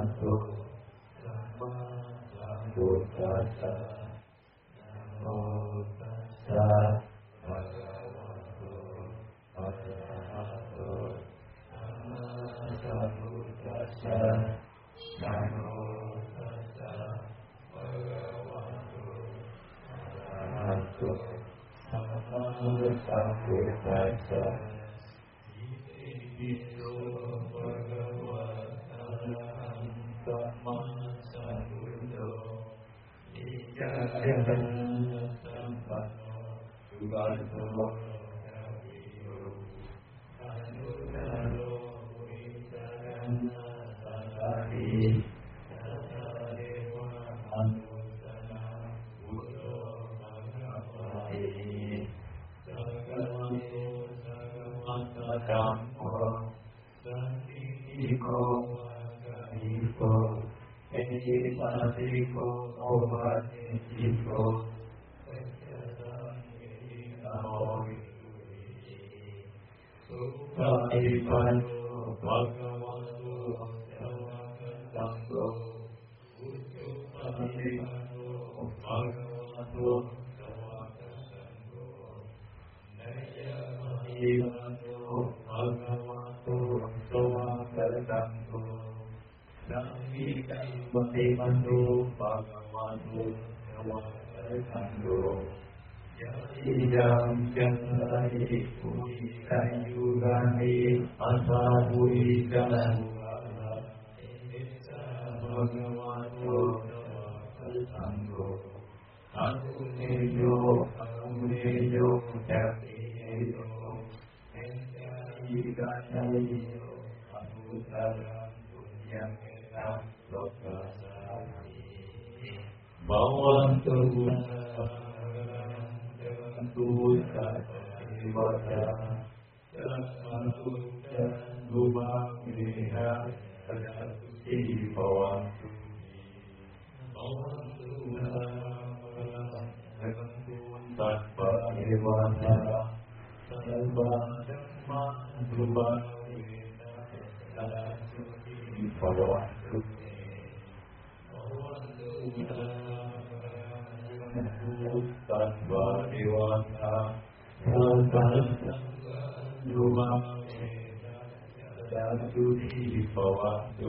Arahato Sama Sambuddhassa. Namo tassa bhagavato arahato sama sambuddhassa. Namo tassa bhagavato arahato sama sambuddhassa. Ito bhagavata sama sambuddho. Ijayana sampano subarto kaviyo anudaro vitarana sarari satarewa anutana buddho bhagavati sagavato sagamata dhammo sankiko vagaviko Ejipatiko Ovatiko Satyasangiri Namoviduji Supaipanyo Bhagavato Savakatango Uttupaipanyo Bhagavato Savakatango Nayamahipanyo Bhagavato Savakatango Samhita Bhakti-mandu Bhagavatu Navakarikandu Yadidam Jantai Pujitayudani Asabhujitana Esa Bhagavatu Navakarikandu Akuneyo Akuneyo Jatineyo Enjayidanayo Anutara Yang Bhavantu Bhavantu Sattva Sattvantu Dubhagriha Sadhati Bhavantu Bhavantu Bhavantu Sattva Sarva Dhamma Dubhagriha Sadhati Bhavantu Sattva Devata Sadhatu Bhavantu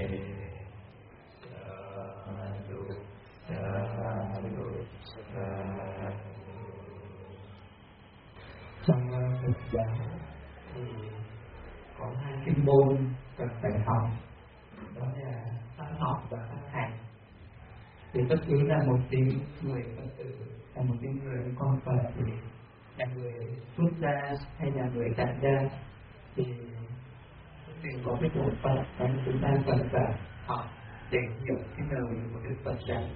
Sadhu Sadhu Trong Phật giáo thì có hai cái môn cần phải học, đó là pháp học và pháp hành. Thì bất cứ là một tiếng người Phật tử, là một tiếng người con Phật, thì là người xuất gia hay là người tại gia, thì đều có cái bổn phận mà chúng ta cần phải học để hiểu cái lời của Đức Phật dạy.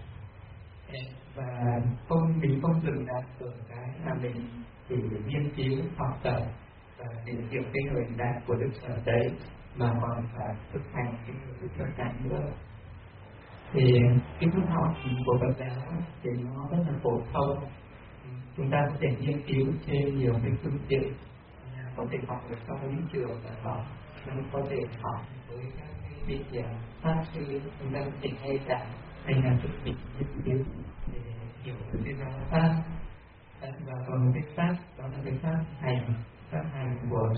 Và mình không dừng lại ở cái là mình chỉ nghiên cứu học tập và để hiểu cái lời dạy của Đức Phật đấy, mà còn phải thực hành cái Đức Phật dạy nữa. Thì cái phương học của Phật giáo thì nó rất là phổ thông, chúng ta có thể nghiên cứu trên nhiều cái phương tiện, có thể học ở trong những trường đại học, có thể học với các cái vị pháp sư, chúng ta có thể nghe giảng hay là thực hiện nghiên cứu để hiểu được cái giáo pháp. Và còn một cái pháp, đó là cái pháp hành của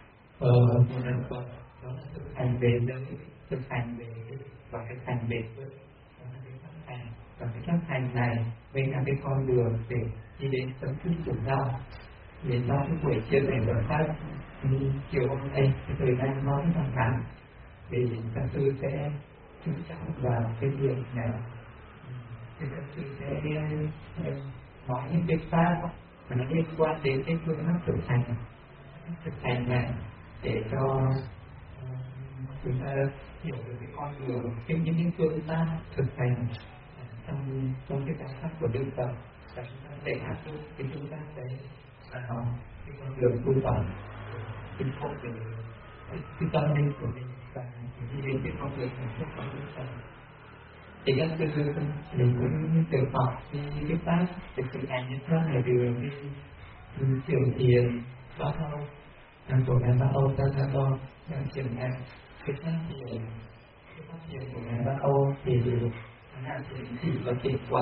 Đức Phật, đó là thực hành về giới, thực hành về và cái hành bền vững, đó là cái pháp hành. Và cái pháp hành này mới là cái con đường để đi đến tấm thức chủ đạo. Thì sau cái buổi chia sẻ luật pháp chiều hôm nay, cái thời gian nó rất là ngắn, thì các sư sẽ chú trọng vào cái việc này. Thì các sư sẽ nói những cái pháp mà nó liên quan đến cái phương pháp thực hành này, để cho chúng ta hiểu được cái con đường, những phương pháp thực hành trong cái giáo pháp của Đức Phật, và chúng ta để áp dụng cái phương pháp đấy vào cái con đường tu tập, cái con đường, cái tâm linh của mình, và đi đến cái con đường hạnh phúc của Đức Phật. Thì các sư mình cũng tự học đi cái pháp để thực hành những pháp này, đường đi trường thiền, bát hâu, của ngài Bát Âu Ta Ca Tôn đang triển khai cái pháp thiền phát hiện của ngài Ba Ô thì là chỉ là kết quả.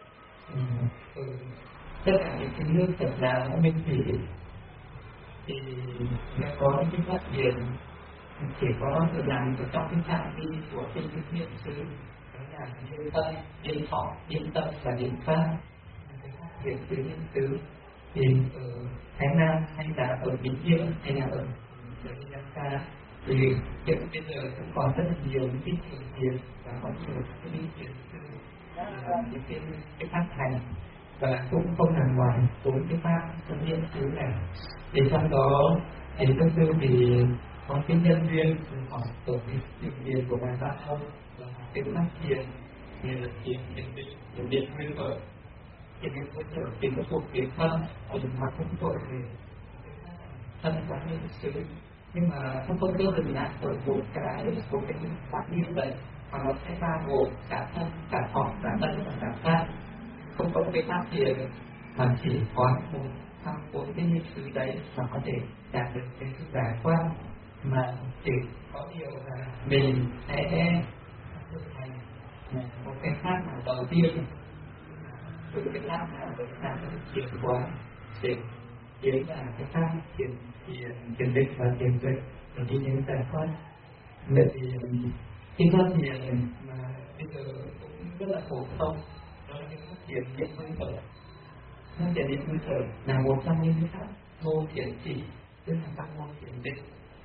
Tất cả những cái nước Phật giáo ở bên thủy thì nó có những cái phát hiện chỉ có sự làm ở trong cái phạm vi của cái thực hiện xứ, đó là như tâm, yên thọ, yên tâm và yên pháp. Cái phát hiện từ những xứ thì ở Thái Nam hay là ở Bình Dương hay là ở Sri Lanka thì hiện bây giờ cũng còn rất là nhiều những cái thử nghiệm và có nhiều cái ý kiến từ những cái phát hành và cũng không nằm ngoài bốn cái pháp trong nghiên cứu này. Thì trong đó thì các sư thì có cái nhân duyên hỏi tổ cái tiền của bà Ba Ông là cái phát hiện như là tiền điện nguyên vợ thì cái cơ sở thì có thuộc cái thân mà cũng tội về thân quá như xứ, nhưng mà không có cơ dừng lại ở một cái pháp như vậy mà nó sẽ bao gồm cả thân, cả thọ, cả tâm và cả pháp. Không có cái pháp hiện mà chỉ có bốn cái như thứ đấy mà có thể đạt được cái sự giải thoát, mà chỉ có điều là mình sẽ thực hành một cái pháp nào đầu tiên, từ cái pháp nào để làm được chuyển hóa để đấy là cái pháp thiền định và thiền tuệ để đi đến giải thoát. Vậy thì cái pháp thiền mà bây giờ cũng rất là phổ thông đó là cái pháp thiền niệm hơi thở. Pháp thiền niệm hơi thở là một trong những cái pháp môn thiền chỉ, tức là các môn thiền định.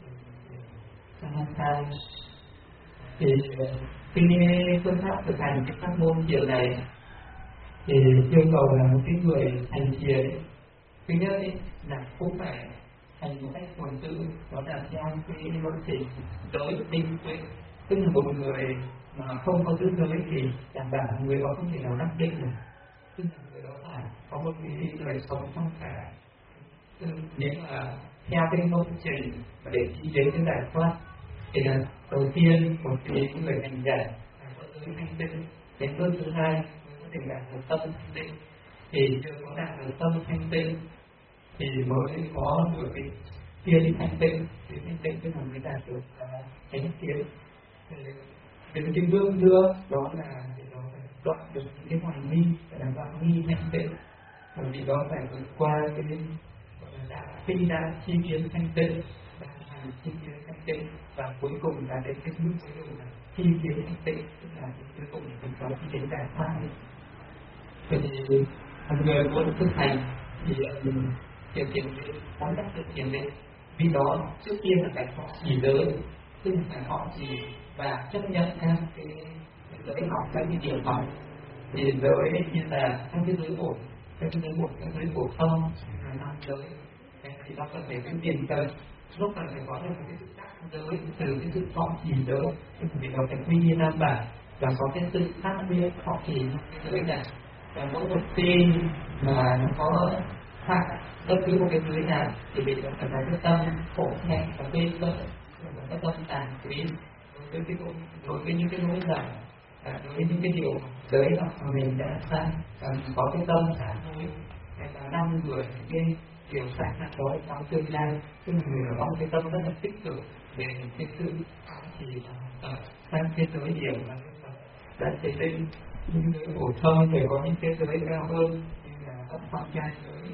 Thì cái phương pháp thực hành cái pháp môn thiền này thì yêu cầu là một cái người hành thiền, thứ nhất là cũng phải hành một cách thuần tự, đó là theo cái lộ trình giới định tuệ. Tức là một người mà không có giữ giới thì đảm bảo người đó không thể nào đắc định được, tức là người đó phải có một cái đời sống trong cả. Nếu mà theo cái lộ trình để đi đến cái giải thoát thì là đầu tiên một cái người hành giả có giới thanh tịnh, đến bước thứ hai có thể đạt được tâm thanh tịnh. Thì chưa có đạt được tâm thanh tịnh thì mới có được cái kiến thanh tịnh, thì thanh tịnh tức là mới đạt được chánh kiến. Đến cái bước nữa đó là để nó phải đoạn được những cái hoài nghi, phải làm vào nghi thanh tịnh, bởi vì đó phải vượt qua cái gọi là đạo phi đa chi kiến thanh tịnh, chi kiến thanh tịnh, và cuối cùng là đến cái bước cuối cùng là chi kiến thanh tịnh, tức là cuối cùng mình có chi kiến giải thoát. Vậy thì người muốn thực hành thì thiền định, quán đắc được thiền định, vì đó trước tiên là phải họ chỉ giới, tức là phải họ chỉ và chấp nhận theo cái giới học, các cái điều học. Thì giới như là các cái giới bổ, các cái giới bổ thông, năm giới, thì nó cần phải cái tiền cần, lúc cần phải có được cái sự tác giới từ cái sự họ chỉ giới, vì nó phải quy như năm bản và có cái sự khác biệt họ chỉ cái giới này. Và mỗi một khi mà nó có khác bất cứ một cái giới nào thì bị nó phải cái tâm khổ hạnh và gây sợ, và cái tâm tàn quý đối với những cái lỗi lầm, đối với những cái điều giới mà mình đã sai, và có cái tâm xả hối, hay là 5 người cái điều sai khác đó trong tương lai, tức là người có một cái tâm rất là tích cực về cái sự thì sang cái giới điều mà đã chế định những giới phổ thông để có những cái giới cao hơn, như là các phong trai giới,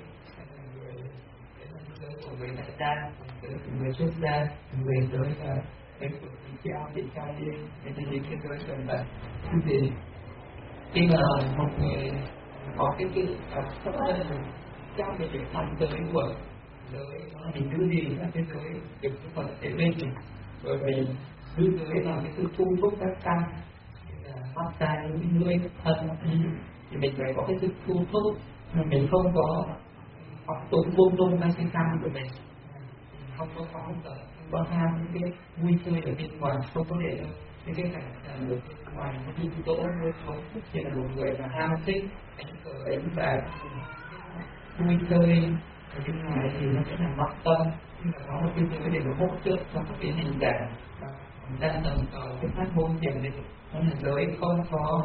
giới của người đại gia, giới của người xuất gia, người giới là cái của thị trao đi, cái gì cái giới cần là cái gì. Khi mà một người có cái sự sắp lên trong cái việc thành giới của giới thì cứ gì là cái giới được Phật thể lên, bởi vì cứ giới là cái sự thu hút các căn, phát ra những người thân thì mình phải có cái sự thu hút, mà mình không có hoặc tụng buông lung cái căn của mình, không có phóng dật, không có ham những cái vui chơi ở bên ngoài, không có để những cái cảnh ở bên ngoài nó đi tố nuôi sống. Chỉ là một người mà ham thích đánh cờ đánh bạc vui chơi ở bên ngoài thì nó sẽ làm mất tâm, nhưng mà có một cái giới để nó hỗ trợ trong các cái hình dạng đang tầm cầu cái pháp môn thiền định. Nó là giới không có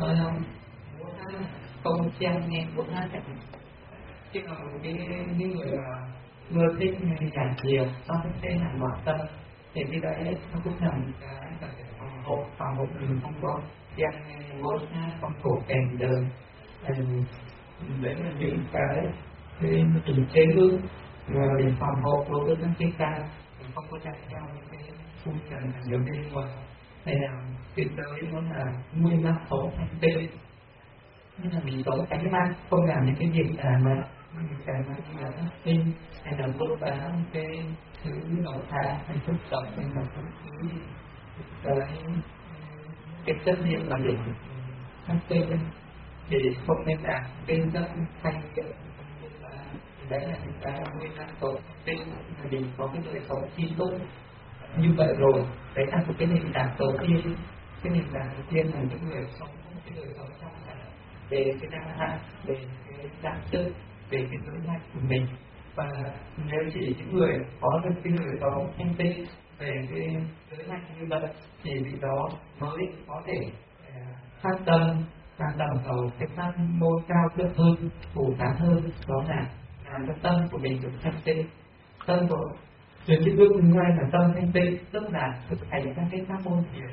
không xem nghe của hát cả. Chứ là một cái người mà vừa thích nghe giảng nhiều, sau đó sẽ làm mất tâm, thì cái đấy nó cũng là một cái cần phải phòng hộ. phòng hộ mình không có gian ngôn không cổ kèm đời. Đấy là những cái tình chế hướng để phòng hộ đối với các cái ca mình không có chạy theo những cái phương trần nhiều bên ngoài. Hay là tiến tới nó là nguyên năng tố thành tê, như là mình có cánh mang không làm những cái việc mà như là thất sinh hay là tôn báo cái thứ nội tạng hay xúc động hay là cái chất liệu mà để thất sinh thì không nên làm cái rất thanh kiện. Đấy là những cái nguyên năng tố thành tê mà mình có cái đời sống chi tốt như vậy rồi. Đấy là một cái nền tảng đầu tiên. Cái nền tảng đầu tiên là những người sống cái đời sống trong sạch về cái năng hạn, về cái đạo đức, về cái giới hạnh của mình. Và nếu chỉ những người có được cái đời sống thanh tịnh về cái giới hạnh như vậy thì vị đó mới có thể phát tâm vào cái pháp môn cao thượng hơn, phù tán hơn, đó là làm cho tâm của mình được thanh tịnh. Tâm của rồi cái bước thứ hai là tâm thanh tịnh, tức là thực hành các cái pháp môn thiền.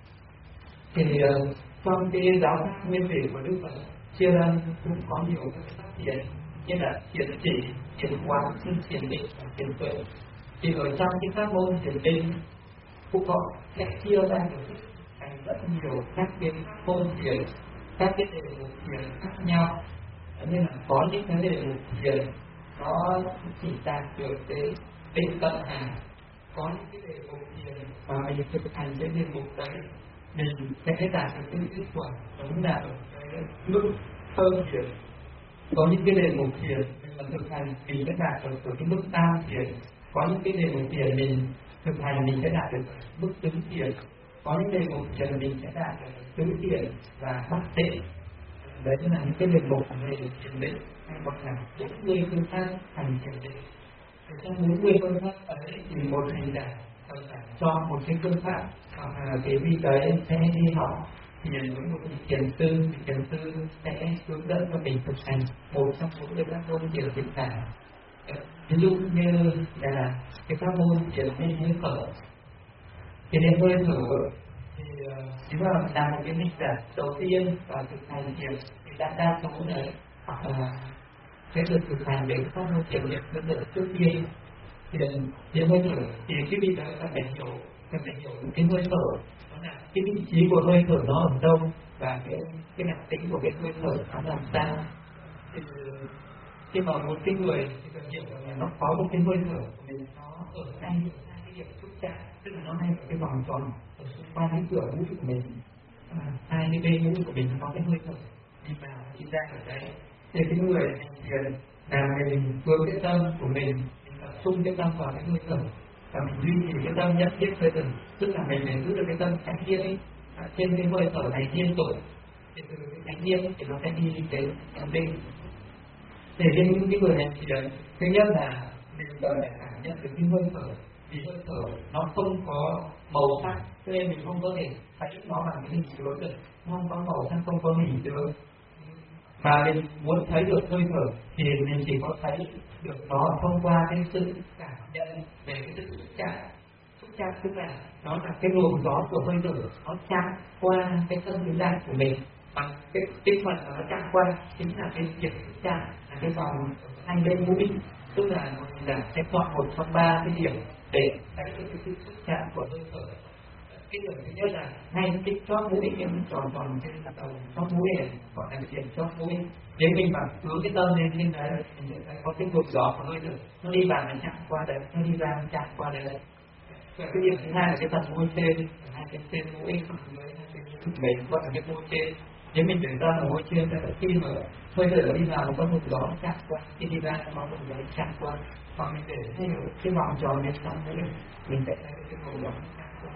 Thì trong cái giáo pháp nguyên thủy của Đức Phật chia ra cũng có nhiều các pháp thiền, như là thiền chỉ, thiền quán, thiền định và thiền tuệ. Thì ở trong cái pháp môn thiền định cũng có sẽ chia ra được thành rất nhiều các cái pháp môn thiền, các cái đề mục thiền khác nhau. Nên là có những cái đề mục thiền nó chỉ đạt được cái định tâm hành, có những cái đề mục thiền mà mình thực hành cái đề mục đấy mình sẽ đạt được cái kết quả đúng là ở cái mức thơ thiền. Có những cái đề mục thiền mình mà thực hành mình sẽ đạt được ở cái mức tam thiền. Có những cái đề mục thiền mình thực hành mình sẽ đạt được mức tứ thiền. Có những đề mục thiền mình sẽ đạt được tứ thiền và bát tịnh. Đấy là những cái đề mục về thiền định hay gọi là 40 phương pháp hành thiền định. Trong 40 phương pháp ấy thì một hành giả cho một cái phương pháp hoặc là cái vị đấy sẽ đi học thiền với một thiền sư sẽ hướng dẫn cho mình thực hành một trong những cái pháp môn thiền định này. Ví dụ như là cái pháp môn thiền nên hơi thở. Thì nên hơi thở thì chính là một cái lịch giả đầu tiên và thực hành thiền thì đa số đấy hoặc là sẽ được thực hành để pháp môn thiền định rất là trước tiên. Thì hơi thở thì cái vị đó cần phải hiểu cái hơi thở, đó là cái vị trí của hơi thở nó ở đâu và cái đặc tính của cái hơi thở nó làm sao. Thì khi mà một cái người thì cần hiểu là nó có một cái hơi thở của mình nó ở ngay cái điểm xúc chạm, tức là nó hay ở cái vòng tròn ở xung quanh cái cửa mũi của mình, hai cái bên mũi của mình nó có cái hơi thở đi vào đi ra ở đấy. Thì cái người hành thiền là mình hướng cái tâm của mình tập trung cái tâm vào cái hơi thở và mình duy trì cái tâm nhất thiết hơi thở, tức là mình phải giữ được cái tâm chánh niệm trên cái hơi thở này liên tục. Thì từ cái chánh niệm thì nó sẽ đi đến ổn định. Để cho những cái người hành thiền, thứ nhất là mình cần phải cảm nhận được cái hơi thở, vì hơi thở nó không có màu sắc, cho nên mình không có thể thấy nó bằng cái hình tướng được, nó không có màu sắc, không có hình tướng. Mà mình muốn thấy được hơi thở thì mình chỉ có thấy được nó thông qua cái sự cảm nhận về cái sự xúc chạm. Xúc chạm tức là nó là cái luồng gió của hơi thở, nó chạm qua cái thân tứ đại của mình bằng cái phần nó chạm qua chính là cái việc xúc chạm, là cái vòng hai bên mũi, tức là mình sẽ chọn một trong ba cái điểm để thấy được cái sự xúc chạm của hơi thở. Cái điểm thứ nhất là ngay cái chóp mũi, cái tròn trên đầu chóp mũi này gọi là điểm chóp mũi. Nếu mình mà hướng cái tâm lên trên đấy, mình sẽ thấy có cái luồng gió của hơi thở nó đi vào, nó chạm qua đấy, nó đi ra, nó chạm qua đấy. Và cái điểm thứ hai là cái phần môi trên, hai cái trên mũi dưới hai cái mình gọi là cái môi trên. Nếu mình để tâm ở môi trên, khi mà hơi thở đi vào nó có luồng gió chạm qua, khi đi ra nó có luồng gió chạm qua. Còn mình để thay đổi cái vòng tròn bên trong mũi, mình sẽ thấy cái luồng gió chạm qua.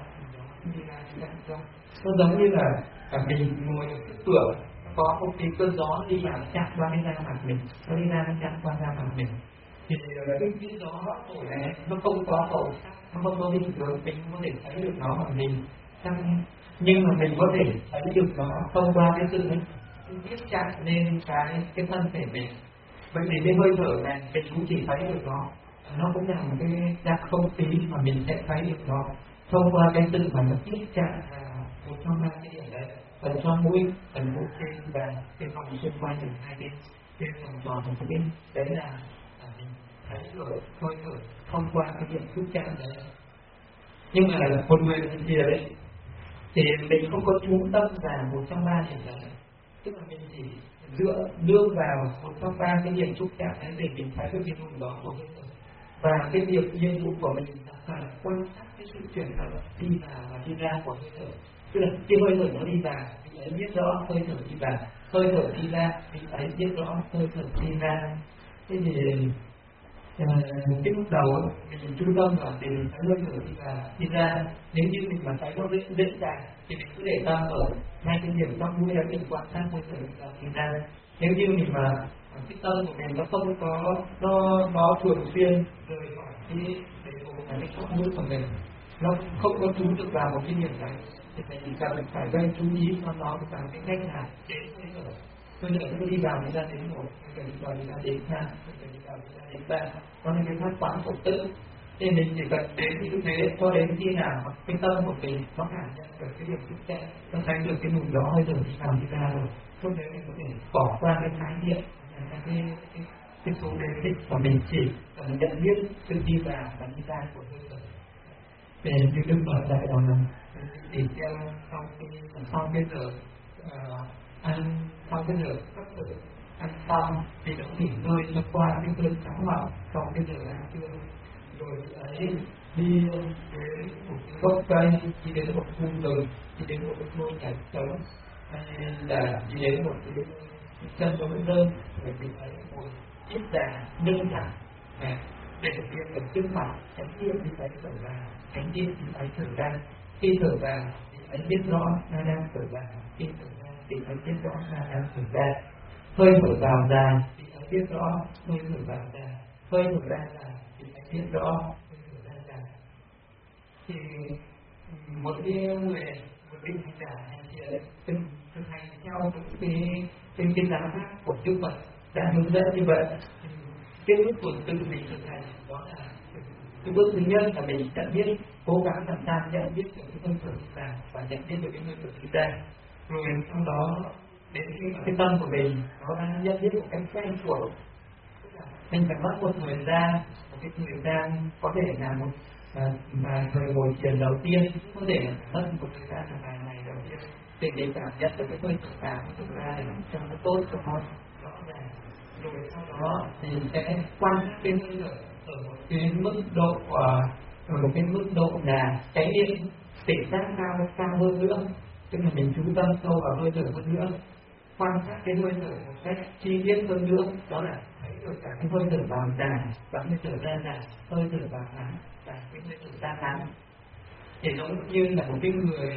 Nó giống như là mình ngồi ở cái cửa, có một cái cơn gió đi vào chạm qua cái da mặt mình, nó đi ra nó chạm qua da mặt mình. Thì cái gió thổi này nó không có màu sắc, nó không có hình tướng, mình không có thể thấy được nó bằng mình. Nhưng mà mình có thể thấy được nó thông qua cái sự tiếp chạm lên cái thân thể mình. Vậy thì cái hơi thở này mình cũng chỉ thấy được nó cũng là một cái dạng không khí mà mình sẽ thấy được nó thông qua cái sự mà nó tiếp chạm một trong ba cái điểm đấy, phần trong mũi, phần mũi trên và cái vòng xung quanh từ hai bên trên vòng tròn một bên, đấy là mình thấy được hơi thở thông qua cái điểm xúc chạm đấy. Nhưng mà một người thì đấy thì mình không có chú tâm vào một trong ba điểm đấy, tức là mình chỉ dựa nương vào một trong ba cái điểm xúc chạm đấy để mình thấy được cái vùng đó của hơi thở. Và cái việc nhiệm vụ của mình là phải quan sát cái sự chuyển động đi vào và đi ra của hơi thở. Tức là cái hơi thở nó đi vào, mình ấy biết rõ hơi thở đi vào, hơi thở đi ra, mình ấy biết rõ hơi thở đi ra. Thế thì cái lúc đầu mình chú tâm vào để mình thấy hơi thở đi vào, đi ra. Nếu như mình mà thấy nó dễ dàng thì mình cứ để tâm ở hai cái điểm trong mũi, mình quan sát hơi thở đi vào, đi ra. Nếu như mình mà cái tâm của mình nó không có nó thường xuyên rời khỏi cái cái chỗ mũi của mình, nó không có chú được vào một cái điểm này, thì mình cần phải gây chú ý cho nó bằng cái cách nào đến hơi thở. Hơi thở nó đi vào đi ra đến một, hơi thở đi vào đi ra đến hai, hơi thở đi vào đi ra đến ba, có những cái phát quán của tự. Nên mình chỉ cần đến như thế cho đến khi nào mà cái tâm của mình nó cảm nhận được cái điểm xúc chạm, nó thấy được cái vùng đó hơi thở đi vào đi ra rồi, lúc đấy mình có thể bỏ qua cái khái niệm cái số đề thích và mình chỉ cần nhận biết sự đi vào và đi ra của hơi thở. Về như Đức Phật dạy đó là để theo sau cái giờ ăn, sau cái giờ cấp tử ăn xong thì nó nghỉ ngơi cho qua cái cơn chóng mặt sau cái giờ ăn trưa, rồi ấy đi đến một gốc cây, đi đến một khu rừng, đi đến một cái ngôi nhà trống, hay là đi đến một cái chân có cái đơn để mình thấy một ít đà nâng thẳng để thực hiện được trước mặt tránh niệm đi thấy thở vào, tránh niệm đi thấy thở ra. Khi thở vào thì anh biết rõ ta đang thở vào, khi thở ra thì anh biết rõ ta đang thở ra. Hơi thở vào ra thì anh biết rõ hơi thở vào ra, hơi thở ra thì anh biết rõ hơi thở ra. Thì một cái người hành giả hành thiện thực hành theo cái giáo pháp của Đức Phật đã hướng dẫn như vậy. Cái bước của tự mình thực hành đó là cái bước thứ nhất là mình nhận biết, cố gắng làm sao nhận biết được cái hơi thở đi vào và nhận biết được cái hơi thở đi ra. Rồi sau đó đến khi cái tâm của mình nó đang nhận biết một cách quen thuộc, mình phải mất một thời gian, một cái thời gian có thể là một và thời ngồi thiền đầu tiên, có thể mất một thời gian là vài ngày đầu tiên để mình cảm nhận được cái hơi thở vào thực ra để làm cho nó tốt cho nó rõ ràng. Rồi sau đó thì sẽ quan sát cái hơi thở ở một cái mức độ là cái niệm tỉnh giác cao hơn nữa, tức là mình chú tâm sâu vào hơi thở hơn nữa, quan sát cái hơi thở một cách chi tiết hơn nữa, đó là thấy được cả cái hơi thở vào dài và hơi thở ra dài, hơi thở vào ngắn và cái hơi thở ra ngắn. Thì nó như là một cái người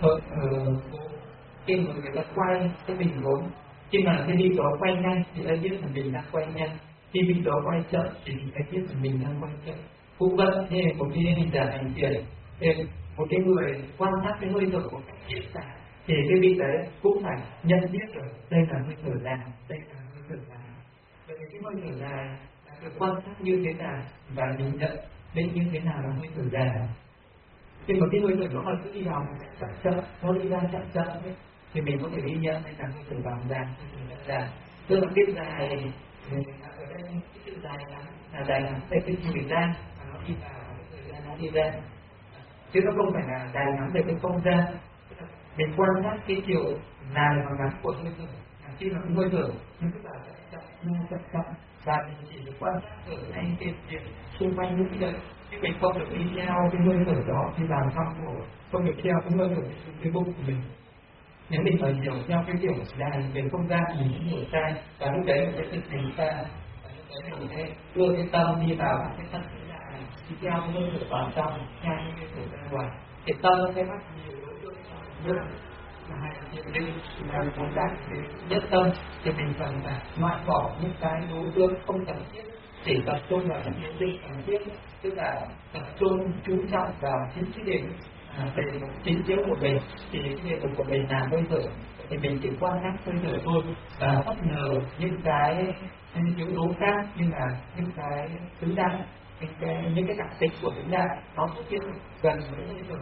khi mà người ta quay cái bình vốn, khi mà cái đi đó quay nhanh thì ta biết là mình đang quay nhanh, khi đi đó quay chậm thì ta biết là mình đang quay chậm. Cũng vậy, thế một cái hành giả hành thiền, một cái người quan sát cái hơi thở một cách hiện tại thì cái vị đấy cũng phải nhận biết được đây là hơi thở nào, đây là hơi thở nào. Vậy thì cái hơi thở nào được quan sát như thế nào và mình nhận đây như thế nào là hơi thở nào. Khi mà cái hơi thở nó cứ đi vào chậm, nó đi ra chậm thì mình có thể ghi nhận đây là hơi thở vào ra, tức là cái dài ở đây cái chữ dài là dài ngắn về cái thời gian mà nó đi vào, cái thời gian nó đi ra, chứ nó không phải là dài ngắn về cái không gian. Mình quan sát cái chiều dài và ngắn của hơi thở, khi mà hơi thở nó cứ vào chậm và mình chỉ được quan sát ở ngay cái việc xung quanh những cái đấy, chứ mình không được đi theo cái hơi thở đó đi vào trong cổ, không được theo cái hơi thở cái bụng của mình. Nếu mình phải hiểu theo cái kiểu dài về không gian thì mình hiểu sai, và lúc đấy mình sẽ thực hành sai, và lúc đấy mình sẽ đưa cái tâm đi vào cái thân thể lại, đi theo cái hơi thở vào trong, theo cái hơi thở ra ngoài. Cái tâm nó sẽ bắt nhiều đối tượng rất là hay thiền định là muốn đạt đến nhất tâm thì mình cần phải loại bỏ những cái đối tượng không cần thiết, chỉ tập trung vào những thiền định cần thiết, tức là tập trung chú trọng vào chính cái điểm về chính chiếu của mình, thì cái điểm của mình là hơi thở thì mình chỉ quan sát hơi thở thôi, và bất ngờ những cái yếu tố khác như là những cái tứ đại, những cái đặc tính của tứ đại nó xuất hiện gần với hơi thở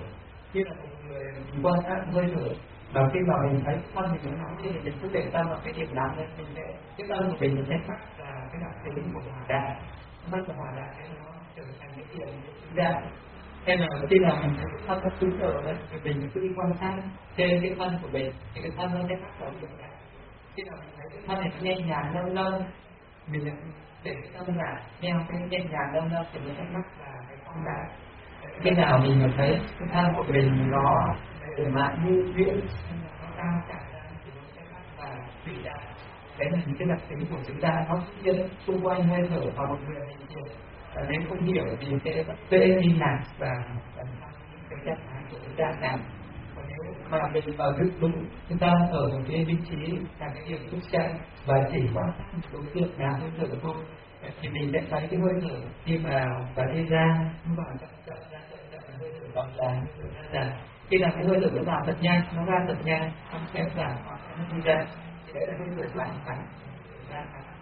như là một người quan sát hơi thở, và khi mà mình thấy thân mình nóng thì mình cứ để tâm vào cái điểm nóng lên, mình sẽ cái tâm của mình sẽ phát là cái đặc tính của hỏa đạn, phát của hỏa đạn nó trở thành cái điểm ra. Thế là khi nào mình thấy thân nó cứng ở đây thì mình cứ đi quan sát trên cái thân của mình thì cái thân nó sẽ phát vào điểm đạn. Khi nào mình thấy cái thân này nó nhẹ nhàng lâu lâu, mình để cái tâm là theo cái nhẹ nhàng lâu lâu thì mình sẽ mắc là cái phong đạn. Khi nào mình thấy cái thân của mình nó mà như diễn nó cao cả ra thì nó sẽ mắc là thủy đạn. Đấy là những cái đặc tính của chúng ta, nó xuất hiện xung quanh hơi thở và một người mình hiểu. Nếu không hiểu thì sẽ dễ đi lạc và cái trạng thái của chúng ta làm. Còn nếu mà mình vào thức đúng, chúng ta ở một cái vị trí là cái điểm xuất chạy và chỉ quan sát đối tượng là hơi thở thôi, thì mình sẽ thấy cái hơi thở đi vào và đi ra, vào chậm ra hơi thở vào ra. Khi nào cái hơi thở nó vào thật nhanh, nó ra thật nhanh, không kéo giảm hoặc nó đi ra, thì đấy là hơi thở lạnh phẳng ra.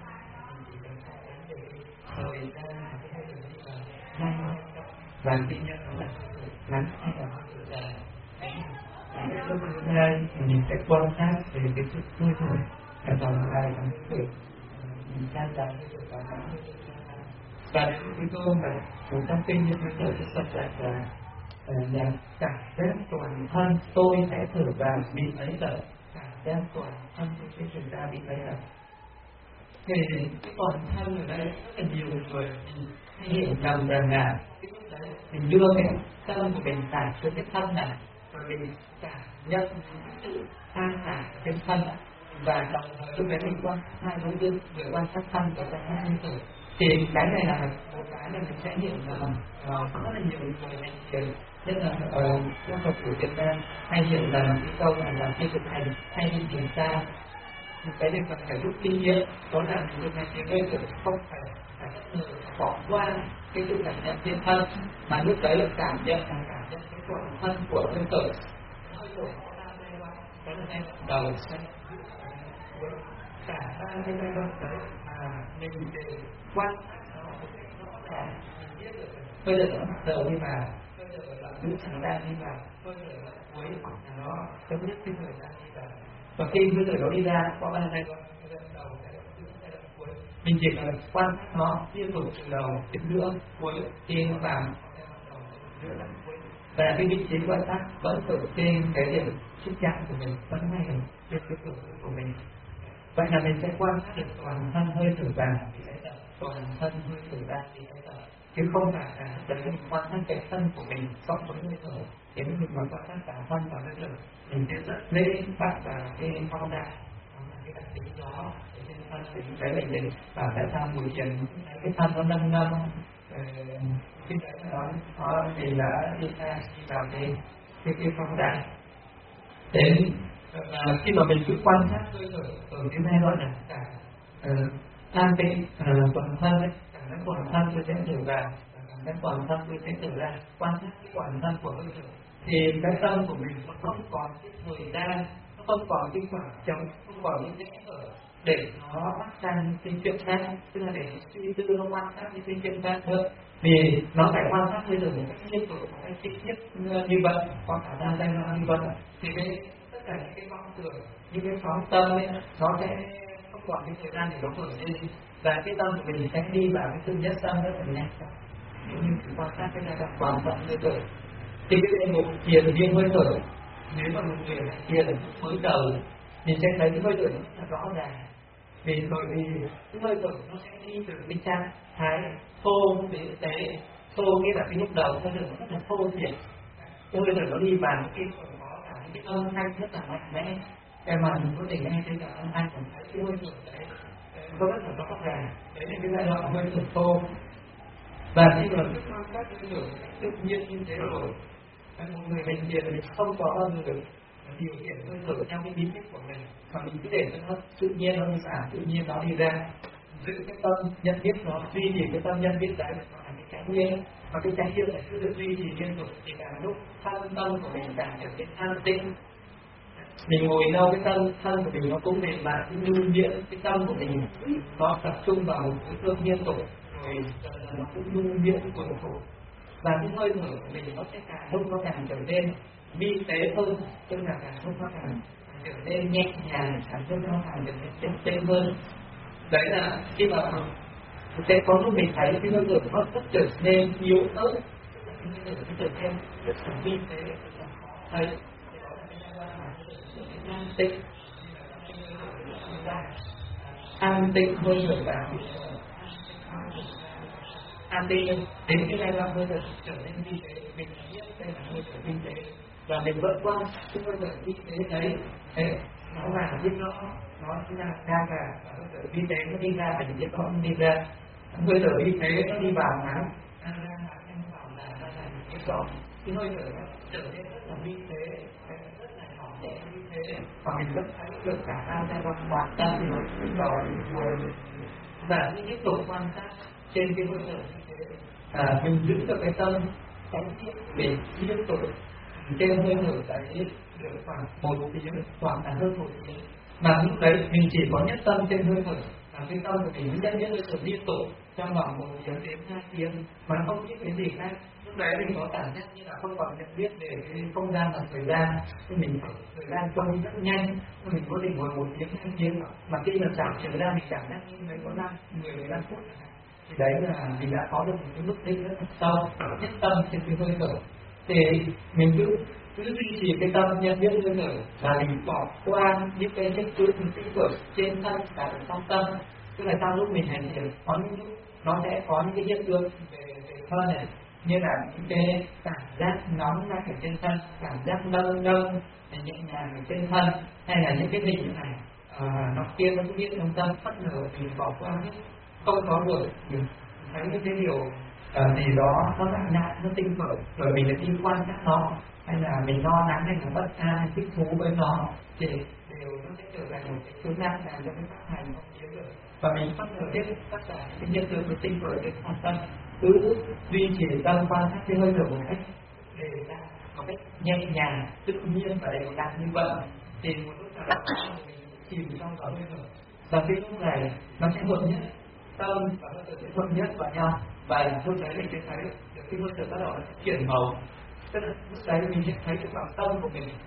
Thời gian cái hơi thở đi vào nhanh và khi nhận nó là ngắn hay là hơi thở dài. Lúc thứ hai mình sẽ quan sát về cái sự hơi thở ở trong vai và hơi thở mình gian dài hơi thở và ngắn hơi thở. Và cái câu mà một trong kinh như hơi thở sẽ sắp lại là cảm giác toàn thân tôi sẽ thở vào bị ấy thở, cảm giác toàn thân tôi sẽ thở ra bị ấy thở. Thì cái toàn thân ở đây rất là nhiều người hay hiểu nhầm rằng là mình đưa cái tâm của mình tải xuống cái thân này và mình cảm nhận sự an lạc trên thân, và đồng thời lúc đấy mình quan hai đối tượng vừa quan sát thân và quan sát hơi thở. Thì cái này là một cái mà mình sẽ hiểu là rất là nhiều người này hiểu, nhất là ở trong Phật của Việt Nam hay hiểu là cái câu là làm khi thực hành hay đi kiểm tra. Cái này cần phải rút kinh nghiệm, đó là mình thực hành cái hơi thở không phải bỏ qua cái sự cảm nhận trên thân, mà lúc đấy là cảm nhận cái toàn thân của hơi thở. Hơi thở có ba giai đoạn, đó là giai đoạn đầu, giai đoạn cuối, cả ba cái giai đoạn đấy mà mình đều quan sát nó một cách rõ ràng, mình biết được hơi thở nó bắt đầu đi vào, hơi thở là lúc chẳng đang đi vào, hơi thở là cuối hoặc là nó chấm dứt cái thời gian đi vào. Và khi hơi thở nó đi ra có ba giai đoạn, giai đoạn đầu, giai đoạn giữa, giai đoạn cuối, mình chỉ cần quan sát nó liên tục từ đầu đến giữa cuối, khi nó vào và cái vị trí quan sát vẫn ở trên cái điểm xúc chạm của mình, vẫn ngay ở trên cái cửa của mình. Vậy là mình sẽ quan sát được toàn thân hơi thở vào thì sẽ tập, toàn thân hơi thở ra thì sẽ tập, chứ không phải là để mình quan sát cái thân của mình cộng với hơi thở. Nếu mình mà quan sát cả thân và hơi thở, mình sẽ rất dễ bắt vào cái phong đạn, cái đặc tính đó trên thân của cái bệnh nhân. Và tại sao buổi chiều cái thân nó nâng nâng khi đó thì đã đi vào cái phong đạn. Đến khi mà mình cứ quan sát hơi thở ở cái giai đoạn này, cả an tĩnh toàn thân ấy, cảm giác toàn thân tôi sẽ thở vào, cảm giác toàn thân tôi sẽ thở ra, quan sát cái toàn thân của hơi thở, thì cái tâm của mình nó không còn cái thời gian, nó không còn cái khoảng trống, không còn những cái hở để nó bắt sang những chuyện khác, tức là để suy tư nó quan sát những chuyện khác nữa. Vì nó phải quan sát hơi thở một cách liên tục, một cách trực tiếp như vậy, hoặc cả ra giai đoạn như vậy, thì tất cả những cái vọng tưởng, những cái phóng tâm ấy, nó sẽ không còn cái thời gian để nó khởi lên, và cái tâm của mình sẽ đi vào cái sự nhất tâm rất là nhanh. Nếu như chúng quan sát cái giai đoạn toàn thân hơi thở, thì cái đề mục thiền riêng hơi thở, nếu mà một người thiền ở mới đầu, mình sẽ thấy cái hơi thở nó rất rõ ràng. Bởi vì cái hơi thở nó sẽ đi từ bên trong thái thô đến tế. Thô nghĩa là cái lúc đầu hơi thở nó rất là thô thiệt, cái hơi thở nó đi vào cái có cả cái âm thanh rất là mạnh mẽ, cái mà mình có thể nghe thấy cả âm thanh của cái hơi thở đấy nó rất là rõ ràng. Đấy là cái giai đoạn hơi thở thô. Và khi mà cứ quan sát hơi thở tự nhiên như thế rồi, một người bệnh thiền mình không có bao giờ điều khiển hơi thở theo cái bí quyết của mình, mà mình cứ để cho nó tự nhiên, nó xả tự nhiên nó đi ra, giữ cái tâm nhận biết nó, duy trì cái tâm nhận biết đấy nó là cái chánh niệm, và cái chánh niệm này cứ được duy trì liên tục, thì càng lúc thân tâm của mình càng trở nên an tĩnh. Mình ngồi đâu cái thân của mình nó cũng mềm mại, cũng nhu nhuyễn, cái tâm của mình nó tập trung vào một cái thương liên tục, rồi nó cũng nhu nhuyễn cuồn cuộn. và cái hơi thở của mình nó sẽ càng lúc nó càng trở nên vi tế hơn, tức là càng lúc nó càng trở nên nhẹ nhàng, càng lúc nó càng trở nên êm hơn. Đấy là khi mà sẽ có lúc mình thấy cái hơi thở nó rất trở nên yếu ớt, nó trở nên rất là vi tế, thấy an tịnh hơi thở vào, an tịnh đến cái giai đoạn hơi thở trở nên vi tế, mình biết đây là hơi thở vi tế và mình vẫn qua cái hơi thở vi tế đấy, thế nó là biết nó chính là đang là hơi thở vi tế nó đi ra, mình biết nó đi ra, hơi thở vi tế nó đi vào não, ra vào là biết rõ cái hơi thở nó trở nên rất là vi tế, rất là nhỏ nhẹ vi tế, và mình vẫn thấy được cả hai giai đoạn hoàn tất thì nó cũng rồi và tiếp tục quan sát trên cái hơi thở như thế, mình giữ được cái tâm tránh niệm để tiếp tục trên hơi thở đấy được khoảng 1 tiếng, khoảng là hơn 1 tiếng. Mà lúc đấy mình chỉ có nhất tâm trên hơi thở, cái tâm của mình sẽ nhất hơi thở liên tục trong vòng 1 tiếng đến 2 tiếng mà không biết cái gì khác. Lúc đấy mình có cảm giác như là không còn nhận biết về cái không gian và thời gian, thì mình thời gian trôi đi rất nhanh, mình có thể ngồi 1 tiếng 2 tiếng mà khi mà giảm trở ra mình cảm giác như mấy có 10-15 phút. Thì đấy là mình đã có được một cái mức định rất là sâu, nhất tâm trên cái hơi thở. Thì mình cứ duy trì cái tâm nhận biết hơi thở và mình bỏ qua những cái trách cứ những cái của trên thân và ở trong tâm. Tức là trong lúc mình hành thiền có những lúc nó sẽ có những cái hiện tượng về thân này, như là những cái cảm giác nóng ở trên thân, cảm giác nâng nhẹ nhàng ở trên thân, hay là những cái hình này nó kia nó xuất hiện trong tâm, bất ngờ mình bỏ qua hết, không có được mình thấy những cái điều gì đó nó lạ lạ, nó tinh khởi, rồi mình lại đi quan sát nó, hay là mình lo lắng hay là bất an hay thích thú với nó, thì đều nó sẽ trở thành một cái thứ năng làm cho cái phát hành không tiến được. Và mình bắt đầu tiếp tất cả những hiện tượng của tinh khởi để quan tâm, cứ duy trì tâm quan sát cái hơi thở một cách đều đặn, một cách nhẹ nhàng, tự nhiên và đều đặn như vậy, thì một lúc nào đó mình chìm trong hơi thở, và cái lúc này nó sẽ hợp nhất, tâm và hơi thở sẽ hợp nhất vào nhau, và lúc đấy mình sẽ thấy được cái hơi thở bắt đầu chuyển màu. Tức là lúc đấy mình sẽ thấy được bản tâm của mình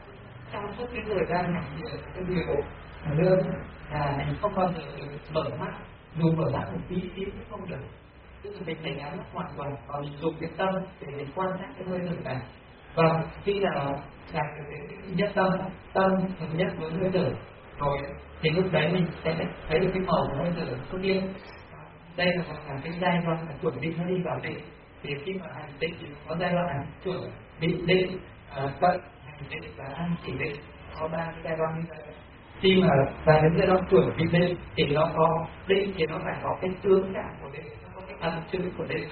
trong suốt cái thời gian hành thiền, cái điều lương là mình không bao giờ mở mắt, dù mở mắt một tí cũng không được. Tức là mình phải nhắm mắt hoàn toàn và mình dùng cái tâm để mình quan sát cái hơi thở này. Và khi nào đạt được cái nhất tâm thống nhất với hơi thở rồi thì lúc đấy mình sẽ thấy được cái màu của hơi thở xuất hiện. Đây là cái giai đoạn chuẩn bị nó đi vào định. Thì khi mà hành định thì có giai đoạn chuẩn bị định, cận hành định và an chỉ định, có 3 cái giai đoạn như vậy. Khi mà vào đến giai đoạn chuẩn bị định thì nó có định thì nó phải có cái tướng trạng của định, nó có cái ẩn chữ của định.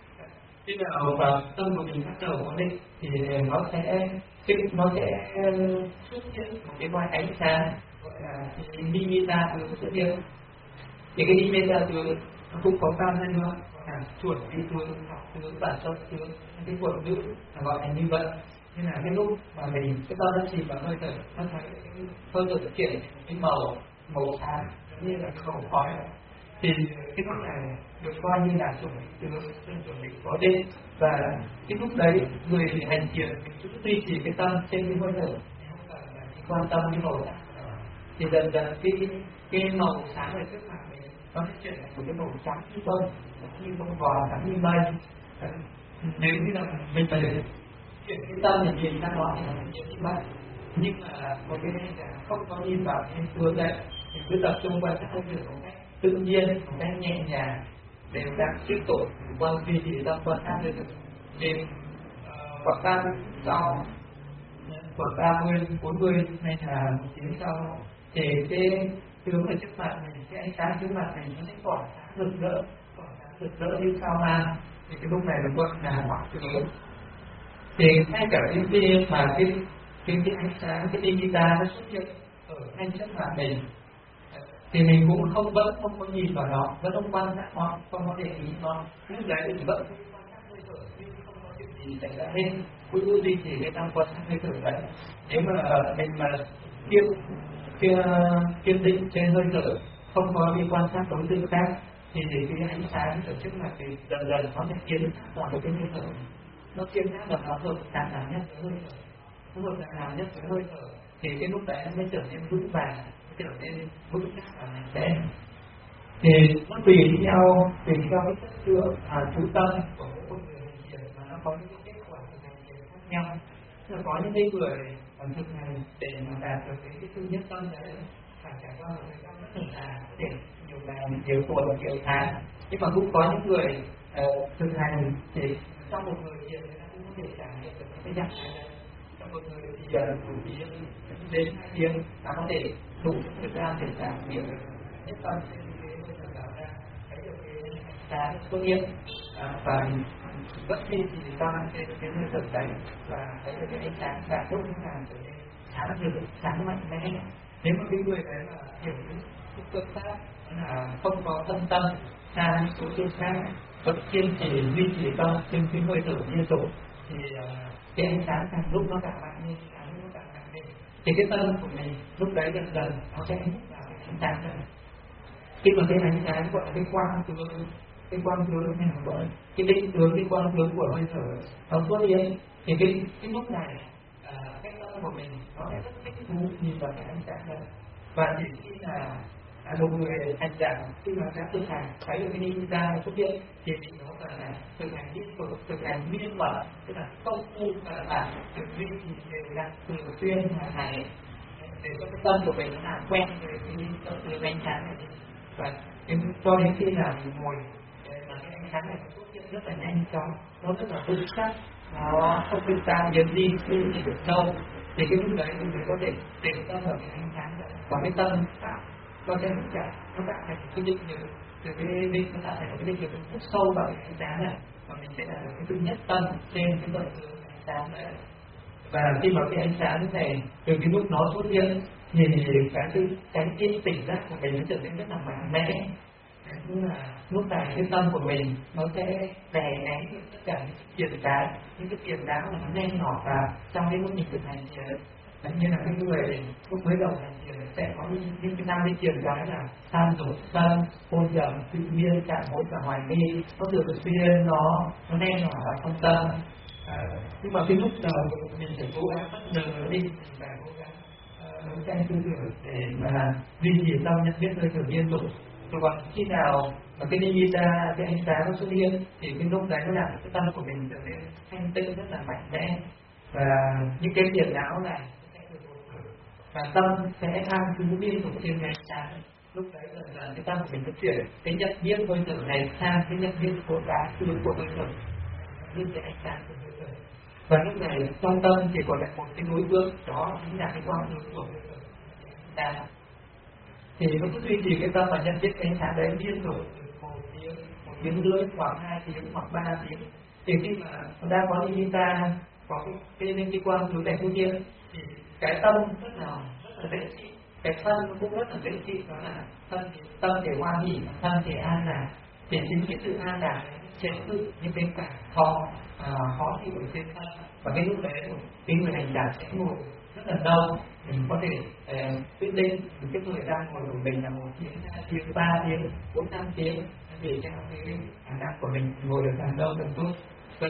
Khi nào vào tâm của mình bắt đầu có định thì nó sẽ xuất hiện một cái loại ánh sáng gọi là nimitta tướng xuất hiện. Thì cái nimitta tướng nó cũng có 3 giai đoạn, chuẩn bị tướng, học tướng và sâu tướng, cái quận ngữ gọi là như vậy. Nên là cái lúc mà mình cái tâm nó chìm vào hơi thở, nó thấy cái hơi thở chuyển cái màu sáng như là khẩu khói, thì cái lúc này được coi như là chuẩn bị tướng, chuẩn bị có định. Và cái lúc đấy người hành thiền mình cứ duy trì cái tâm trên cái hơi thở, không cần là quan tâm cái màu sắc, thì dần dần cái màu sáng ở trước mặt mình nó sẽ chuyển thành một cái màu trắng như bông, như bông bò, trắng như mây. Nếu như là mình phải chuyển cái tâm để nhìn ra đó thì nó sẽ như vậy. Nhưng mà một cái này là không có nhìn vào cái hướng đấy, mình cứ tập trung quan sát hơi thở một cách tự nhiên, một cách nhẹ nhàng, đều đặn tiếp tục quan duy trì tâm quan sát hơi thở. Đến khoảng 30 sau, khoảng 30, 40 hay là 1 tiếng sau thì cái tướng ở trước mặt mình, cái ánh sáng trước mặt mình nó sẽ tỏa sáng rực rỡ như sao mang. Thì cái lúc này là gọi là hỏa tướng. Thì ngay cả cái mà cái ánh sáng, cái nimitta nó xuất hiện ở ngay trước mặt mình, thì mình cũng vẫn không có nhìn vào nó, vẫn không quan sát nó, không có để ý nó. Lúc đấy mình vẫn quan sát hơi thở, nhưng không có chuyện gì xảy ra hết, cứ duy trì cái tâm quan sát hơi thở đấy. Nếu mà mình mà kiên định trên hơi thở, không có đi quan sát đối tượng khác, thì cái ánh sáng tổ chức là cái dần dần nó sẽ tiến vào một cái hơi thở, nó tiến sát vào nó hợp đàn nào nhất với hơi thở, nó hợp đàn nào nhất với hơi thở, thì cái lúc đấy nó mới trở nên vững vàng, trở nên vững chắc và mạnh mẽ. Thì nó tùy theo cái chất chứa chú tâm của mỗi người hành thiền mà nó có những cái kết quả thực hành thiền khác nhau. Tức là có những cái người thực hành để mà đạt được cái sự nhất tâm đấy phải trải qua một thời gian rất là dài, để nhiều ngày, nhiều tuần, nhiều tháng. Nhưng mà cũng có những người thực hành thì trong một thời gian người ta cũng có thể trải nghiệm được cái dạng này. Trong một thời thì đủ tiếng đến 2 tiếng ta có thể đủ thời gian để trải nghiệm nhất tâm trên cái hơi thở tạo ra, thấy được cái ánh sáng xuất hiện và vẫn duy trì tâm trên cái hơi thở đấy và thấy được cái ánh sáng và lúc càng trở nên sáng rực, sáng mạnh mẽ. Nếu mà cái người đấy mà hiểu cái phương pháp là không có phân tâm sang những số chuyện khác, vẫn kiên trì duy trì tâm trên cái hơi thở liên tục, thì cái ánh sáng càng lúc nó càng mạnh lên, càng lúc nó càng mạnh lên, thì cái tâm của mình lúc đấy dần dần nó sẽ hút vào cái ánh sáng này. Khi mà cái ánh sáng gọi là cái quang tướng này gọi cái định tướng, cái quang tướng của hơi thở nó xuất hiện, thì cái lúc này cái tâm của mình nó sẽ rất thích thú nhìn vào cái ánh sáng này. Và chỉ khi là một người hành giả khi mà đã thực hành thấy được cái nidra xuất hiện thì mình có phải là thực hành liên tục, thực hành miên mật, tức là công phu và bản thực duy trì đều đặn thường xuyên hàng ngày để cho cái tâm của mình nó làm quen với cái ánh sáng này. Và cho đến khi nào mình ngồi mà cái ánh sáng này nó xuất hiện rất là nhanh chóng, nó rất là vững chắc, nó không bị tan biến đi chỉ được đâu, thì cái lúc đấy mình mới có thể để tâm vào cái ánh sáng đấy. Và cái tâm cho nên nó tạo thành cái định lực, từ cái định nó tạo thành một cái định lực rất sâu vào cái ánh sáng này, và mình sẽ đạt được cái sự nhất tâm trên cái vận dụng ánh sáng đấy. Và khi mà cái ánh sáng này từ cái lúc nó xuất hiện thì cái tỉnh giác của mình nó trở nên rất là mạnh mẽ. Tức là lúc này cái tâm của mình nó sẽ đè nén tất cả những cái phiền não mà nó nhen nhọt vào trong cái lúc mình thực hành thiền. Như là cái người lúc mới đầu hành thiền sẽ có những cái 5 cái thiền cái là tham dục sân, hôn trầm, tự nhiên, cảm hối và hoài nghi, nó thường xuyên nó nhen nhọt vào trong tâm. Nhưng mà cái lúc đầu mình phải cố gắng bất ngờ đi và cố gắng đấu tranh tư tưởng để mà duy trì tâm nhận biết hơi thở liên tục. Rồi còn khi nào mà cái nidra, cái ánh sáng nó xuất hiện thì cái lúc đấy nó làm cái tâm của mình trở nên thanh tịnh rất là mạnh mẽ, và những cái phiền não này sẽ được một khử, và tâm sẽ tham cứ liên tục trên ánh sáng. Lúc đấy dần dần cái tâm của mình sẽ chuyển cái nhận biết hơi thở này sang cái nhận biết của cả của hơi thở, như cái ánh sáng của hơi thở. Và lúc này trong tâm thì còn lại một cái đối tượng, đó chính là cái quang tướng của hơi thở. Thì nó cứ duy trì cái tâm và nhận biết cái ánh sáng đấy liên tục một tiếng rưỡi, khoảng 2 tiếng hoặc 3 tiếng. Thì khi mà nó đã có nidra, có cái quang tướng này xuất hiện thì cái tâm rất là dễ chịu, cái thân cũng rất là dễ chịu, đó là tâm thể hoan hỉ, thân thể an lạc. Để chính cái sự an lạc chế tự những cái cảm khó chịu ở trên thân. Và cái lúc đấy cái người hành giả sẽ ngồi rất là lâu, mình có thể quyết định cái thời gian ngồi của mình là 1 tiếng, 2 tiếng, 3 tiếng, 4, 5 tiếng, để cho cái khả năng của mình ngồi được càng lâu càng tốt.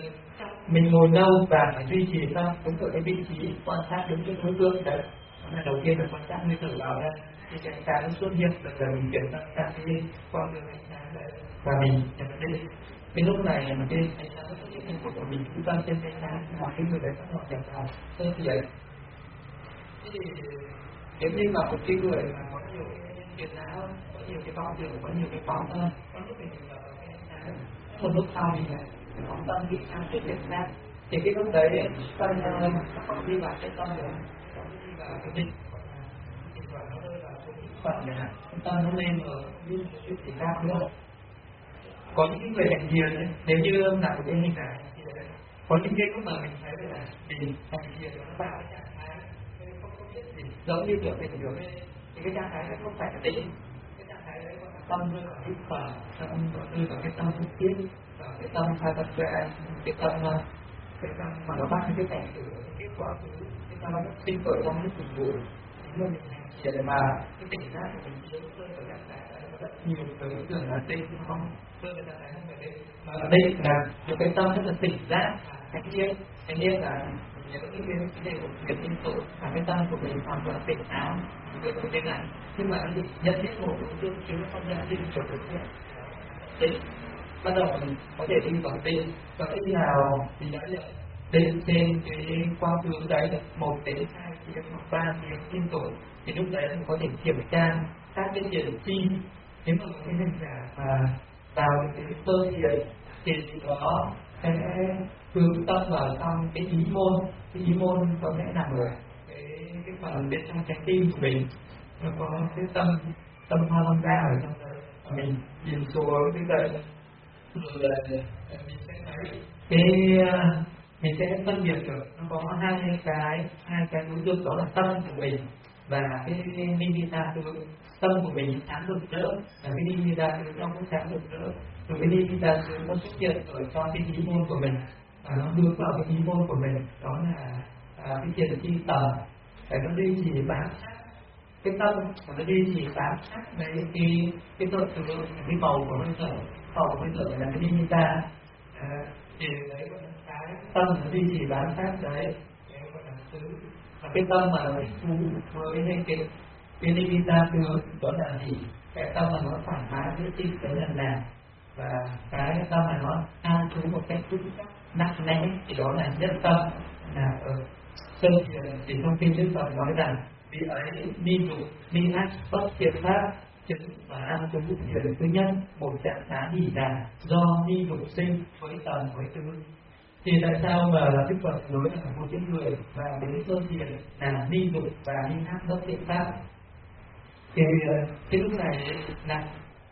Mình ngồi lâu và phải duy trì tâm đúng ở cái vị trí quan sát đứng trước đối tượng đấy. Đó là đầu tiên là quan sát hơi thở vào đây, thì cái ánh sáng xuất hiện rồi mình chuyển sang cái con đường ánh sáng đấy và mình nhận định. Cái lúc này mà cái ánh sáng xuất hiện của mình chúng ta trên ánh sáng hoặc cái người đấy bắt đầu nhập vào cơ thể. Thế thì nếu như mà một cái người mà có nhiều cái phiền não, có nhiều cái vọng tưởng, có nhiều cái vọng tâm, có lúc mình vào cái ánh sáng, một lúc sau thì vọng tâm bị sang cái phiền não, thì cái lúc đấy tâm nó không đi vào cái tâm nữa, nó đi vào cái định, thì quả nó rơi vào cái phận này, tâm nó lên ở như một cái gì khác nữa. Có những người hành thiền nếu như là một cái hình ảnh có những cái lúc mà mình thấy là mình hành thiền nó vào cái trạng thái không biết gì, giống như kiểu mình hiểu thì cái trạng thái đấy không phải là định, cái trạng thái đấy gọi là tâm rơi vào cái phận, tâm rơi vào cái tâm xúc tiến, vào cái tâm khai tập tuệ, cái tâm mà nó bắt cái cảnh tượng, cái kết quả cái tâm nó sinh khởi trong cái phục vụ, mà mình hành thiền mà cái tỉnh giác của mình chiếu rơi vào trạng thái rất nhiều thứ tưởng là tinh không rơi vào trạng thái không phải đây mà ở đây là một cái tâm rất là tỉnh giác thanh niên là nhớ cái điều việc tinh tụ và cái tâm của mình hoàn toàn tỉnh táo về vấn đề này nhưng mà anh nhận biết một đối tượng chứ không nhận định cho đối tượng đấy bắt đầu mình có thể đi vào tên và khi nào thì đã nhận tên trên cái quang tướng đấy 1 đến 2 tiếng hoặc 3 tiếng liên tục thì lúc đấy mình có thể kiểm tra các cái hiển chi nếu mà cái hành giả mà vào cái sơ thiền thì có sẽ hướng tâm vào trong cái ý môn có lẽ nằm ở cái phần bên trong trái tim của mình nó có cái tâm hoa long ra ở trong đấy mình nhìn xuống cái đấy rồi mình sẽ thấy cái mình sẽ phân biệt được nó có hai cái đối tượng đó là tâm của mình và cái nimitta tướng tâm của mình sáng rực rỡ và cái nimitta tướng nó cũng sáng rực rỡ rồi cái nimitta tướng nó xuất hiện ở trong cái ý môn của mình và nó hướng vào cái ý môn của mình đó là cái thiền chi tầm để nó duy trì bám sát cái tâm của nó duy trì bám sát với cái tội tướng cái màu của hơi thở là cái nimitta thì đấy cái tâm nó duy trì bám sát đấy và cái tâm mà nó thích thú với cái nimitta tướng đó là gì cái tâm mà nó thoải mái với tinh đấy là nào và cái tâm mà nó an trú một cách vững chắc nặng nề thì đó là nhất tâm là ở sơ thiền thì trong kinh Đức Phật nói rằng vì ấy ni dục ni ác bất thiện pháp chứng và an trú thiền thứ nhất một trạng thái hỷ đà do ni dục sinh với tầm với tứ thì tại sao mà Đức Phật nói là một cái người và đến sơ thiền là ni dục và ni ác bất thiện pháp thì cái lúc này là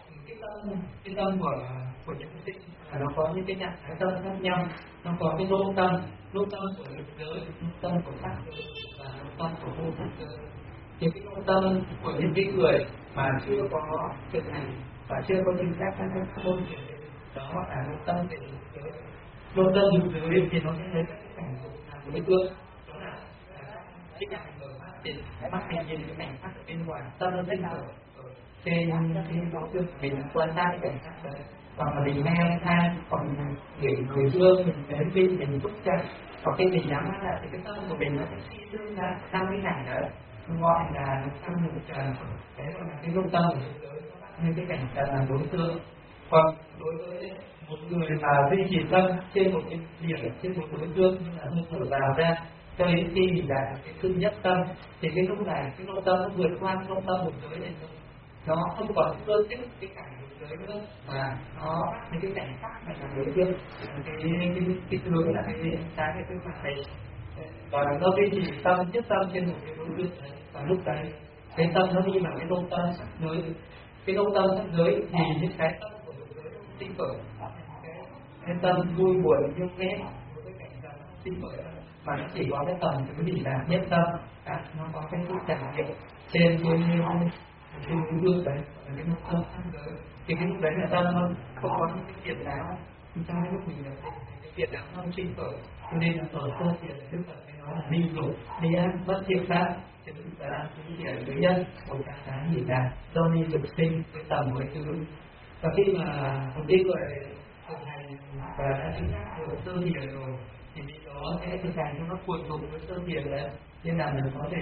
cái tâm của những sinh nó có những cái trạng thái tâm khác nhau nó có cái lỗ tâm của lực giới lỗ tâm của pháp giới và lỗ tâm của vô pháp giới thì cái lỗ tâm của những cái người mà chưa có thực hành và chưa có chính xác các môn đó là lỗ tâm về lực giới lỗ tâm lực giới thì nó sẽ thấy các cái cảnh dục là một cái tương đó là cái cảnh mở mắt thì mắt mình nhìn cái cảnh sắc ở bên ngoài tâm nó rất ở trên cái đối tượng mình quan sát cái cảnh sắc đấy hoặc là mình nghe than còn để người thương mình đến khi mình xúc chạm hoặc khi mình nhắm mắt lại thì cái tâm của mình nó sẽ suy tư ra sang cái cảnh đó gọi là sang một trần đấy là cái lỗ tâm như cái cảnh trần là đối tượng còn đối với một người mà duy trì tâm trên một cái điểm trên một đối tượng như là hơi thở vào ra cho đến khi mình đạt cái thứ nhất tâm thì cái lúc này cái lỗ tâm nó vượt qua cái lỗ tâm một giới này nó không còn cơ tích cái cảnh một giới nữa mà nó những cái cảnh khác này là đối tượng cái hướng là cái mặt này và nó duy trì tâm nhất tâm trên một cái đối tượng này và lúc đấy cái tâm nó đi vào cái lỗ tâm sắc giới cái lỗ tâm sắc giới thì những cái tâm của một giới tinh khởi cái tâm vui buồn yêu ghét một cái cảnh tâm tinh khởi mà nó chỉ có cái tầm cái gì là nhất tâm nó có cái sự trải nghiệm trên cái hướng dương đấy cái mức tâm sắc giới thì cái lúc đấy là tâm không có những cái tiền não chúng ta lúc mình là cái tiền não không tinh khởi cho nên là ở sơ thiền Đức Phật mới nói là ni dục ni ác bất thiện pháp chứ là cái thiền thứ nhân một trạng thái gì là do ni dục sinh với tầm với tứ và khi mà một cái người thực hành và đã chứng giác được sơ thiền rồi thì lúc đó sẽ thực hành cho nó cuộn đục với sơ thiền đấy nên là mình có thể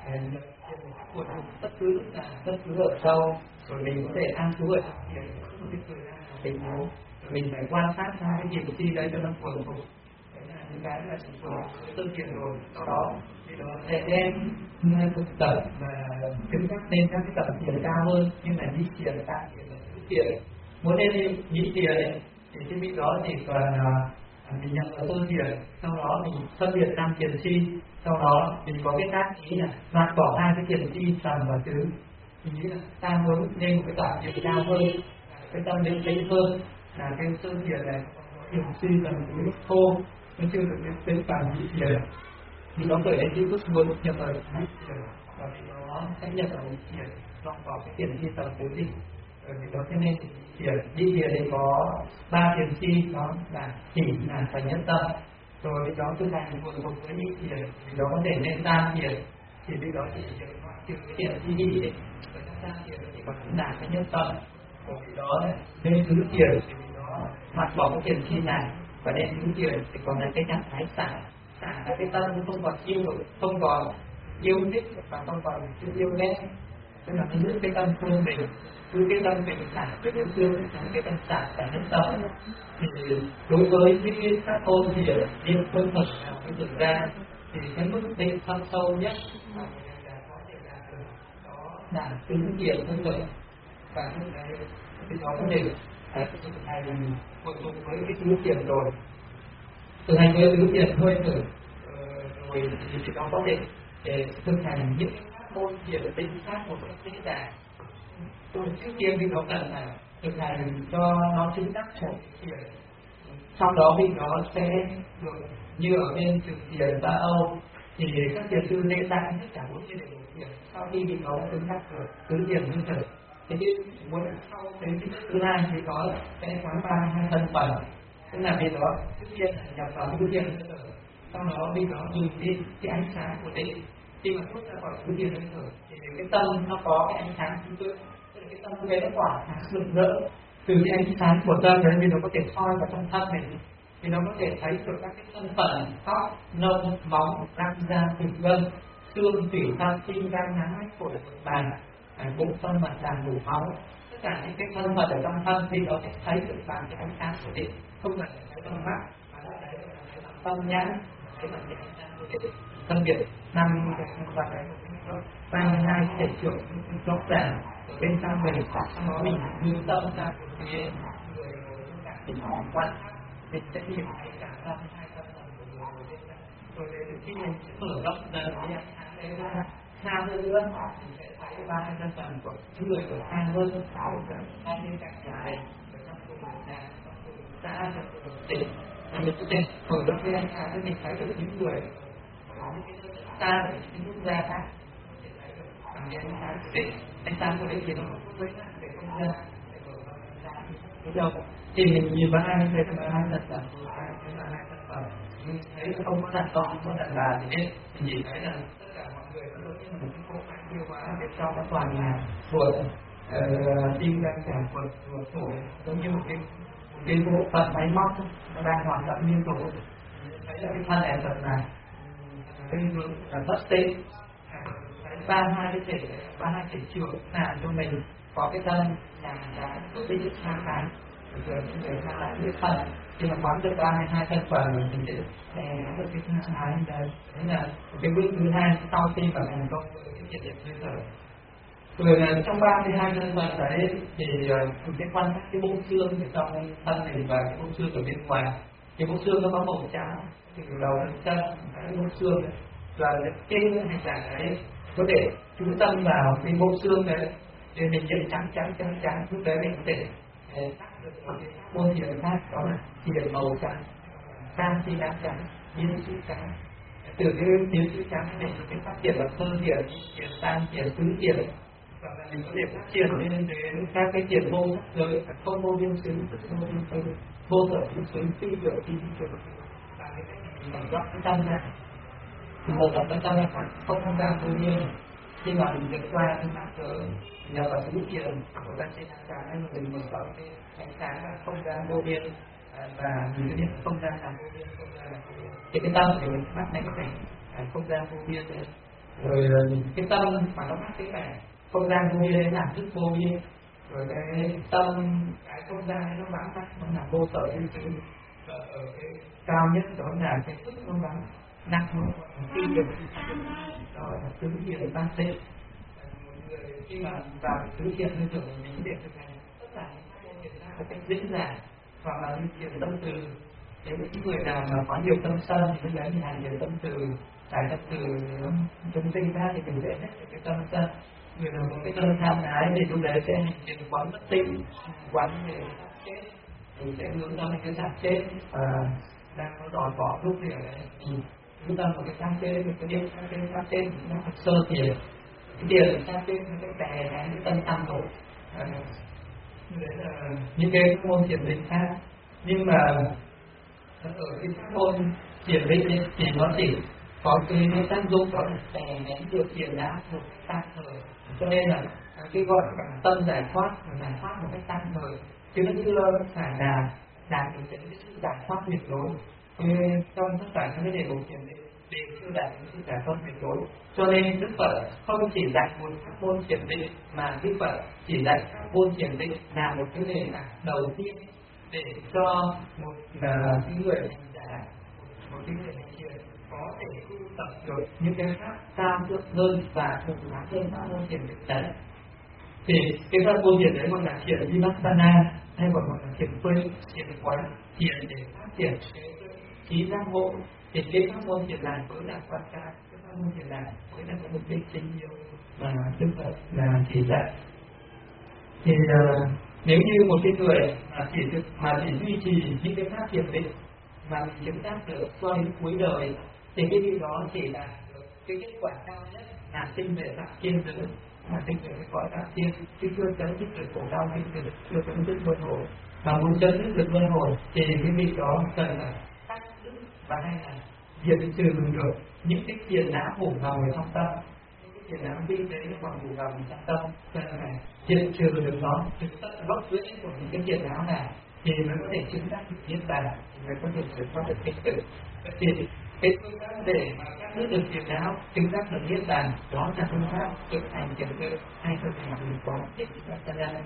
cuộn đục bất cứ ở đâu rồi mình có thể an trú ở trong thiền một cái thời gian tình huống mình phải quan sát hai cái điểm chi đấy cho nó cuộn đục những cái là chỉ của sơ thiền rồi sau đó thì nó sẽ đem thực tập và chứng giác lên các cái tập thiền cao hơn nhưng mà đi thiền tại thiền là thiền muốn lên nhị thiền thì cái vị đó chỉ cần mình nhận vào sơ thiền sau đó mình phân biệt 5 thiền chi sau đó mình có cái tác ý là loại bỏ 2 cái thiền chi tầm và tứ mình nghĩ là ta hướng lên một cái tầm thiền cao hơn cái tâm đến tĩnh hơn là cái sơ thiền này thiền chi tầm tứ thô nó chưa được đến tầm nhị thiền thì nó khởi lên cái ước muốn nhập vào nhị thiền và vì nó sẽ nhập vào nhị thiền loại bỏ cái thiền chi tầm tứ đi vì đó cho nên nhị thiền thì có 3 thiền chi đó là chỉ là phải nhất tâm rồi đó thực hành cuộn đục với nhị thiền thì đó có thể lên tam thiền thì lúc đó thì trừ cái tiền chi đi để ra tiền thì còn đạt cái nhân tâm của vị đó nên cứ tiền thì vị đó mặt bỏ cái tiền chi này và đem cứ tiền thì còn là cái trạng thái xả là cái tâm không còn không còn yêu thích và không còn sự yêu ghét, tức là cái giữ cái tâm phương mình, cứ cái tâm mình xả cái yêu thương, cái tâm xả nhân tâm. Thì đối với những các ôn thiền niệm phương Phật nào cái thực ra thì cái mức định thâm sâu nhất mà người ta có thể đạt được đó là tứ thiền phương Phật, và lúc đấy thì nó có thể thực hành hội tụ với cái tứ thiền rồi, thực hành với tứ thiền hơi thở rồi thì nó có thể để thực hành những môn thiền tinh khác một cách dễ dàng. Trước tiên thì nó cần phải thực hành cho nó chứng đắc một thiền, sau đó thì nó sẽ được như ở bên trường thiền Ba Âu thì các thiền sư dễ dàng tất cả bốn thiền đều thiền. Sau khi thì nó đã chứng đắc được tứ thiền như thế, thế nhưng muốn sau đến thứ hai thì nó sẽ quán ba hai thân phần, tức là vì đó trước tiên nhập vào tứ thiền như thế, sau đó vì nó nhìn đi cái ánh sáng của định, khi mà thoát ra khỏi tứ thiền như thế thì cái tâm nó có cái ánh sáng chính thức, tức là cái tâm cái nó tỏa sáng rực rỡ từ cái ánh sáng của tâm đấy, vì nó có thể soi vào trong thân mình thì nó có thể thấy được các cái thân phận tóc, nông, móng, răng, da, thịt vân, xương, tủy, thận, tim, gan, não, mạch, phổi, bàn, bụng, phân, mật, đàn, đủ máu, tất cả những cái thân phận ở trong thân thì nó sẽ thấy được bằng cái ánh sáng của định, không cần phải thấy bằng mắt mà là đấy là cái bằng tâm nhãn, cái bằng cái ánh sáng của định. Phân biệt năm cái thân phận này ba hai thể trưởng rõ ràng bên trong mình, sau đó mình hướng tâm ra cái người thì họ quan mình sẽ nhìn thấy cả tâm hai tâm thần của người ngồi bên cạnh, rồi đến khi mình mở rộng ra cái ánh sáng đấy ra xa hơn nữa mình sẽ thấy ba hai tâm thần của những người ở xa hơn, hai bên cạnh nhà này ở trong cùng nhà, trong cùng xã, trong cùng tỉnh, mình có thể mở rộng cái ánh sáng để mình thấy được những người có những cái xa ở những quốc gia khác, bằng cái ánh sáng của định thì nó không với lại để không gian để đâu thì mình nhìn vào hai thấy là hai thật là hai thật phẩm, mình thấy không có đàn con không có đàn bà gì hết, mình nhìn thấy là tất cả mọi người nó giống như là một cái cỗ máy tiêu hóa bên trong nó toàn là ruột, tim gan phổi ruột phổi, giống như một cái bộ phận máy móc nó đang hoạt động liên tục. Thấy là cái thân này thật là cái là bất tê, ba hai thể trường là cho mình có cái thân là cái sự sáng sáng rồi những người ta lại biết thân, khi mà quán được ba hay hai thân phần thì sẽ có cái thứ hai đây, đấy là cái bước thứ hai sau khi mà thành công với cái hiện điểm hơi thở. Rồi trong 32 thân phần đấy thì cái quan sát cái bộ xương ở trong thân mình và cái bộ xương ở bên ngoài. Cái bộ xương nó có màu trắng từ đầu đến chân, cái bộ xương và cái hành trạng đấy có thể chú tâm vào cái bộ xương đấy để mình nhận trắng lúc đấy mình có thể tác được một cái môn thiền khác, đó là thiền màu trắng, tam chi đá trắng, biến chữ trắng. Từ cái biến chữ trắng để cái phát triển là sơ thiền, thiền tam thiền, tứ thiền, và mình có thể phát triển lên đến các cái thiền vô giới, không vô biên xứ, vô sở biên xứ, phi biểu phi biểu, và cái cách mình mở rộng cái tâm ra, mở rộng cái tâm ra không gian vô biên. Khi mà mình vượt qua cái mạng cỡ nhờ vào tứ thiền của bên trên ánh sáng nên mình mở rộng cái ánh sáng là không gian vô biên, và mình biết không gian là vô biên, không gian là vô biên. Thì cái tâm thì mình bắt này cái cảnh không gian vô biên đấy. Rồi cái tâm mà nó bắt cái cảnh không gian vô biên đấy là thức vô biên. Rồi cái tâm cái không gian ấy nó vắng ra, nó là vô sở biên xứ. Và ở cái cao nhất đó là cái thức nó vắng nặng hơn khi được đó là tứ thiền tam tê. Khi mà vào tứ thiền hơi thở mình có thể thực hành tất cả những cái thiền một cách dễ dàng, hoặc là như thiền tâm từ. Nếu những người nào mà có nhiều tâm sân thì lúc đấy mình hành thiền tâm từ, trải tâm từ chúng sinh ra thì mình sẽ hết được cái tâm sân. Người nào có cái tâm tham ái thì lúc đấy sẽ hành thiền quán bất tinh, quán về chết, mình sẽ hướng tới cái xác chết đang có đòi bỏ lúc thì ở đấy chúng ta một cái xác chết, cái đêm cái xác chết nó thật sơ thiền, cái tiền xác chết nó sẽ đè cái tâm tâm độ. Đấy là những cái môn thiền định khác, nhưng mà ở cái môn thiền định thì nó chỉ có cái tác dụng đó là đè nén được phiền não một cách tạm thời, cho nên là cái gọi là tâm giải thoát một cách tạm thời, chứ nó chưa phải là đạt được cái sự giải thoát tuyệt đối. Trong tất cả các cái đề mục thiền định đều chưa đạt được sự giải thoát tuyệt đối, cho nên Đức Phật không chỉ dạy một pháp môn thiền định, mà Đức Phật chỉ dạy pháp môn thiền định là một cái nền tảng đầu tiên để cho một cái người hành giả, một cái người hành thiền có thể tu tập được những cái pháp cao thượng hơn và thực hóa thêm pháp môn thiền định đấy. Thì cái pháp môn thiền đấy gọi là thiền vipassana, hay còn gọi là thiền tuệ, thiền quán, thiền để phát triển cái trí giác ngộ. Thì cái pháp môn thiền này mới là quan trọng, cái pháp môn thiền này mới là cái mục đích chính yếu mà Đức Phật là chỉ dạy. Thì nếu như một cái người mà chỉ duy trì những cái pháp thiền định mà mình chứng đắc được cho đến cuối đời, thì cái điều đó chỉ là cái kết quả cao nhất là sinh về phạm thiên giới, là sinh về cái cõi phạm thiên, chứ chưa chấm dứt được khổ đau sinh tử, chưa chấm dứt luân hồi. Mà muốn chấm dứt được luân hồi thì cái việc đó cần là cắt đứt và hay là diệt trừ được những cái phiền não hủ ngầu ở trong tâm, những cái phiền não vi tế nó còn hủ ngầu trong tâm, cần phải diệt trừ được nó, thực tận gốc rễ của những cái phiền não này thì mới có thể chứng đắc được niết bàn, mới có thể vượt qua được sinh tử. Thì cái phương pháp để mà cắt đứt được phiền não, chứng đắc được niết bàn, đó là phương pháp thực hành thiền tuệ hay thực hành thiền quán thiền vipassana.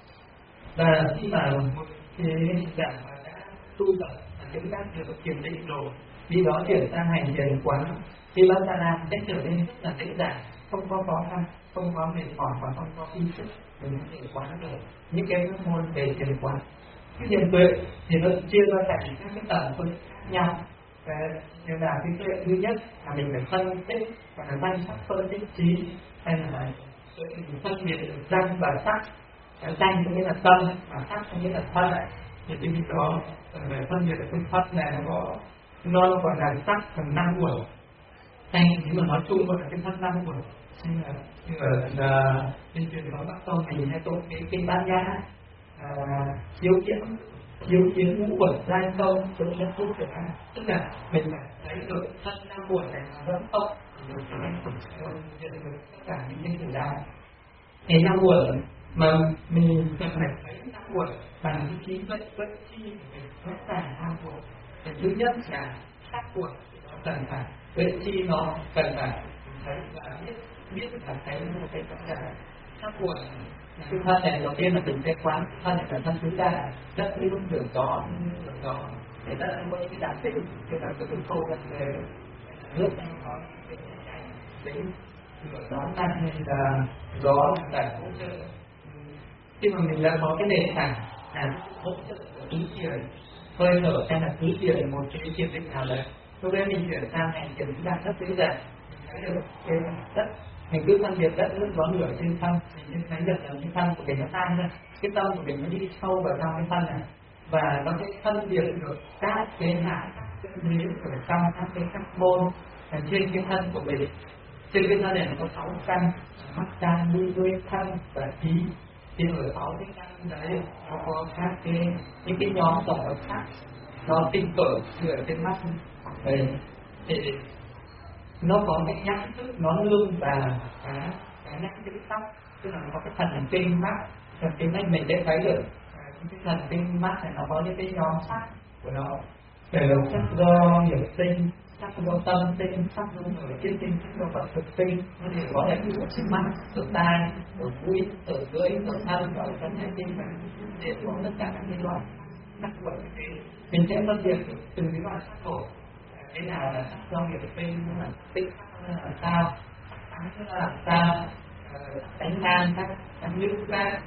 Và khi mà một cái dạng mà đã tu tập chứng đắc được thiền định rồi, khi đó chuyển sang hành thiền quán vipassana sẽ trở nên rất là dễ dàng, không có khó khăn, không có mệt mỏi và không có phi sức, mình có thể quán được những cái pháp môn về thiền quán. Cái thiền tuệ thì nó chia ra thành các cái tầng phân khác nhau. Như là cái tuệ thứ nhất là mình phải phân tích, gọi là danh sắc phân tích trí, hay là mình phân biệt được danh và sắc. Danh có nghĩa là tâm, và sắc có nghĩa là thân. Thì cái việc đó phải phân biệt được cái thân này nó gọi là sắc phần 5 uẩn. Danh nếu mà nói chung gọi là cái thân 5 uẩn. Như là trên truyền thống Bắc Tông mình hay tụng cái bát nhã chiếu kiến ngũ uẩn giai không cho nên không thể ăn, tức là mình phải thấy được thân 5 uẩn này nó vẫn tốt, mình phải nhận được tất cả những cái sự đạo. Cái 5 uẩn mà mình cần phải thấy 5 uẩn bằng cái trí tuệ bất chi của mình, tất cả 5 uẩn. Thứ nhất là sắc uẩn, nó cần phải tuệ chi, nó cần phải thấy và biết là thấy một cái tất cả sắc uẩn. Cái thân này đầu tiên là mình sẽ quán thân này là thân chúng ta, đất nước đường gió để đất có những cái đặc tính, cái đặc tính khô gần về nước nó tính gió tăng hay là gió là hỗ trợ. Khi mà mình đã có cái nền tảng là hỗ trợ của tứ thiền, hơi thở hay là tứ thiền một cái thiền định nào đấy, lúc đấy mình chuyển sang hành thiền chúng ta rất dễ dàng thấy được cái đất. Mình cứ phân biệt đất nước gió lửa trên thân, mình thấy được là cái thân của mình nó tan ra, cái tâm của mình nó đi sâu vào trong cái thân này, và nó sẽ phân biệt được các cái hạt chân lý ở trong các cái các môn trên cái thân của mình. Trên cái thân này nó có 6 căn: mắt, tai, mũi, lưỡi, thân và trí. Thì ở 6 cái căn đấy nó có các cái những cái nhóm tổng hợp khác, nó tinh cỡ ở trên mắt đây thì nó có cái nhãn thức, nó lưng và cái nhãn thức tóc, tức là nó có cái thần kinh mắt. Thần kinh mắt mình sẽ thấy được cái thần kinh mắt này nó có những cái nhóm sắc của nó, về sắc do nghiệp sinh, sắc do tâm sinh, sắc do người kết sinh, sắc do vật thực sinh. Nó thì có thể ví dụ trên mắt, ở tai, ở mũi, ở lưỡi, ở thân, ở thân hay tim, để có tất cả các cái loại sắc của cái mình sẽ phân biệt từng cái loại sắc khổ. Cái nào là sắc do nghiệp sinh, nó là tích là sao, nó là sao, đánh ngang các nữ các,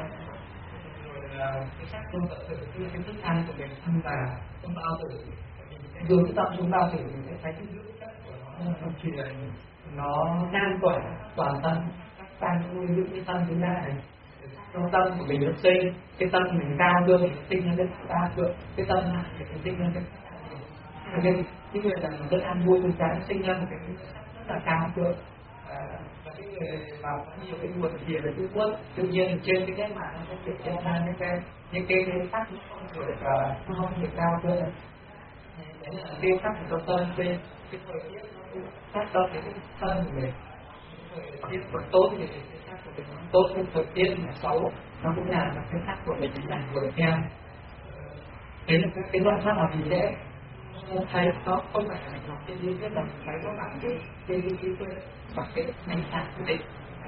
rồi cái sắc do vật thực, cái thức ăn của mình ăn và không bao tử. Dùng cái tâm chúng bao tử mình sẽ thấy cái nữ chất của nó truyền, nó lan tỏa toàn thân, các tan nuôi những cái tâm chúng ta này. Trong tâm của mình nó sinh, cái tâm mình cao hơn thì nó sinh lên cao hơn, cái tâm này thì nó sinh lên cái người làm rất ăn vui từ trái sinh ra một cái rất là cao hơn. Và cái người mà có nhiều cái nguồn tiền là Trung Quốc, tự nhiên trên cái mạng nó sẽ hiện ra những cái sắc nó không được cao hơn. Đấy là cái sắc của tâm trên cái thời tiết nó cũng tác động đến cái thân của mình. Thời tiết còn tốt thì cái sắc của mình nó tốt, cái thời tiết mà xấu nó cũng làm cho cái sắc của mình ảnh hưởng theo. Đấy là cái đoạn sắc mà mình sẽ thấy nó không phải là nó cái lý thuyết là phải có bằng cái bằng cái ánh sáng của mình,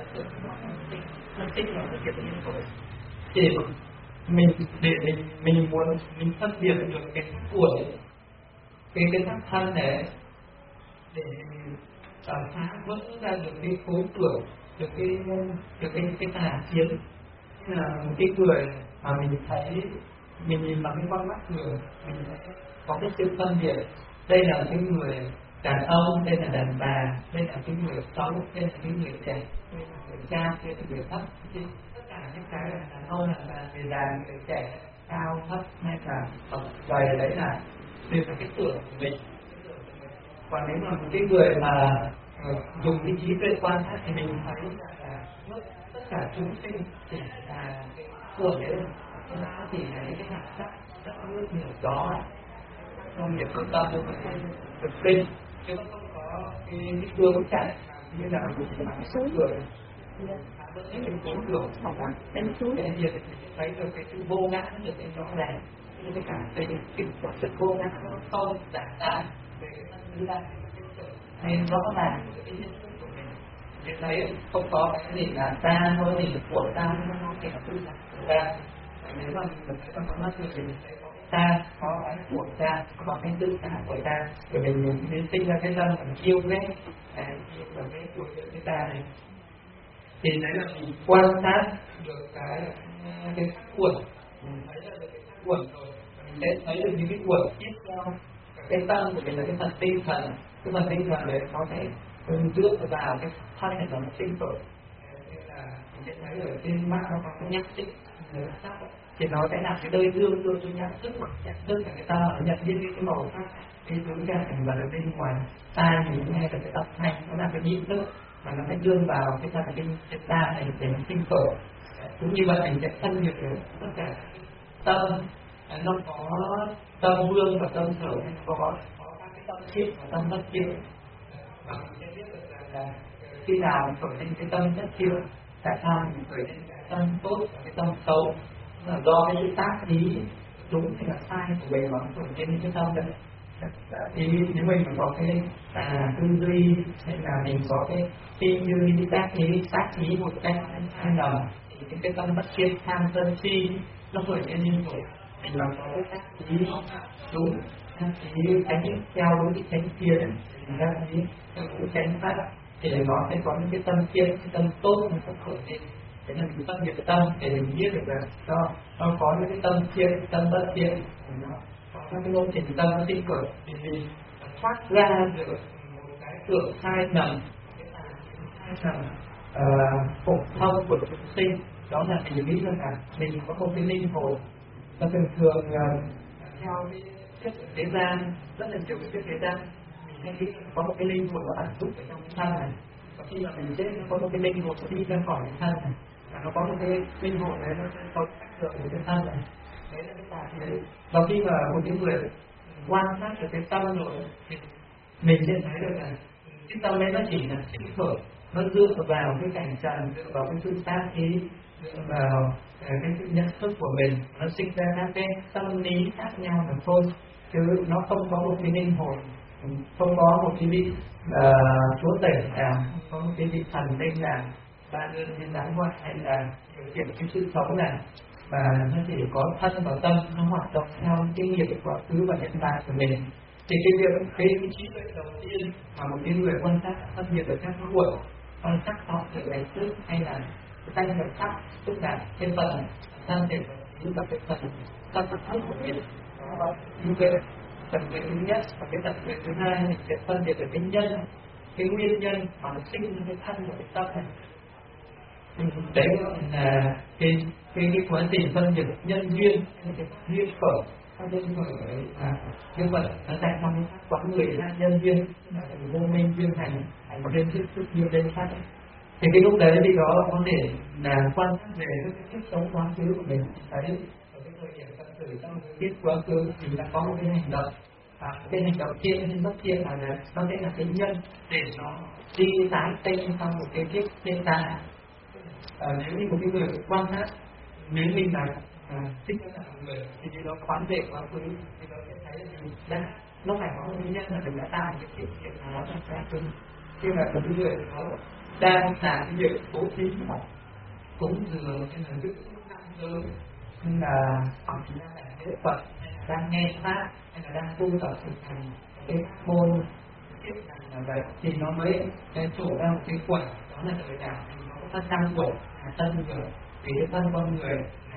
nó tích vào cái kiểu như vậy. Thì mình để mình muốn mình phân biệt được cái của cái sắc thân này để phá vỡ ra được cái khối tưởng, được cái tà kiến. Như là một cái người mà mình thấy mình nhìn bằng cái con mắt người, mình sẽ có cái sự phân biệt. Đây là cái người đàn ông, đây là đàn bà, đây là cái người xấu, đây là cái người trẻ, đây là người cha, đây là người thấp. Tất cả những cái là đàn ông, là người già, người trẻ, cao thấp hay là gầy, đấy là đều là cái tưởng của mình. Còn nếu mà một cái người mà dùng cái trí tuệ quan sát thì mình thấy là tất cả chúng sinh chỉ là cái của đấy, nó chỉ là những cái hạt sắc rất nước nhiều gió, không nhiều cơ tâm được sinh, chứ nó không có cái tương chạy như là một cái số người những cái kiến tưởng hoặc là đánh xuống để việc thấy được cái sự vô ngã được cái rõ ràng, như cái cả về cái sự vô ngã nó không giải tán về cái thân như là nên rõ ràng cái nhận thức của mình. Để thấy không có cái gì là ta thôi, gì của ta, nó không thể là tư là của ta. Nếu mà mình thấy con mắt thì mình thấy có ta, có cái của ta, có cái tư ta của ta, rồi mình sinh ra cái tâm mình yêu ghét, yêu và ghét của cái ta này. Thì đấy là mình quan sát được cái cuộn, mình thấy là được cái cuộn rồi, mình sẽ thấy được những cái cuộn tiếp theo. Cái tâm của mình là cái phần tinh thần, cái phần tinh thần đấy có thể dựa vào cái thân này là một sinh khởi. Nên là mình sẽ thấy ở trên mắt nó có cái nhắc tích sắc, thì nó sẽ là cái đôi dương cho nhận thức, nhận thức là người ta nhận biết cái màu sắc, cái hướng ra thành vật ở bên ngoài. Ta thì nghe được cái tập thành, nó là cái nhị thức mà nó sẽ dương vào cái thân cái ta này để sinh khởi. Cũng như vậy mình sẽ phân biệt được tất cả tâm, nó có tâm vương và tâm sở, có các cái tâm thiện và tâm bất thiện. Và mình sẽ biết được là khi nào khởi lên cái tâm bất thiện, tại sao mình khởi lên cái tâm tốt và cái tâm xấu, là do cái tác ý đúng hay là sai của mình mà khởi lên cái tâm đấy. Thì nếu mình có cái tư duy hay là mình có cái như tác ý một cách sai lầm, thì cái tâm bất thiện tham sân si nó khởi lên như vậy. Mình làm có cái tác ý đúng, tác ý tránh theo đối cái tránh kia, tác ý cũng tránh phát, thì nó sẽ có những cái tâm thiện, cái tâm tốt nó sẽ khởi lên. Thế nên mình phân biệt tâm để mình biết được là nó có những cái tâm thiện, tâm bất thiện, nó có cái lộ trình tâm nó sinh khởi, thì mình thoát ra được một cái tưởng sai lầm, cái sai lầm phổ thông của chúng sinh. Đó là mình nghĩ rằng là mình có một cái linh hồn. Và thường theo cái thuyết của thế gian, rất là nhiều cái thuyết thế gian, mình hay nghĩ có một cái linh hồn nó ẩn túc ở trong thân này, và khi mà mình chết nó có một cái linh hồn nó đi ra khỏi cái thân này, và nó có một cái linh hồn đấy nó sẽ có tác dụng của cái thân này. Đấy là cái tà khí. Và khi mà một cái người quan sát được cái tâm rồi thì mình sẽ thấy được là cái tâm đấy nó chỉ là sinh khởi, nó dựa vào cái cảnh trần, dựa vào cái sự tác ý, dựa vào cái sự nhận thức của mình, nó sinh ra các cái tâm lý khác nhau mà thôi, chứ nó không có một cái linh hồn, không có một cái vị chúa tể nào, không có một cái vị thần linh nào, ba đơn thiên đáng ngoại hay là điều kiện cái sự sống nào, và nó chỉ có thân và tâm nó hoạt động theo kinh nghiệm quá khứ và hiện tại của mình. Thì cái việc cái trí tuệ đầu tiên mà một cái người quan sát phân biệt được các cuộn, quan sát họ được đánh thức hay là cái thanh hợp sắc, tức là cái phần thân thể như là cái phần tâm thức của mình. Như vậy phần thứ nhất và cái tập thứ hai thì sẽ phân biệt được cái nhân, cái nguyên nhân mà nó sinh ra cái thân của cái tâm này. Đấy là cái quá trình phân biệt nhân duyên, cái duyên khởi, cái duyên khởi là như vậy. Nó tại trong quán người là nhân duyên, vô minh duyên hành lên thức duyên lên khác. Thì cái lúc đấy thì đó có thể là quan sát về cái kiếp sống quá khứ của mình. Thấy ở cái thời điểm thật sự trong kiếp quá khứ thì đã có một cái hành động cái hành động thiện hay bất thiện là nó sẽ là cái nhân để nó đi tái tên trong một cái kiếp hiện tại. Nếu như một cái người quan sát, nếu mình là thích là một người thì nó quán về quá khứ thì nó sẽ thấy là mình đã, nó phải có nguyên nhân là mình đã tạo cái chuyện chuyện nó trong quá khứ. Khi mà một cái người nó đang làm cái việc bố thí hoặc cúng dường hay là giữ năm giới, nhưng là họ chỉ đang làm lễ Phật, đang nghe pháp hay là đang tu tập thực hành cái môn tiếp hành là vậy, thì nó mới cái chỗ ra một cái quả, đó là đời đạo. Nó có phát tâm của tân người, vì cái thân con người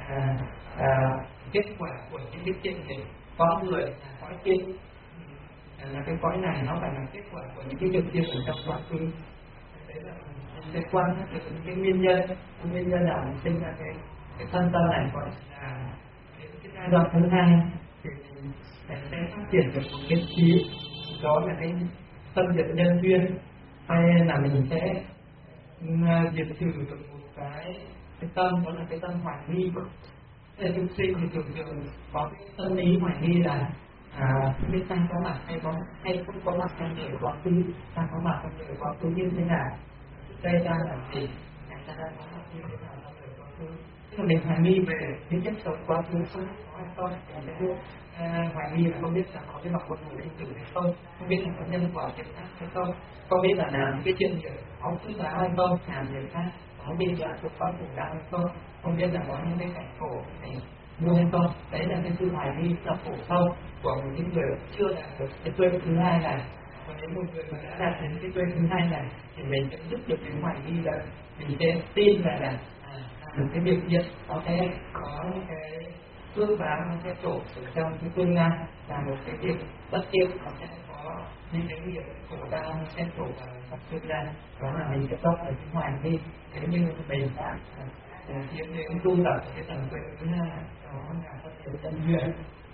kết quả của những cái chuyện này. Có người là cõi tiên, là cái cõi này nó phải là kết quả của những cái việc tiên ở trong quá khứ. Đấy là cái quan sát được những cái nguyên nhân nào mình sinh ra cái thân tâm này, gọi là cái giai đoạn thứ hai thì mình sẽ phát triển được một cái trí, đó là cái phân biệt nhân duyên, hay là mình sẽ diệt trừ được một cái tâm, đó là cái tâm hoài nghi. Để chúng sinh thì thường có cái tâm lý hoài nghi là biết ta có mặt hay không có mặt trong đời quá khứ, ta có mặt trong đời quá khứ như thế nào, đây ta làm gì, ta đang có mặt như thế nào trong đời quá khứ. Tức là mình hoài nghi về những chất sống quá khứ có hay không, hoài nghi là không biết là có cái mặt con người sinh tử hay không biết là có nhân quả thiệt khác hay không biết là làm cái chuyện gì ông thứ báo hay không, làm việc khác có biên đoạn thuộc pháp phủ đạo hay không biết là có những cái cảnh khổ này mua hay không. Đấy là cái sự hoài nghi là phổ thông của những người chưa đạt được cái tuệ thứ hai này. Còn nếu một người mà đã đạt đến cái tuệ thứ hai này thì mình sẽ giúp được cái hoài nghi là mình sẽ tin là một cái biểu hiện có thể có cái phương báo, nó sẽ trổ ở trong cái tương lai, là một cái việc bất tiêu, nó sẽ có những cái nghiệp khổ đau nó sẽ trổ vào trong tương lai. Đó là mình sẽ tốt ở cái hoài nghi. Nếu như mình đã tiến đến tu tập cái tầng tuệ thứ hai, đó là phân biệt chân duyên.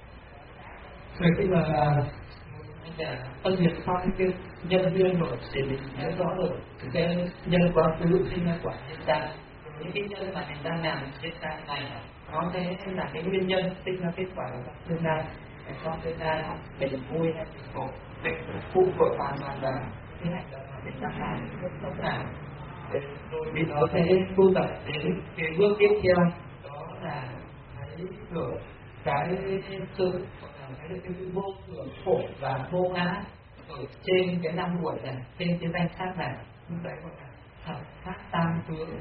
Rồi khi mà phân biệt xong cái nhân duyên rồi thì mình nhớ rõ được cái nhân quá khứ sinh ra quả hiện tại. Những cái nhân mà mình đang làm hiện tại này nó sẽ là cái nguyên nhân sinh ra kết quả trong tương lai. Trong tương lai mình vui hay mình khổ, mình phụ thuộc hoàn toàn vào cái hành động mà mình đang làm lúc nào. Rồi mình có thể tu tập đến cái bước tiếp theo, đó là thấy được cái sự cái vô thường khổ và vô ngã ở trên cái năm muội này, trên cái danh sắc này. Lúc đấy gọi là thập sát tam tướng.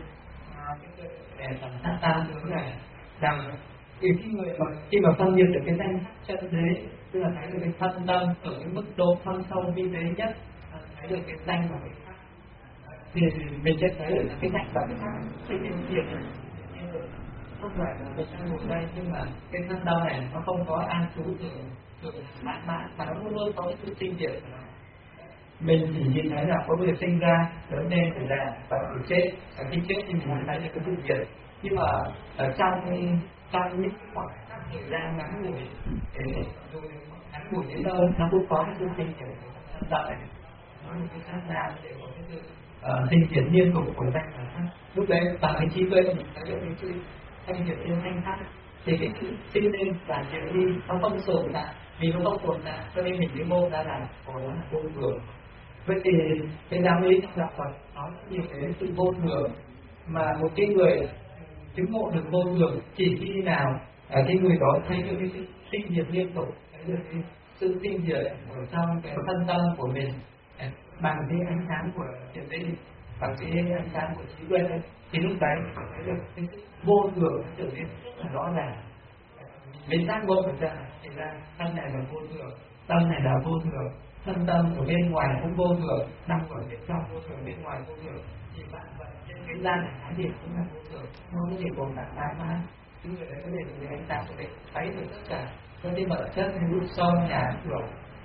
Để thập sát tam tướng này rằng khi mà phân biệt được cái danh sắc chân đế, tức là thấy được cái thân tâm ở cái mức độ phân sâu vi tế nhất, thấy được cái danh và cái sắc, thì mình sẽ thấy được cái danh và cái sắc sinh đến việc không phải là mình đang ngồi đây, nhưng mà cái thân tâm này nó không có an trú được mãi mãi, mà nó luôn luôn có cái sự sinh diệt của nó. Mình chỉ nhìn thấy là có việc sinh ra, lớn lên, tử già và tử chết. Và khi chết thì mình thấy được cái sự diệt. Nhưng mà ở trong những khoảng thời gian ngắn ngủi, rồi ngắn ngủi đến đâu nó cũng có cái sự sinh diệt của thân tâm này. Nó là cái sát na để có cái sự sinh diệt liên tục của danh và sắc. Lúc đấy bằng cái trí tuệ mình thấy được cái sự sinh diệt trên danh sắc, thì cái sự sinh lên và diệt đi nó không tồn tại. Vì nó không tồn tại cho nên mình mới mô ra là nó là vô thường. Vậy thì cái giáo lý trong đạo Phật nói rất nhiều cái sự vô thường, mà một cái người chứng ngộ được vô thường chỉ khi nào cái người đó thấy được cái sự sinh diệt liên tục, thấy được cái sự sinh diệt ở trong cái thân tâm của mình bằng cái ánh sáng của thiền định, bằng cái ánh sáng của trí tuệ, thì lúc đấy thấy được cái sự vô thường trở nên rất là rõ ràng. Mình giác ngộ được ra thì ra thân này là vô thường, tâm này là vô thường, thân tâm của bên ngoài cũng vô thường, nằm ở bên trong vô thường, bên ngoài vô thường, thì bạn vật trên cái gian này cái gì cũng là vô thường, nó có thể tồn tại mãi mãi. Những người đấy có thể dùng ánh sáng của mình thấy được tất cả các cái vật chất như núi son, nhà cửa,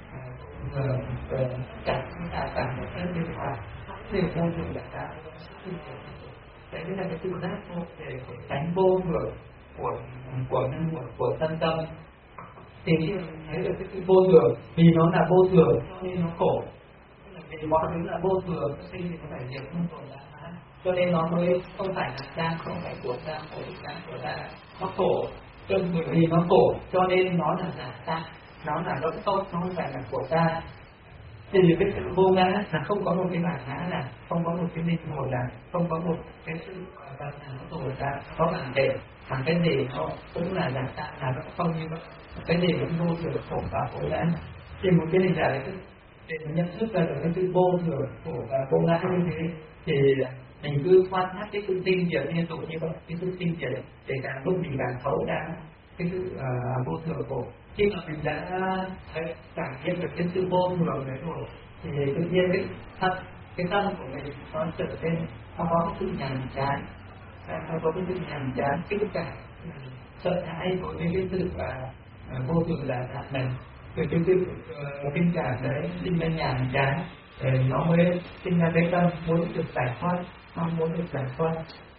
cả một cái bên ngoài đều vô thường tất cả. Đấy là cái sự giác ngộ về cái tánh vô thường của nhân nguồn của thân tâm. Thì khi mình thấy được cái sự vô thường, vì nó là vô thường cho nên nó khổ. Vì mọi thứ là vô thường, nó sinh thì nó phải diệt, không tồn tại mãi, cho nên nó mới không phải là đang, không phải của ta, của ta, nó khổ. Vì nó khổ cho nên nó là giả ta, nó là đỡ tốt, nó không phải là của ta. Thì cái sự vô ngã là không có một cái bản ngã nào, không có một cái linh hồn nào, không có một cái sự vật nào nó tồn tại có bản thể, thằng cái gì nó cũng là giả tạo, là nó không như vậy, cái gì cũng vô thường khổ và khổ ngã. Thì một cái gì là để nhận thức ra được cái sự vô thường khổ và vô ngã như thế, thì mình cứ quan sát cái sự tinh tiến liên tục như vậy, cái sự tinh tiến để càng lúc mình càng thấu ra cái sự vô thường khổ. Khi mà mình đã cảm nhận được cái sự vô thường đấy rồi thì tự nhiên cái tâm của mình nó trở nên nó có cái sự nhàm chán, nó có cái sự nhàm chán, cái cả sợ hãi đối với cái sự vô thường là thật mình, rồi cái sự kinh cảm đấy sinh ra nhàm chán, nó mới sinh ra cái tâm muốn được giải thoát, mong muốn được giải thoát.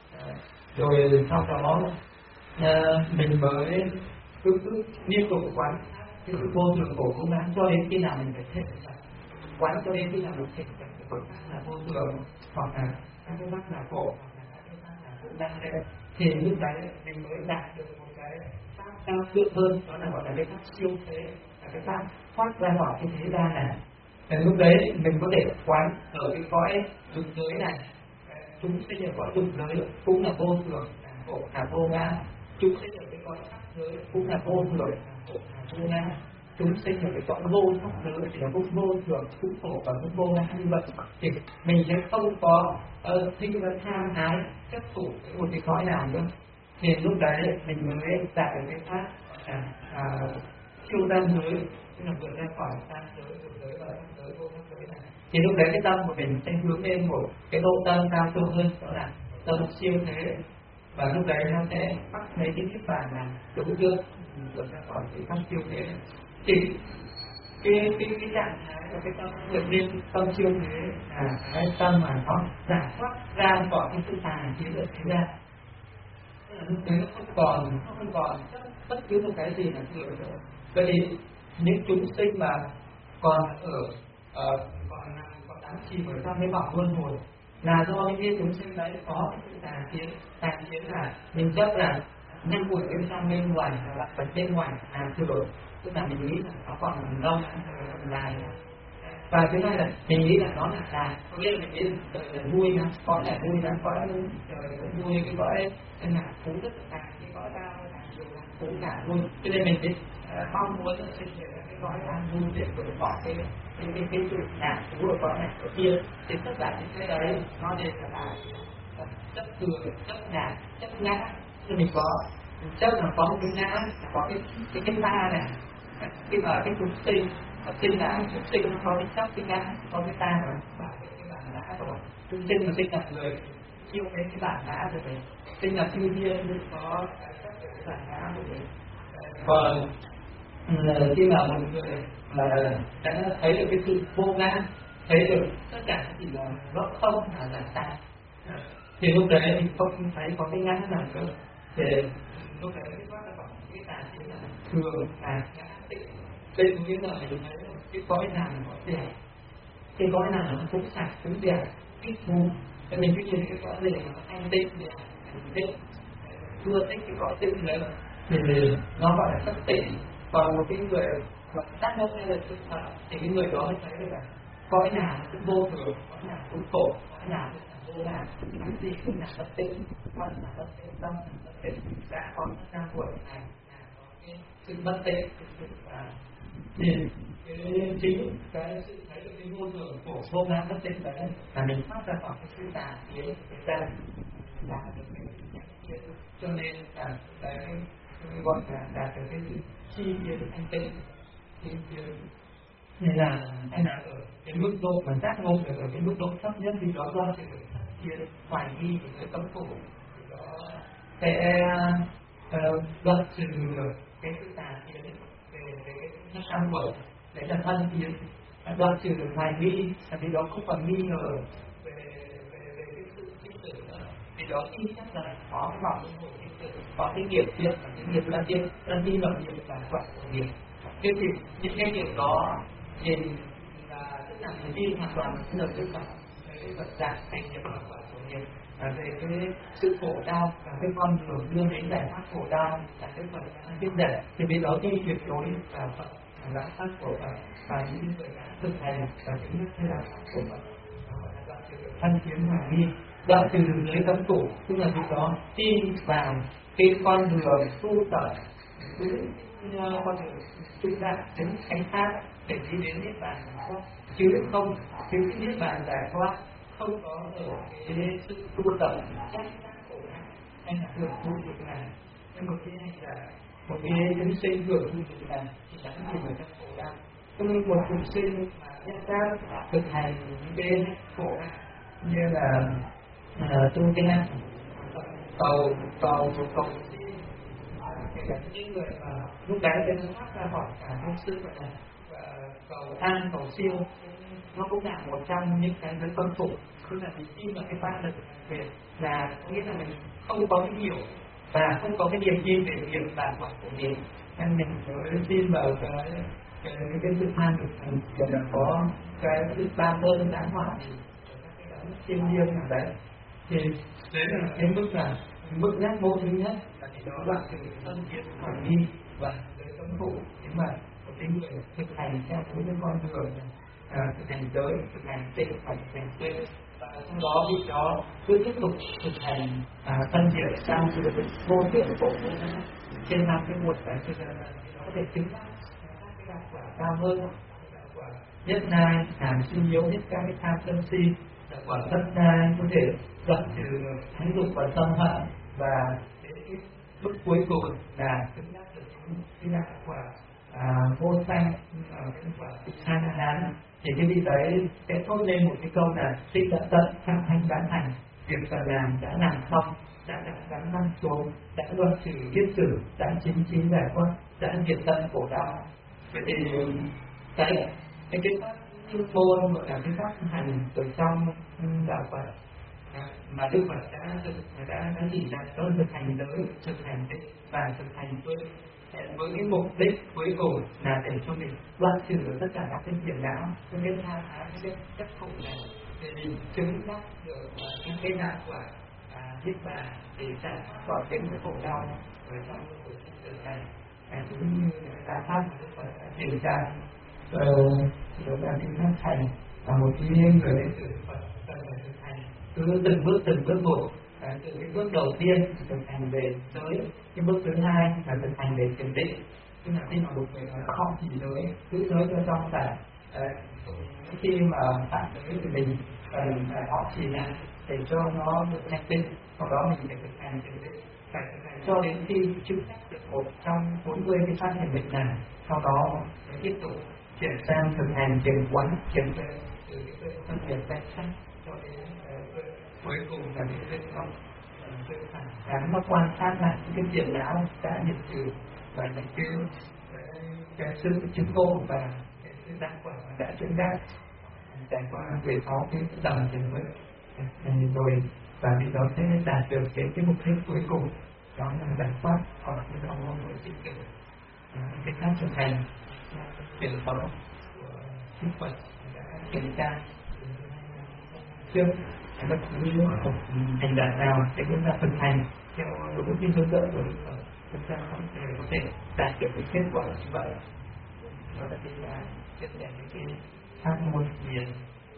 Rồi sau đó mình mới cứ liên tục quán cái sự vô thường khổ cũng ngã cho đến khi nào mình phải thể quán cho đến khi nào mình thể là vô thường, hoặc là các cái mắt là khổ, hoặc là các cái mắt là cũng đang đây, thì lúc đấy mình mới đạt được một cái pháp cao thượng hơn, đó là gọi là cái pháp siêu thế, là cái pháp thoát ra khỏi cái thế gian này. Thì lúc đấy mình có thể quán ở cái cõi dục giới này, chúng sẽ ở cõi dục giới cũng là vô thường, là khổ, là vô ngã. Chúng sẽ ở cái cõi sắc giới cũng là vô thường, là khổ, là vô ngã. Chúng sinh ở cái cõi vô sắc giới thì là cũng vô thường, cũng khổ và cũng vô ngã. Như vậy thì mình sẽ không có thích vấn tham ái chấp thủ một cái cõi nào nữa. Thì lúc đấy mình mới đạt được cái pháp siêu tam giới, tức là vượt ra khỏi tam giới, vượt giới và sắc giới, vô sắc giới này. Thì lúc đấy cái tâm của mình sẽ hướng lên một cái độ tâm cao thượng hơn, đó là tâm siêu thế. Và lúc đấy nó sẽ bắt lấy cái niết bàn là đúng chưa, vượt ra khỏi cái tâm siêu thế. Thì cái trạng thái và cái tâm vượt lên tâm siêu thế là cái tâm mà nó giải thoát ra khỏi cái sự tà kiến ở thế gian. Lúc đấy nó không còn bất cứ một cái gì là thừa nữa. Vậy thì những chúng sinh mà còn còn đắm chìm ở trong cái vòng luân hồi là do những cái chúng sinh đấy có cái sự tà kiến là mình chấp là nhân của bên trong bên ngoài và vật bên ngoài chưa đổi, tức là mình nghĩ là nó còn lâu còn dài. Và thứ hai là mình nghĩ là nó là dài, có nghĩa là mình nghĩ là vui lắm, có là vui lắm, có là vui, cái cõi là phú rất là cao, cái cõi cao là nhiều là phú cả luôn. Cho nên mình mong muốn sinh ra cái cõi an vui để vượt bỏ cái sự lạc phú ở cõi này ở kia. Thì tất cả những cái đấy nó đều là chấp thừa, chấp ngã, chấp ngã. Thì mình có chấp là có một cái ngã, có cái ta này, khi mà cái chúng sinh là chúng sinh nó có cái chấp cái ngã, có cái ta rồi, và cái bản ngã rồi. Chúng sinh mà sinh là người chịu cái bản ngã rồi, sinh là siêu nhiên có cái bản ngã rồi. Còn khi mà một người đã thấy được cái sự vô ngã, thấy được tất cả chỉ là nó không là giả tạo, thì lúc đấy mình không thấy có cái ngã nào nữa. Thì lúc đấy cái phát ra cái tà chính là thường là ngã tịnh. Đây có nghĩa là mình thấy cái cõi nào nó đẹp, cái cõi nào nó cũng sạch, cũng đẹp, thích thú. Thì mình cứ nhìn cái cõi gì mà anh tịnh đẹp, mình thích, ưa thích cái cõi tịnh đấy thì nó gọi là sắc tịnh. Còn một cái người mà tác động hay là sự thật thì cái người đó mới thấy được là cõi nào cũng vô thường, cõi nào cũng khổ, cõi nào cũng là vô ngã, cái gì cũng là bất tịnh, quan là bất tịnh, tâm là bất tịnh, đã có những trang buổi này là có cái sự bất tịnh, thì chính cái sự thấy được cái vô thường khổ vô ngã bất tịnh đấy là mình phát ra khỏi cái sự tà kiến cái ta đạt được cái nhận kiến. Cho nên là cái gọi là đạt được cái sự chi kiến thanh tịnh, chi kiến. Nên là hay là ở cái mức độ mà giác ngộ được ở cái mức độ thấp nhất thì đó do sự thất kiến hoài nghi của người tâm khổ, đó sẽ đoạn trừ được cái sự tà kiến về cái tham vọng, đấy là thân kiến, đoạn trừ được hoài nghi, vì đó không còn nghi ngờ về cái sự sinh tử nữa, vì đó tin chắc là có cái vọng luân hồi sinh tử, có cái nghiệp thiện và cái nghiệp là thiện, là đi vào nghiệp là quả của nghiệp. Thế thì những cái nghiệp đó thì là tức là mình đi hoàn toàn là được cái cái vật dạng thành nghiệp là quả của nghiệp, về cái sự khổ đau và cái con đường đưa đến giải thoát khổ đau là cái phần biết giải thì bên đó đi tuyệt đối là Phật đạo pháp của Phật và những người đã thực hành và chứng đắc cái đạo pháp của Phật. Đoạn trừ thân kiến hoài nghi, đoạn trừ giới cấm thủ, tức là việc đó tin vào cái con đường tu tập con đường tu đạo đến cánh pháp để đi đến niết bàn giải thoát, chứ không cái niết bàn giải thoát không có ở cái sự tu tập chắc khổ hay là hưởng thụ việc này. Nhưng một cái hành giả, một cái chúng sinh hưởng thụ việc này thì đã chìm ở trong khổ đau. Trong một chúng sinh mà nhân giác thực hành những cái khổ như là tu cái cầu kể cả những người mà lúc đấy bên thoát ra khỏi cả công sự vậy này, cầu an cầu siêu, nó cũng là một trong những cái giới tuân thủ. Tức là mình tin vào cái pháp lực về là nghĩa là mình không có cái hiểu và không có cái niềm tin về việc làm quả của mình, nên mình mới tin vào cái sự an được để có cái sự ban ơn đáng họa các cái thiên nhiên ở đấy. Thì đấy là cái mức giác ngộ thứ nhất, là thì đó là sự phân biệt hoài nghi và giới cấm thủ. Nhưng mà một cái người thực hành theo những con đường thực hành giới, thực hành tịnh và thực hành tuệ, và trong đó vị đó cứ tiếp tục thực hành phân biệt sang sự vô tiện khổ trên năm cái một cái cho nên là nó có thể chứng đắc các cái đạo quả cao hơn, đạo quả nhất nai hàm siêu yếu nhất các cái tham sân si, đạo quả thất nai có thể đoạn trừ thái dục và tâm hận, và đến cái bước cuối cùng là chứng đắc được cái đạo quả vô sanh, cái quả hai na hán. Thì cái vị đấy sẽ thốt lên một cái câu là tích đã tận tham thanh đã thành, việc phải làm đã làm xong, đã gắn năm xuống, đã luận trừ kiết sử, đã chính giải thoát, đã diệt tận khổ đau. Vậy thì cái pháp chuyên môn gọi là cái pháp hành từ trong đạo Phật mà Đức Phật đã chỉ ra, đó là thực hành giới, thực hành tịnh và thực hành tuệ, với cái mục đích cuối cùng là để cho mình đoạn trừ được tất cả các cái phiền não, những cái tham ái, những cái chấp khổ này, để mình chứng đắc được những cái đạo quả niết bàn, để giải thoát khỏi những cái khổ đau ở trong cuộc sinh tử này. Cũng như là pháp của Đức Phật đã chỉ ra, đó là cái pháp hành, và một cái người đệ tử Phật cần phải thực hành cứ từng bước một. Từ cái bước đầu tiên thực hành về giới, cái bước thứ hai là thực hành về thiền định. Tức là khi mà một người không chỉ giới, giữ giới cho trong sạch. Khi mà phạm giới thì mình cần phải học chỉ là để cho nó được thanh tịnh, sau đó mình phải thực hành thiền định, phải thực hành cho đến khi chứng đắc được một trong 40 cái pháp thiền định này, sau đó mới tiếp tục chuyển sang thực hành thiền quán, thiền tuệ, từ cái tuệ phân biệt danh sắc cho đến cuối cùng là cái tuệ không gắn nó quan sát lại cái phiền não đã diệt trừ và những cái sự chứng ngộ và cái sự đắc quả đã chứng đắc trải qua về 6 cái tầng thiền mới rồi, và vì đó sẽ đạt được cái mục đích cuối cùng, đó là giải thoát khỏi cái dòng mong muốn sinh tử. Cái cách thực hành truyền thống của Đức Phật đã kiểm tra trước bất cứ hành động nào để chúng ta thực hành theo đúng cái hướng dẫn của Đức Phật, chúng ta không thể có thể đạt được cái kết quả như vậy. Đó là cái chia sẻ những cái pháp môn thiền.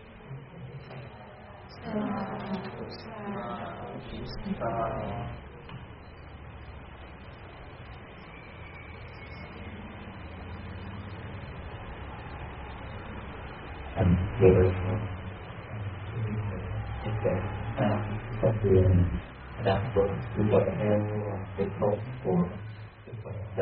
Các quyền đạt được tu tập theo cái thống của Đức Phật là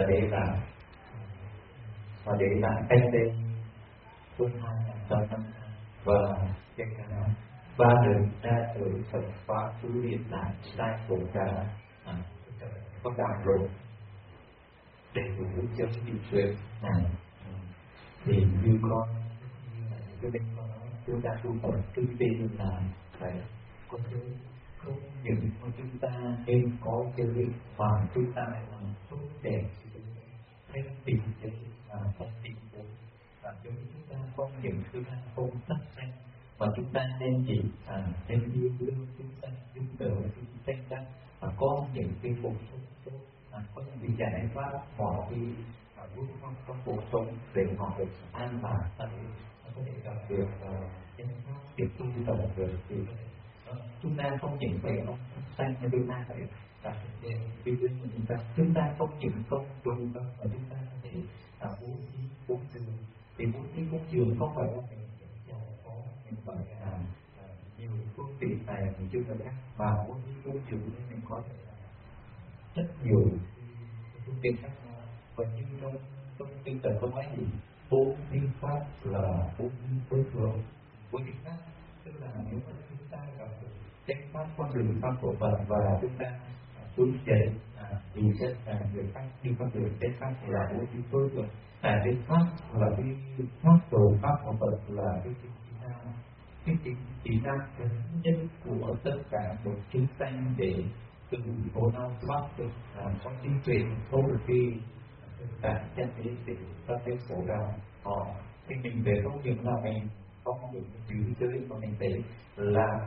để làm cách đây hơn 2.000 năm, và cái ba đời ra từ Phật pháp tu luyện lại sai của cả các đạo rồi để đủ cho cái vị tuệ này. Thì như con cái bên con nói, chúng ta tu tập cái tên là phải có giới, không những mà chúng ta nên có giới và chúng ta lại làm tốt đẹp thanh tịnh giới và thanh tịnh giới, và cho chúng ta không những chúng ta không đắc sanh, mà chúng ta nên chỉ nên yêu thương chúng ta, giúp đỡ chúng sanh đắc, và có những cái cuộc sống tốt, có những cái giải pháp bỏ đi bước trong cuộc sống để họ được an toàn, họ có thể gặp được chánh pháp, việc tu tập được thì chúng ta không những phải ông sanh mà chúng ta phải đạt được vì chúng ta không những không tu đâu mà chúng ta có thể bố thí cúng dường. Thì bố thí cúng dường không phải là mình giàu có, mình phải nhiều phương tiện này mình chưa được mà bố thí cúng dường nên mình có thể rất nhiều phương tiện khác nhau. Và như trong tinh thần có nói gì bố thí pháp là bố thí tối thượng. Bố thí pháp tức là nếu mà chúng ta gặp được chánh pháp con đường pháp của Phật và chúng ta hướng dẫn thì sẽ người khác đi con đường chánh pháp là bố thí tối thượng. Chánh pháp là cái pháp đồ pháp của Phật là cái chỉ ra cái nhân của tất cả một chúng sanh để từ khổ đau thoát được có trí tuệ thấu được khi cả chân lý để thoát cái khổ đau. Khi mình về không những là mình không được giữ giới mà mình để làm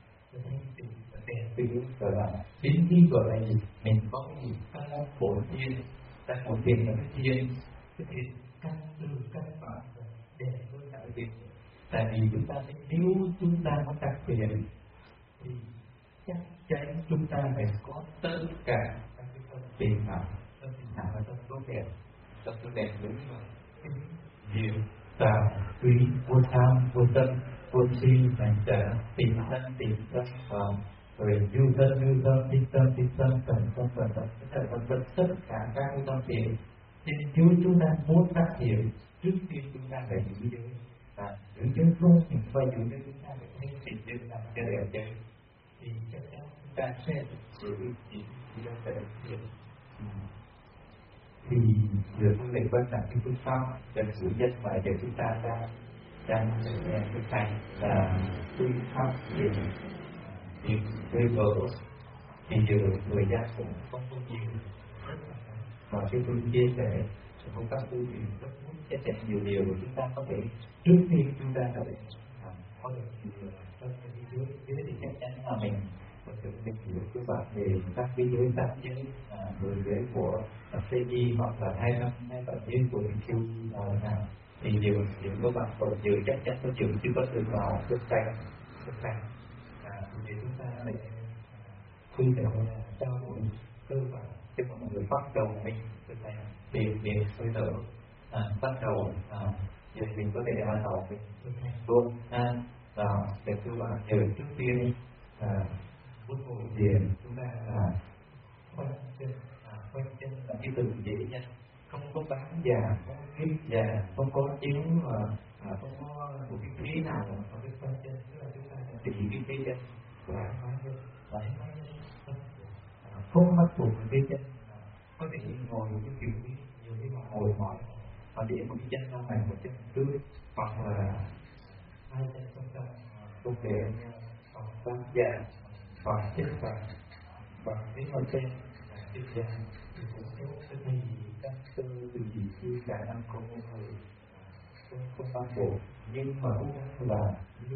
cái gọi là chính khi gọi là gì mình có cái gì căn bổn thiên, căn bổn thiên là cái thiên căn từ căn bản để hơn đại việc. Tại vì chúng ta nếu chúng ta có đặc biệt thì chắc chắn chúng ta phải có tất cả các cái phần tiền nào và tâm tốt đẹp, tâm tốt đẹp đúng rồi. Nhiều tạo quý vô tham vô tâm vô si thành trả tìm thân rồi du thân tin tâm cần tất cả các cái tâm tiền. Nên chúng ta muốn phát triển trước tiên chúng ta phải giữ giới giữ giới không thì phải giữ giới chúng ta phải thanh tịnh giới làm cho đẹp chơi thì chắc chắn chúng ta sẽ giữ chỉ do phải thực thì được vấn đề quan trọng cái phương pháp cho sự dân mà để chúng ta đang thực hành là phương pháp để gây vỡ thì giờ người dân cũng không có nhiều mà cái tôi chia sẻ công tác tu thì rất muốn chia sẻ nhiều điều mà chúng ta có thể trước khi chúng ta có thể có được nhiều trong cái dưới thì chắc chắn là mình có thể tìm hiểu các bạn về các cái giới tác giới người giới của CG hoặc là 2 năm hay là giới của Q nào thì điều các bạn còn dự chắc chắn có trường chưa có được vào thực hành thì chúng ta để quy định trao đổi cơ bản cho mọi người bắt đầu mình thực hành việc hơi thở bắt đầu thì mình có thể bắt đầu mình thực hành luôn để cơ bản giờ trước tiên bước ngồi thiền chúng ta khoanh chân là cái từ dễ nhất, không có bán già, không có kiếp già, không có chiếu không có một cái khí nào có cái khoanh chân, tức là chúng ta chỉ cái chân thoải mái hơn, không bắt buộc cái chân có thể ngồi cái kiểu nhiều khi mà ngồi mỏi và để một cái chân sau này một chân trước hoặc là hai chân song song không để bán già và chết và cái ngồi trên chết già thì cũng tốt cho vì các cơ từ khi khả năng không ban bộ nhưng mà cũng là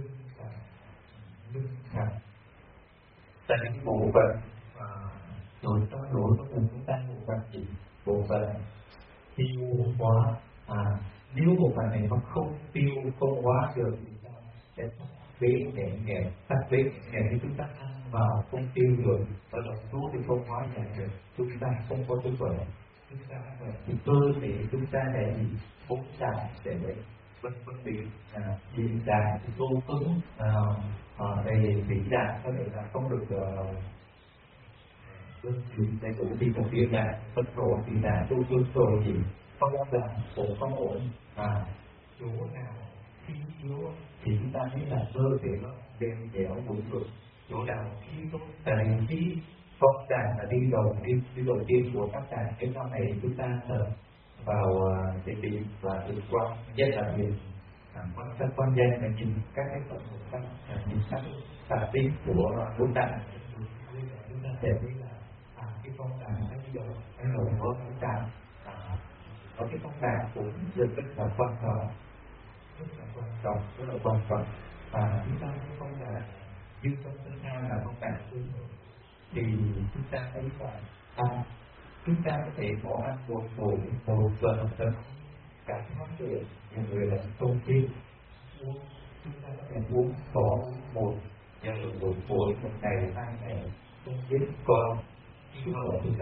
lưng thẳng tại những bộ phận rồi trong đó cùng chúng ta bộ phận chỉ bộ phận tiêu hóa nếu bộ phận này nó không tiêu không hóa được thì sao sẽ bế nghẹn tắt bế nghẹn thì chúng ta ăn vào không tiêu được và độc tố thì không hóa giải được chúng ta không có sức khỏe chúng ta thì cơ thể chúng ta để bốn đạn để vân bị bị đạn thì vô cứng đây bị đạn có thể là không được luân chuyển đầy đủ thì một việc là phân độ thì là tu rồi gì không làm khổ không ổn chỗ nào khi yếu thì chúng ta thấy là cơ thể nó đen dẻo bụng rực chỗ nào khi tốt là khi phong đàn là đi đầu tiên của các đàn cái sau này chúng ta vào để tìm và vượt qua nhất là việc quan sát quan gian là nhìn các cái phần của các nhìn các tà tính của chúng ta để thấy là cái phong đàn nó đi đầu cái đầu của chúng ta có cái phong đàn cũng rất là quan trọng rất là quan trọng và chúng ta cái phong đàn như trong tương lai là phong đàn thì chúng ta thấy là chúng ta có thể bỏ ăn một tuần thật cả tháng được, nhiều người là tôn kính chúng ta có thể uống bỏ một buổi một ngày 2 ngày tôn kính còn khi của chúng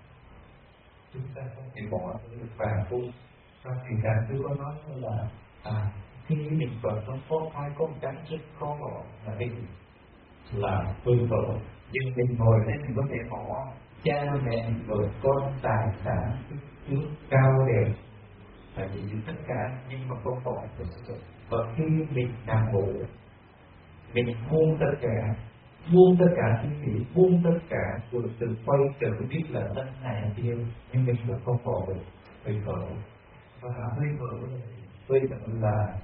ta không thể bỏ và cũng trong tình cảm tôi có nói là khi mình còn có hai con cái rất khó bỏ là tôi vợ, nhưng mình ngồi đây mình có thể bỏ cha mẹ vợ con tài sản nước cao đẹp tại vì tất cả nhưng mà không bỏ được. Và khi mình nằm ngủ mình buông tất cả suy nghĩ, buông tất cả rồi từ quay trở biết là thân này kia, nhưng mình cũng không bỏ được hơi thở. Và hơi thở là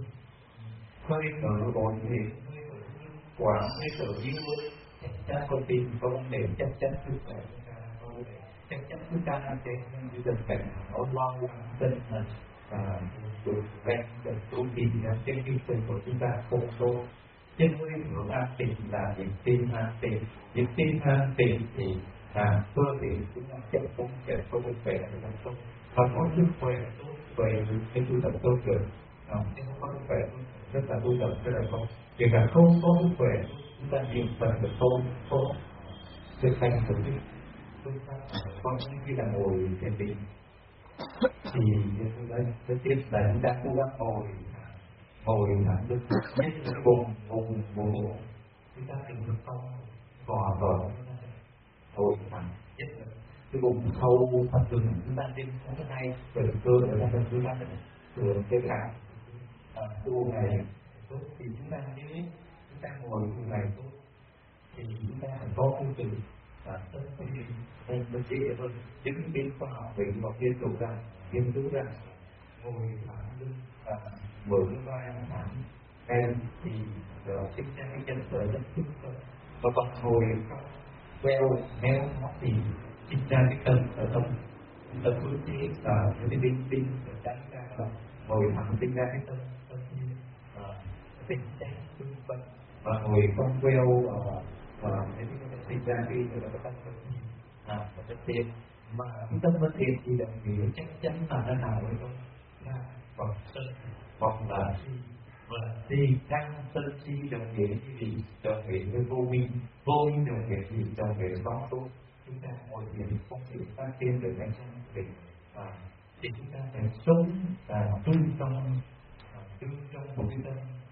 hơi thở còn thì quả hơi thở yếu chắc chắn con tim có vấn đề, chắc chắn sức khỏe chúng ta có vấn đề, chắc chắn chúng ta trên những tình cảnh nó lo tinh thần được vẹn được tu tìm ra trên cái tình của chúng ta không tốt. Trên hơi thở an tịnh là nhịp tim an tịnh, nhịp tim an tịnh thì cơ thể chúng ta sẽ không sức khỏe là tốt, và có sức khỏe tốt về cái tu tập tốt được, nhưng không có sức khỏe rất là tu tập rất là không. Kể cả không có sức khỏe chúng ta niệm Phật được tốt thực hành thực hiện. Còn khi là ngồi thiền định thì cái tiếp là chúng ta cố gắng ngồi thẳng được nhất là vùng chúng ta đừng được không gò gò ngồi thẳng nhất là cái vùng sâu thật sự chúng ta nên có cái này về cơ để ra chúng ta được cái cả tu này tốt thì chúng ta nhớ chúng ta ngồi tu này tốt thì chúng ta phải có cái từ và tất cái gì đây mới chỉ hơn chứng minh khoa học về một nghiên cứu ra ngồi thẳng lưng và mở cái vai thẳng em thì sinh ra cái chân trở rất thích và còn ngồi queo méo nó thì sinh ra cái cân ở trong phương chế và cái đinh tránh ra là ngồi thẳng sinh ra cái cân tình trạng xung quanh và ngồi con queo và cái sinh ra cái tâm bất thiện mà cái tâm bất thiện thì đồng nghĩa chắc chắn là nó nào đấy không hoặc sân hoặc là si tăng sân si đồng nghĩa gì đồng nghĩa với vô minh đồng nghĩa gì đồng nghĩa bóng tốt. Chúng ta ngồi thiền không thể phát triển được cảnh trong mình thì chúng ta phải sống trong một cái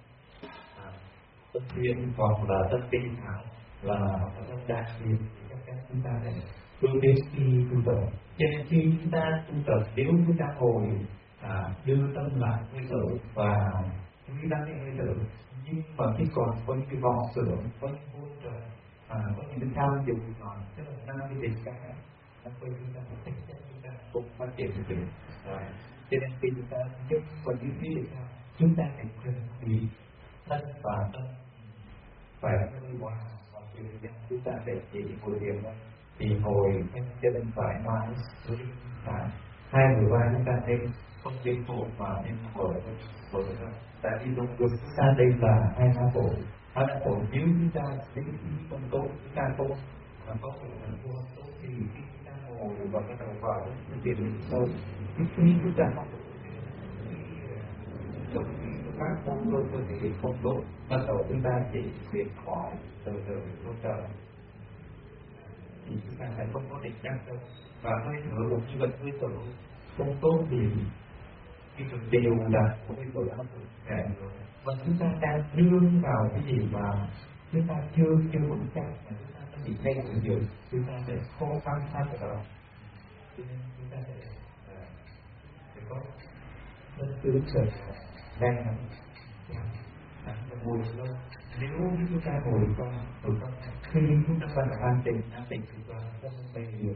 tâm thiện hoặc là tâm tinh thẳng là tâm đa thiện thì chắc chắn chúng ta phải hướng đến khi tu tập. Cho nên khi chúng ta tu tập nếu chúng ta ngồi đưa tâm lại hơi thở và chú ý lắng nghe hơi thở, nhưng mà khi còn có những cái vòng sửa có những hôn trời có những cái tham dục còn tức là năm cái tình cảm nó quay chúng ta một cách chắc chúng ta cũng phát triển được. Cho nên khi chúng ta giúp còn những cái thì sao chúng ta phải cần thì thân và tâm phải hơi hòa và chúng ta để chỉ ngồi thiền thì ngồi chân phải mái hai người vai chúng ta nên không tiến bộ mà nên mở tại vì trong chúng ta đây là hai lá phổi nếu chúng ta tính không tốt chúng ta không có tốt thì khi chúng ta ngồi và cái đầu vào cái tiền sâu khi chúng ta không các môn cơ thể không tốt bắt đầu chúng ta chỉ việc khỏi từ hỗ trợ thì chúng ta sẽ không có định năng đâu và hơi thở một như vậy hơi thở không tốt thì khi mình đều là không biết rồi nó và chúng ta đang đưa vào cái gì mà chúng ta chưa vững chắc mà chúng ta chỉ thay đổi nhiều chúng ta sẽ khó quan sát được đó. Cho nên chúng ta sẽ có bất cứ sự đang ngồi lâu nếu chúng ta ngồi con khi chúng ta bắt đầu an tịnh thì không bay được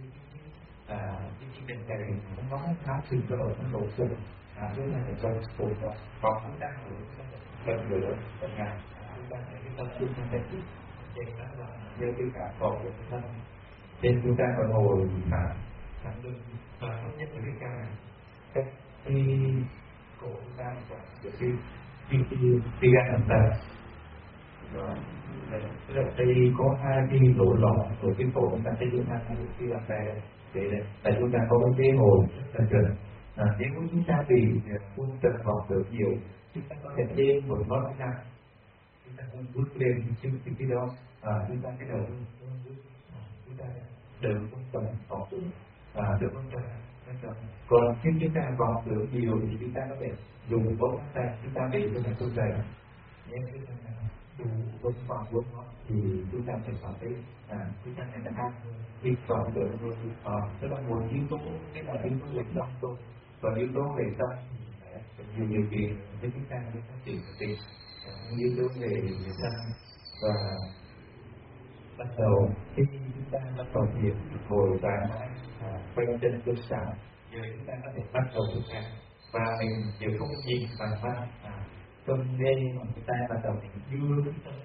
cái đèn cày nó khá sinh cơ ở trong độ sâu chúng ta phải cần phổ hoặc chúng ta cần lửa ở nhà chúng ta phải tâm chúng ta phải trên đó là như cái cả cột của thân trên chúng ta phải ngồi thẳng lưng và tốt nhất là cái ca này khi cổ chúng ta phải khi gan làm ta đây có hai cái lỗ lõm của cái cổ chúng ta sẽ đưa ra khi làm ta để là chúng ta có cái hồi là chuẩn. Nếu chúng ta vì quân tập học được nhiều, chúng ta có thể thêm một món kỹ năng, chúng ta không bước lên chứ cái đó chúng ta cái đầu chúng ta đừng quân tập học được quân tập. Còn khi chúng ta học được nhiều thì chúng ta có thể dùng bốn tay chúng ta đi cho chúng ta nếu chúng ta đủ vững vàng vững vàng thì chúng ta sẽ cảm thấy chúng ta sẽ ăn khi còn được tức là một yếu tố, cái là yếu tố về tâm thôi, và yếu tố về tâm nhiều điều kiện với chúng ta để phát triển thì yếu tố về tâm. Và bắt đầu khi chúng ta bắt đầu việc ngồi và quay chân cơ sở, giờ chúng ta có thể bắt đầu thực hành và mình giờ không nhìn bằng mắt tâm nên chúng ta bắt đầu mình đưa cái tâm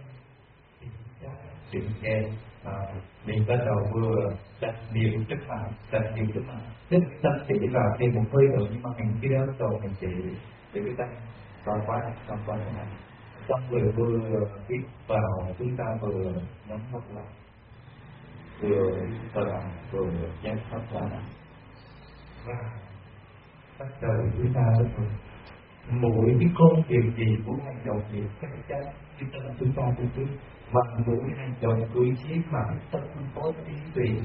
định nghe mình bắt đầu vừa đặt niệm trước mặt, tức tâm chỉ vào thêm một hơi thở, nhưng mà mình khi đó bắt đầu mình chỉ để cái tay còn quá thế này, xong vừa hít vào chúng ta vừa nhắm mắt lại, vừa vừa nhắm mắt lại và bắt đầu chúng ta mỗi cái công việc gì của hành động gì chắc chắn chúng ta cũng biết, và mỗi hành động cử chỉ mà tâm có ý tùy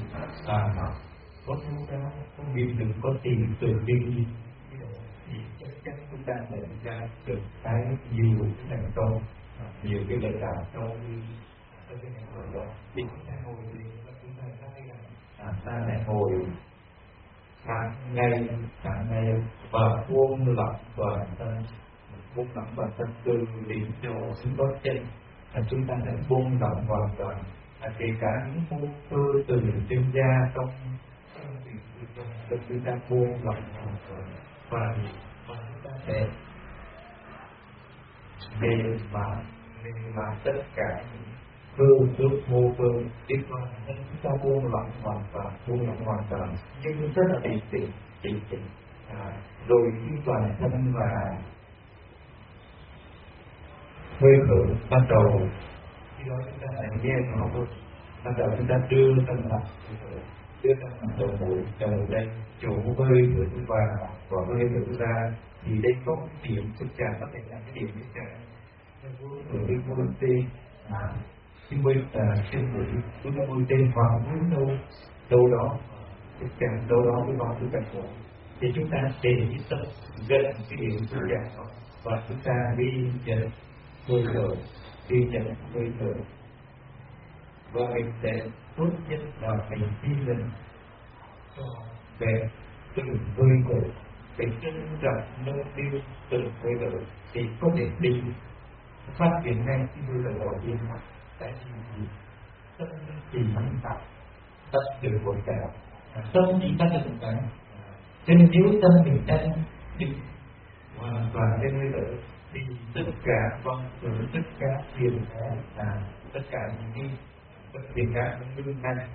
có thấu đáo, có nghiệp đừng có tiền từ bi thì chắc chắn chúng ta sẽ ra được cái nhiều cái thành công, nhiều cái lợi đạo trong cái ngày hội đó. Thì chúng ta ngồi thì chúng ta thấy rằng ta lại ngồi hàng ngày và buông lỏng toàn thân từ đỉnh đầu xuống gót chân, chúng ta sẽ buông lỏng hoàn toàn, kể cả những mô cơ từ trên da trong chúng ta buông lỏng hoàn toàn và chúng ta sẽ mềm mại tất cả những cơ trước mô cơ tiếp theo chúng ta buông lỏng hoàn toàn nhưng rất là tỉ rồi khi toàn thân và hơi thở bắt đầu, khi đó chúng ta lại nghe nó thôi, bắt đầu chúng ta đưa tâm mặt đầu mũi đây chỗ hơi thở vào và hơi thở ra, thì đây có một điểm thực trạng có thể là cái điểm thực trạng ở cái môi tên cái môi trên mũi chúng ta môi tên vào mũi đâu đó thực trạng đâu đó với vào cái cảnh của thì chúng ta để cái tâm gần cái điểm thực trạng đó và chúng ta đi nhận hơi thở, và mình sẽ tốt nhất là mình đi lên về từng hơi thở, để trân trọng nâng niu từng hơi thở thì có thể đi phát triển ngay cái hơi thở đầu tiên. Tại vì tâm chỉ tạo tất được một cái, tâm chỉ tất được một cái, cho nên nếu tâm mình đang đi hoàn toàn trên hơi thở thì tất cả tất cả phiền tất cả những cái phiền não nó lương ngay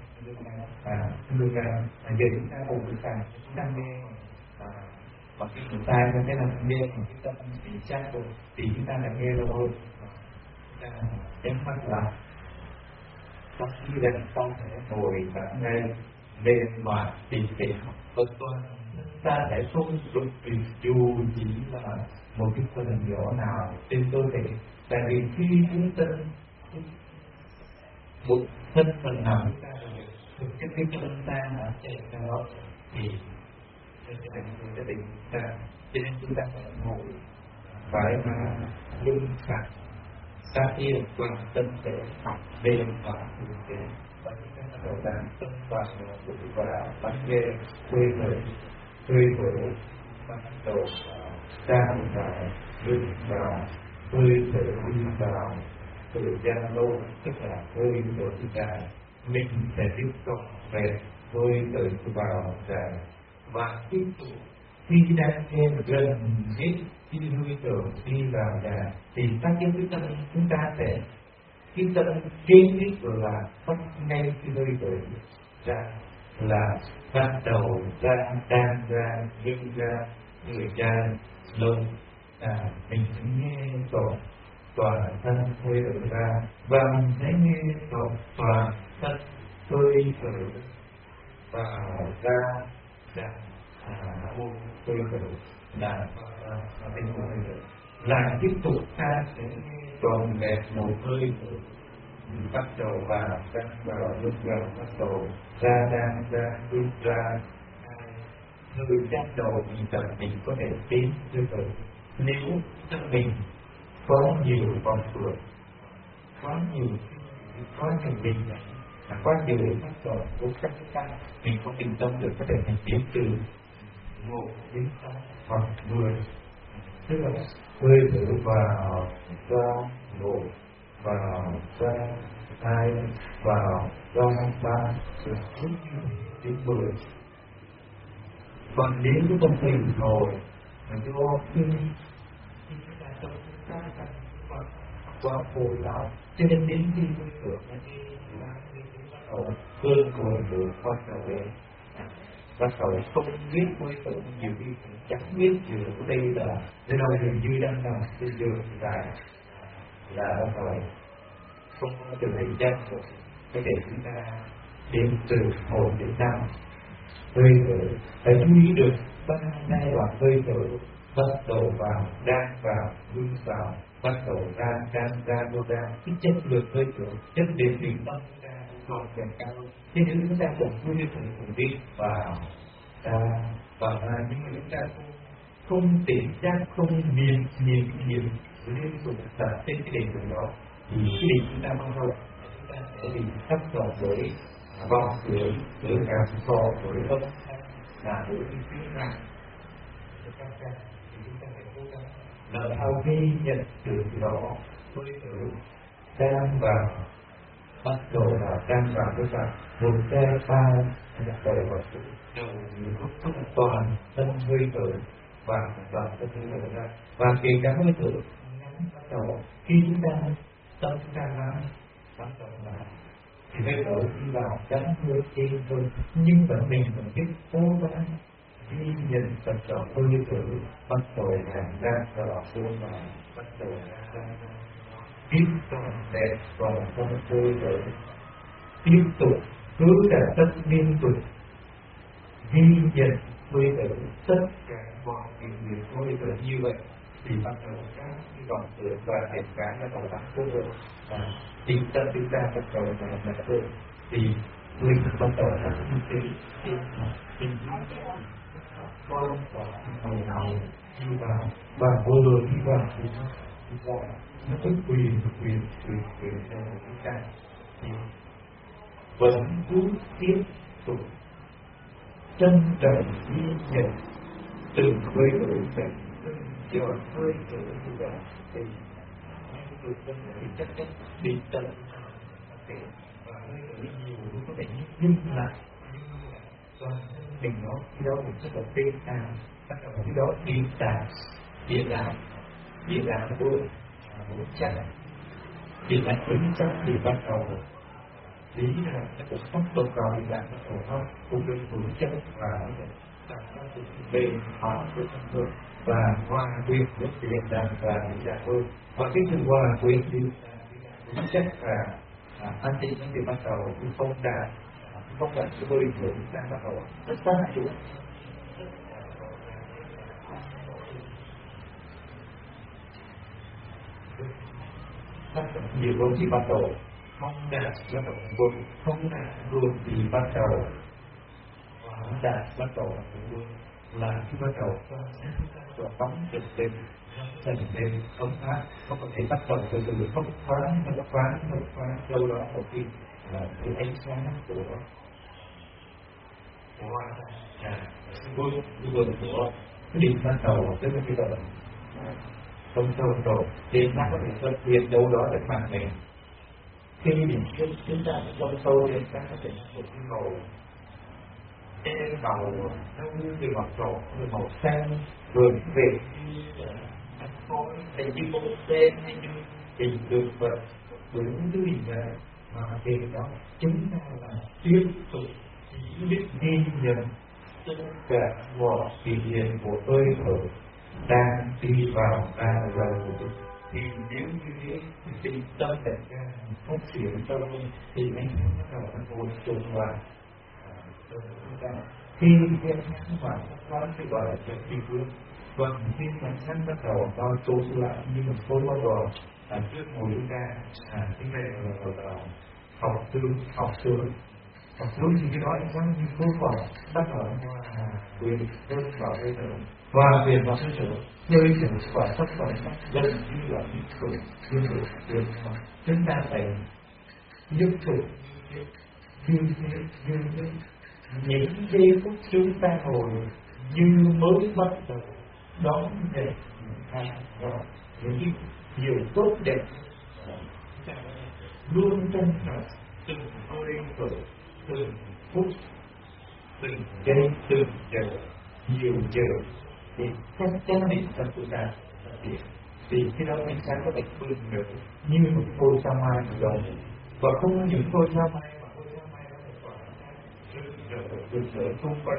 giờ chúng ta cùng với cả chúng ta nghe và khi chúng ta cái là nghe một cái tâm thì chắc rồi thì chúng ta lại nghe lâu hơn, nhắm mắt lại sau khi lên xong thể ngồi cả ngay lên mà tìm kiếm vân vân, ta sẽ không dùng vì dù chỉ là một cái phần nhỏ nào trên cơ thể, tại vì khi chúng ta một thân phần nào chúng ta được cái chân ta ở trên đó thì sẽ định ta, cho nên chúng ta phải ngồi phải mà lưng thẳng ta yêu toàn thân thể bên và thân thể, và chúng ta bắt đầu làm tâm toàn và bắn ghê quê khởi bắt đầu ra vào lưng vào hơi thở đi vào thời gian lâu, tức là hơi thở đi ra mình sẽ tiếp tục về hơi thở vào ra và tiếp tục khi đang thêm gần hết khi hơi thở đi vào ra thì các cái tâm chúng ta sẽ cái tâm kế tiếp là phát ngay khi hơi thở ra là bắt đầu ra tan ra nhưng ra người ra lông mình sẽ nghe toàn thân hơi thở ra và mình sẽ nghe toàn thân hơi thở vào ra môn hơi thở là tình huống hơi thở lại tiếp tục ta sẽ tròn vẹn một hơi thở bắt đầu vào lúc vào bắt đầu ra hít ra hơi bắt đầu mình có thể tiến hơi thở. Nếu thân mình có nhiều vòng phượng, có nhiều bình quá nhiều phát rồi của các cái mình không bình tâm được có thể thành tiến từ 1 đến 6 hoặc 10, tức là hơi thở vào ra 1, vào ra 2, vào ra 3 rồi hít đến 10. Còn nếu chúng ta mình ngồi mà do khi chúng ta trong các qua phổi não cho nên đến khi hơi thở nó đi cơn của sự bắt đầu không biết hơi thở nhiều khi chẳng biết chuyện của đây là để nói hình như đang nằm trên giường là bắt đầu không có từ thời gian của cái để chúng ta đến từ 1 đến 5 hơi thở phải chú ý được 3 giai đoạn hơi thở bắt đầu vào đang vào ngưng vào bắt đầu ra cái chất lượng hơi thở chất đến bình tâm còn càng cao. Thế nếu chúng ta cũng như cùng đi vào ra nhưng mà chúng ta không tỉnh giác, không niệm liên tục tập trên cái đỉnh đó thì cái đỉnh chúng ta bao lâu chúng ta sẽ bị thấp vào với vòng dưới cảm so với âm là với cái phía này thì chúng ta phải cố gắng là sau khi nhận được đó hơi thở đang vào bắt đầu là đang vào với bạn một cái ba bắt đầu vào sự đầu hút toàn thân hơi thở và toàn thân hơi thở ra và kể cả hơi thở bắt đầu khi chúng ta tâm chúng ta bắt đầu là thì hơi thở đi vào đánh hơi trên thôi nhưng mà mình vẫn biết cố gắng ghi nhận tập trọn hơi thở bắt đầu ra vào xuống vào bắt đầu ra tiếp toàn đẹp toàn thân hơi thở tiếp tục cứ là tất liên tục ghi nhận hơi thở tất cả mọi việc hơi thở như vậy thì bắt đầu các cái vòng thở và đẹp cả nó còn tăng cơ và tinh thần chúng ta bắt đầu là cơ thì mình bắt đầu là như thế tinh con và hầu nào đi vào và vừa đi vào thì nó có quyền cho chúng ta thì vẫn cứ tiếp tục trân trọng ghi nhận từng hơi thở từng giọt hơi thở như vậy thì những người thì chắc chắn bình tâm và hơi thở nhiều có thể nhích lại toàn mình nó khi đó mình rất là tê tàn bắt đầu khi đó đi tàn địa đạo của vững chắc địa đạo vững chắc thì bắt đầu lý là nó cũng không tồn cầu địa đạo của không cũng được vững chắc và bền họ với thân thương và hòa quyện với địa đạo và địa đạo hơn và cái sự hòa quyện đi vững chắc và an tinh thì bắt đầu cũng không đạt cái hơi thở đang bắt đầu rất xa chủ nhiều lúc thì bắt đầu không đạt bắt đầu vượt không đạt vượt thì bắt đầu không đạt bắt đầu là khi bắt đầu rồi bóng trực lên dần lên không phát không có thể bắt đầu từ từ không phán lâu đó một khi là cái ánh sáng của của cái điểm ban đầu tức là cái gọi không sâu rồi thì nó có thể xuất hiện đâu đó để phản mình khi mình chúng ta trong sâu thì ta có thể một cái màu theo như từ màu trộn từ màu xanh rồi về ánh khói hay như bông sen hay như hình tượng vật với những thứ gì vậy mà về đó chúng ta là tiếp tục chỉ biết ghi nhận tất cả mọi biểu hiện của hơi thở đang đi vào ra rồi thì nếu như thế thì tinh tâm thật ra không chuyển tâm thì anh bắt đầu nó ngồi trùng vào khi cái ánh sáng mà có cái gọi là trật phi vương. Còn khi ánh sáng bắt đầu bao trùm lại như một khối bao gồm trước mùi chúng ta cái này là học xương thì cái đó ánh sáng như khối vỏ bắt đầu quyền đơn vào hơi thở và quyền vào hơi thở và tất cả gần như là những sự tương tự chúng ta phải giúp thực như những giây phút chúng ta ngồi như mới bắt đầu đón nhận những điều tốt đẹp luôn trân trọng từng hơi thở từng phút từng giây từng giờ nhiều giờ thì chắc chắn định tâm của ta thì khi đó ánh sáng có thể vươn được như một ngôi sao mai rồi và không những ngôi sao mai mà ngôi sao mai đó là tỏa rực rỡ xung quanh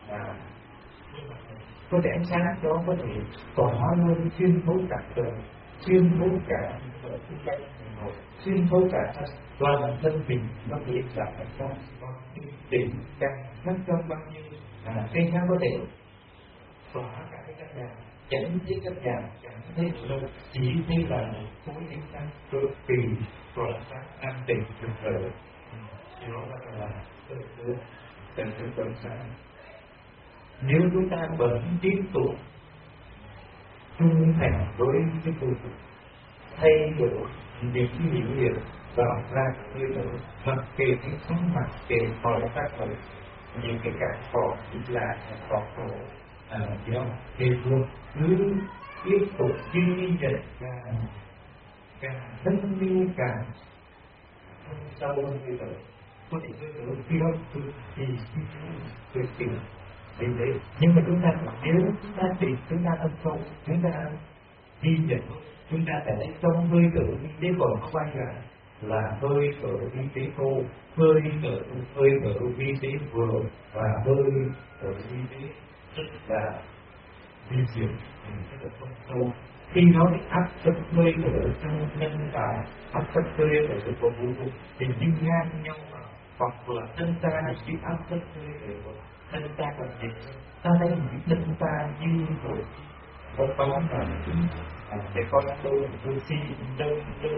có thể ánh sáng đó có thể tỏa lên xuyên thấu cả trời xuyên thấu cả xung quanh xuyên thấu cả toàn thân mình nó thể là ánh sáng tình cảm nó trong bao nhiêu ánh sáng có thể tỏa cả cái căn nhà chẳng thấy căn nhà chẳng thấy đâu chỉ thấy là khối ánh sáng cực kỳ tỏa sáng an tịnh rực rỡ đó là tình cảm sáng. Nếu chúng ta vẫn tiếp tục trung thành với cái tu thay đổi những cái biểu hiện tạo ra hơi thở hoặc kể cái sống mặt kể hỏi các thời những cái cảm thọ chỉ là cảm thọ thì đó thì luôn cứ tiếp tục ghi nhận càng thân yêu càng sâu hơn hơi thở có thể hơi thở khi đó thì thì thế nhưng mà chúng ta nếu chúng ta âm sâu chúng ta ghi nhận chúng ta sẽ thấy trong hơi thở vi tế còn có bay ra là hơi thở vi tế thô hơi thở vi tế vừa và hơi thở vi tế rất là vi diệu rất là sâu khi nó áp suất hơi thở trong nhân tạo áp suất hơi thở của vũ trụ thì như ngang nhau hoặc là thân ta chỉ áp suất hơi thở của thân ta còn gì ta thấy những thân ta như rồi có là để con tôi xin đâu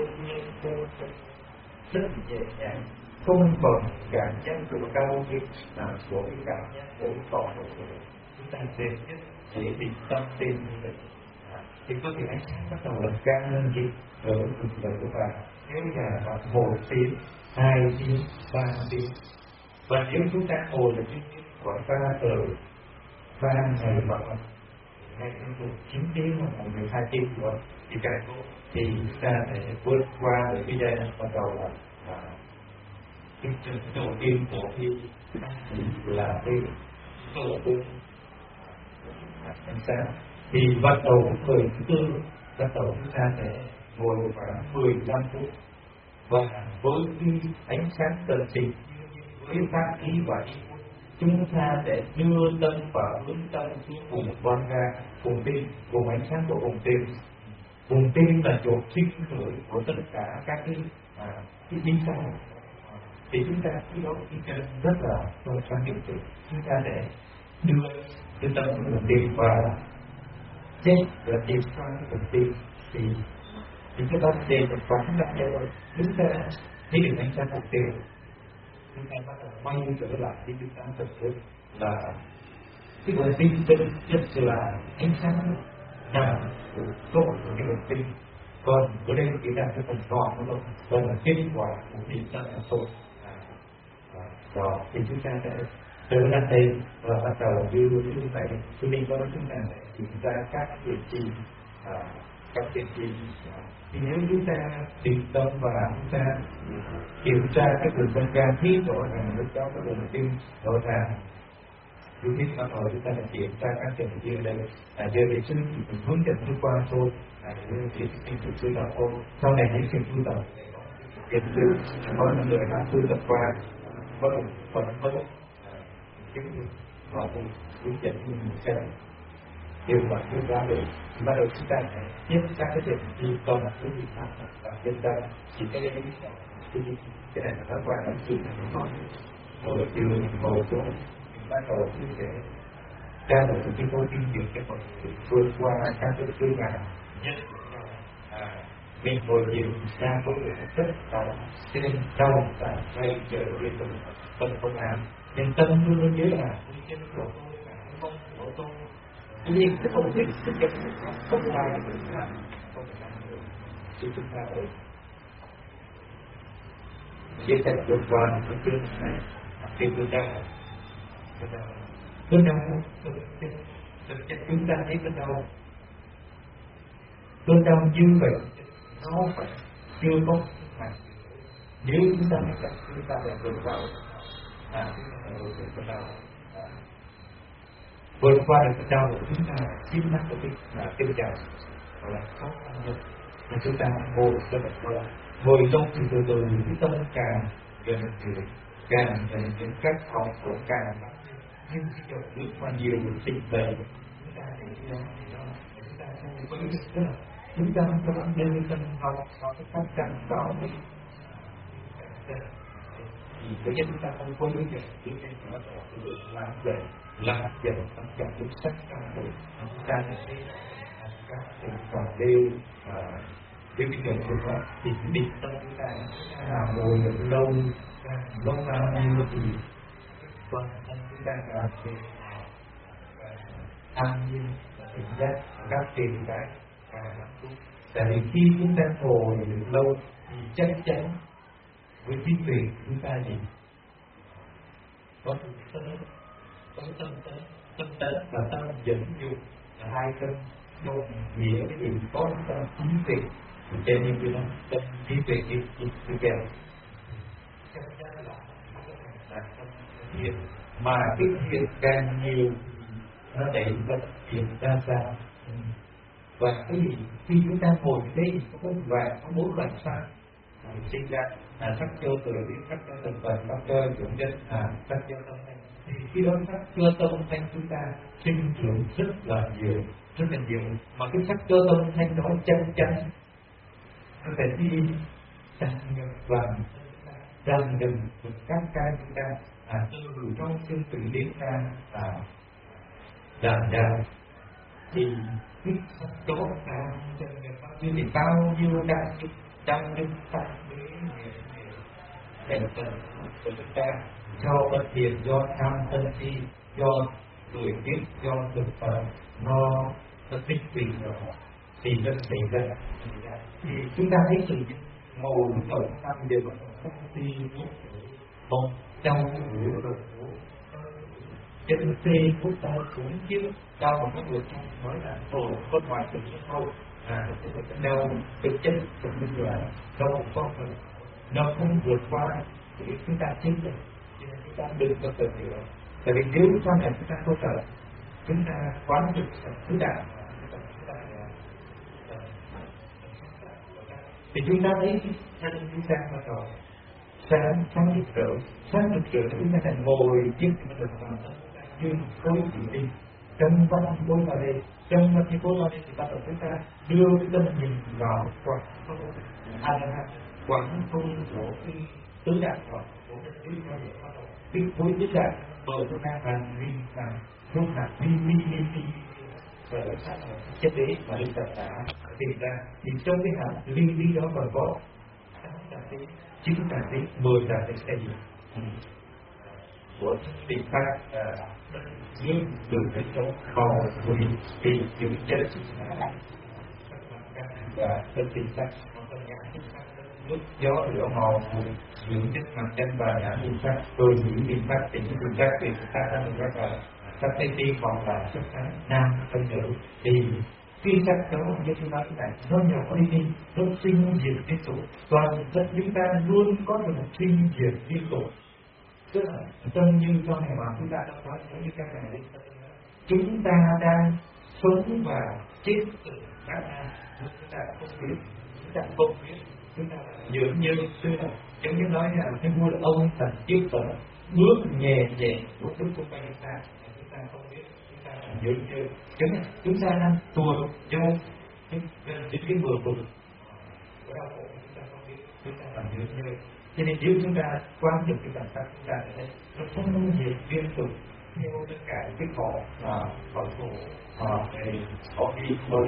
rất nhẹ nhàng không còn cảm giác của cao như của cái cảm giác của tỏ chúng ta sẽ dễ bị tâm tin như vậy thì có thể ánh sáng bắt đầu là cao hơn gì ở cuộc đời của bạn nếu là 1 tiếng 2 tiếng 3 tiếng và nếu chúng ta ngồi được khoảng 3 giờ 3 ngày hoặc ngày 9 tiếng hoặc 12 tiếng rồi thì thì chúng ta sẽ vượt qua được cái giai đoạn bắt đầu là cái đầu tiên của khi là cái đầu tiên ánh sáng thì bắt đầu thời thứ tư bắt đầu chúng ta sẽ ngồi khoảng 15 phút và với ánh sáng tận tình với tác ý và ý chúng ta sẽ đưa tâm và hướng tâm xuống vùng quan ga vùng tim vùng ánh sáng của vùng tim. Vùng tim là chỗ sinh khởi của tất cả các cái tinh sáng thì chúng ta khi đó rất là quan trọng chúng ta sẽ đưa tâm của vùng tim và chết là tìm sang cái vùng tim thì cái đó để được quán lại rồi chúng ta thấy được ánh sáng vùng tim chúng ta bắt đầu quay trở lại cái chúng ta thực sự là cái nguồn tin rất là ánh sáng nằm tốt của cái nguồn tin còn ở đây chúng ta sẽ còn còn nữa còn là kết quả của điểm rất là tốt đó thì chúng ta sẽ từ lên đây và bắt đầu như vậy cho nên có chúng ta sẽ kiểm tra các điều trị thì nếu chúng ta tìm tâm và chúng ta kiểm tra cái vùng tâm can thiết rõ ràng lúc đó cái vùng tim rõ ràng chúng ta bắt đầu chúng ta kiểm tra các trường như đây giờ để xin hướng dẫn đi qua thôi thì thực sự là cô sau này những trường tu tập hiện sự có những người đã tu tập qua có chứng họ cũng hướng dẫn như một cái điều mà chúng ta được bắt đầu chúng ta tiếp các cái chuyện đi còn là cái gì và chúng ta chỉ cái này là thói quen là chuyện là nó ngồi giường ngồi xuống bắt đầu như thế ra được cái môi kinh nghiệm cho mọi người vượt qua các cái chướng ngại nhất mình ngồi giường ra có được rất là xin trong và quay trở liên tục không làm nhưng tâm luôn nhớ là chân của tôi và mong của tôi vì cái không biết sự vật không phải không phải chỉ chúng ta ơi chia sẻ vượt qua cái chương này thì tôi đang thực chất chúng ta thấy bên đâu bên đâu như vậy nó phải chưa có mặt nếu chúng ta biết rằng chúng ta là vượt qua vượt qua được cái đau của chúng ta chính là cái chào gọi là khó khăn nhất mà chúng ta ngồi cho được qua ngồi lâu thì từ từ cái tâm càng gần càng những các học của càng nhưng khi được bước qua nhiều dịch bệnh chúng ta thì đó chúng ta không có ý thức là chúng ta không có nên tâm học có cái cách càng rõ thì thứ nhất chúng ta không có ý thức chúng ta có làm dần tâm trạng chúng sắc trong đời chúng ta sẽ các tình còn đều cái chuyện của nó thì định tâm chúng ta là ngồi được lâu bao nhiêu thì quan tâm chúng ta là sẽ an nhiên tỉnh giác các tiền cái tại vì khi chúng ta ngồi được lâu thì chắc chắn với trí tuệ chúng ta gì có tâm tấn và tâm dẫn dụ hai tâm một nghĩa cái gì có tâm trí tuệ cho nên cái đó tâm trí tuệ cái kèo mà cái việc càng nhiều nó đẩy vật hiện ra sao và cái gì khi chúng ta ngồi đây có vàng có 4 loại sao sinh ra sắc cho từ biết sắc cho từng vật sắc cho dụng nhân sắc cho tâm thanh thì khi đó sắc cho tâm thanh chúng ta sinh trưởng rất là nhiều mà cái sắc cho tâm thanh đó chân chắn nó phải đi tràn ngập vàng tràn ngập các cái chúng ta từ trong xương tử đến ra đàn đàn thì cái sắc đó thì bao nhiêu đàn trong những pháp thành phần của chúng ta do bất thiện, do tham sân si, do tuổi kiếp, do thực phẩm nó tích tùy rồi thì nó xảy ra thì chúng ta thấy sự màu ở năm đều không si một trong những đồ chân phê của ta cũng chứ đau một cái người nói là ồ có ngoài tự nhiên thôi đau thực chất của mình là đau có nó không vượt qua thì chúng ta chính là chúng ta đừng có tự hiểu tại vì nếu sau này chúng ta có sợ chúng ta quán được thứ đạo thì chúng ta thấy thân chúng ta bắt đầu sáng rực rỡ chúng ta thành ngồi trước cái đường vào nhưng khối chỉ đi trong văn bối vào đây trong văn bối vào đây thì bắt đầu chúng ta đưa cái tâm nhìn vào quảng không của cái tứ đại của cái khối tứ đại bởi chúng ta bằng riêng bằng không hạt đi và chất đế và linh tập đã tìm ra thì trong cái hạt linh đó còn có chính là cái 10 là cái gì của tình pháp nhưng từ cái chỗ kho của thì những chất và cái tình pháp nước gió lửa màu những chất mặt chân và nhãn tình pháp rồi những tình pháp tình pháp thì chúng ta đang được rất là sắc tây ti còn là sắc nam phân nữ thì khi sắc đó như chúng ta này nó nhỏ đi nó sinh diệt liên tục toàn thân chúng ta luôn có một sinh diệt liên tục tức là tâm như trong này mà chúng ta đã nói như cái này chúng ta đang sống và chết từ các chúng ta không biết chúng ta dường như giống như nói là cái vua ông thần chiếc tờ bước nhẹ bước xung quanh chúng ta không biết dường như chúng ta đang tuột vô đến cái bờ vực của đau khổ chúng ta không biết chúng ta làm như thế. Cho nên nếu chúng ta quan niệm cái bản thân chúng ta thì nó không hề liên tục theo tất cả cái khổ khổ để họ đi thôi.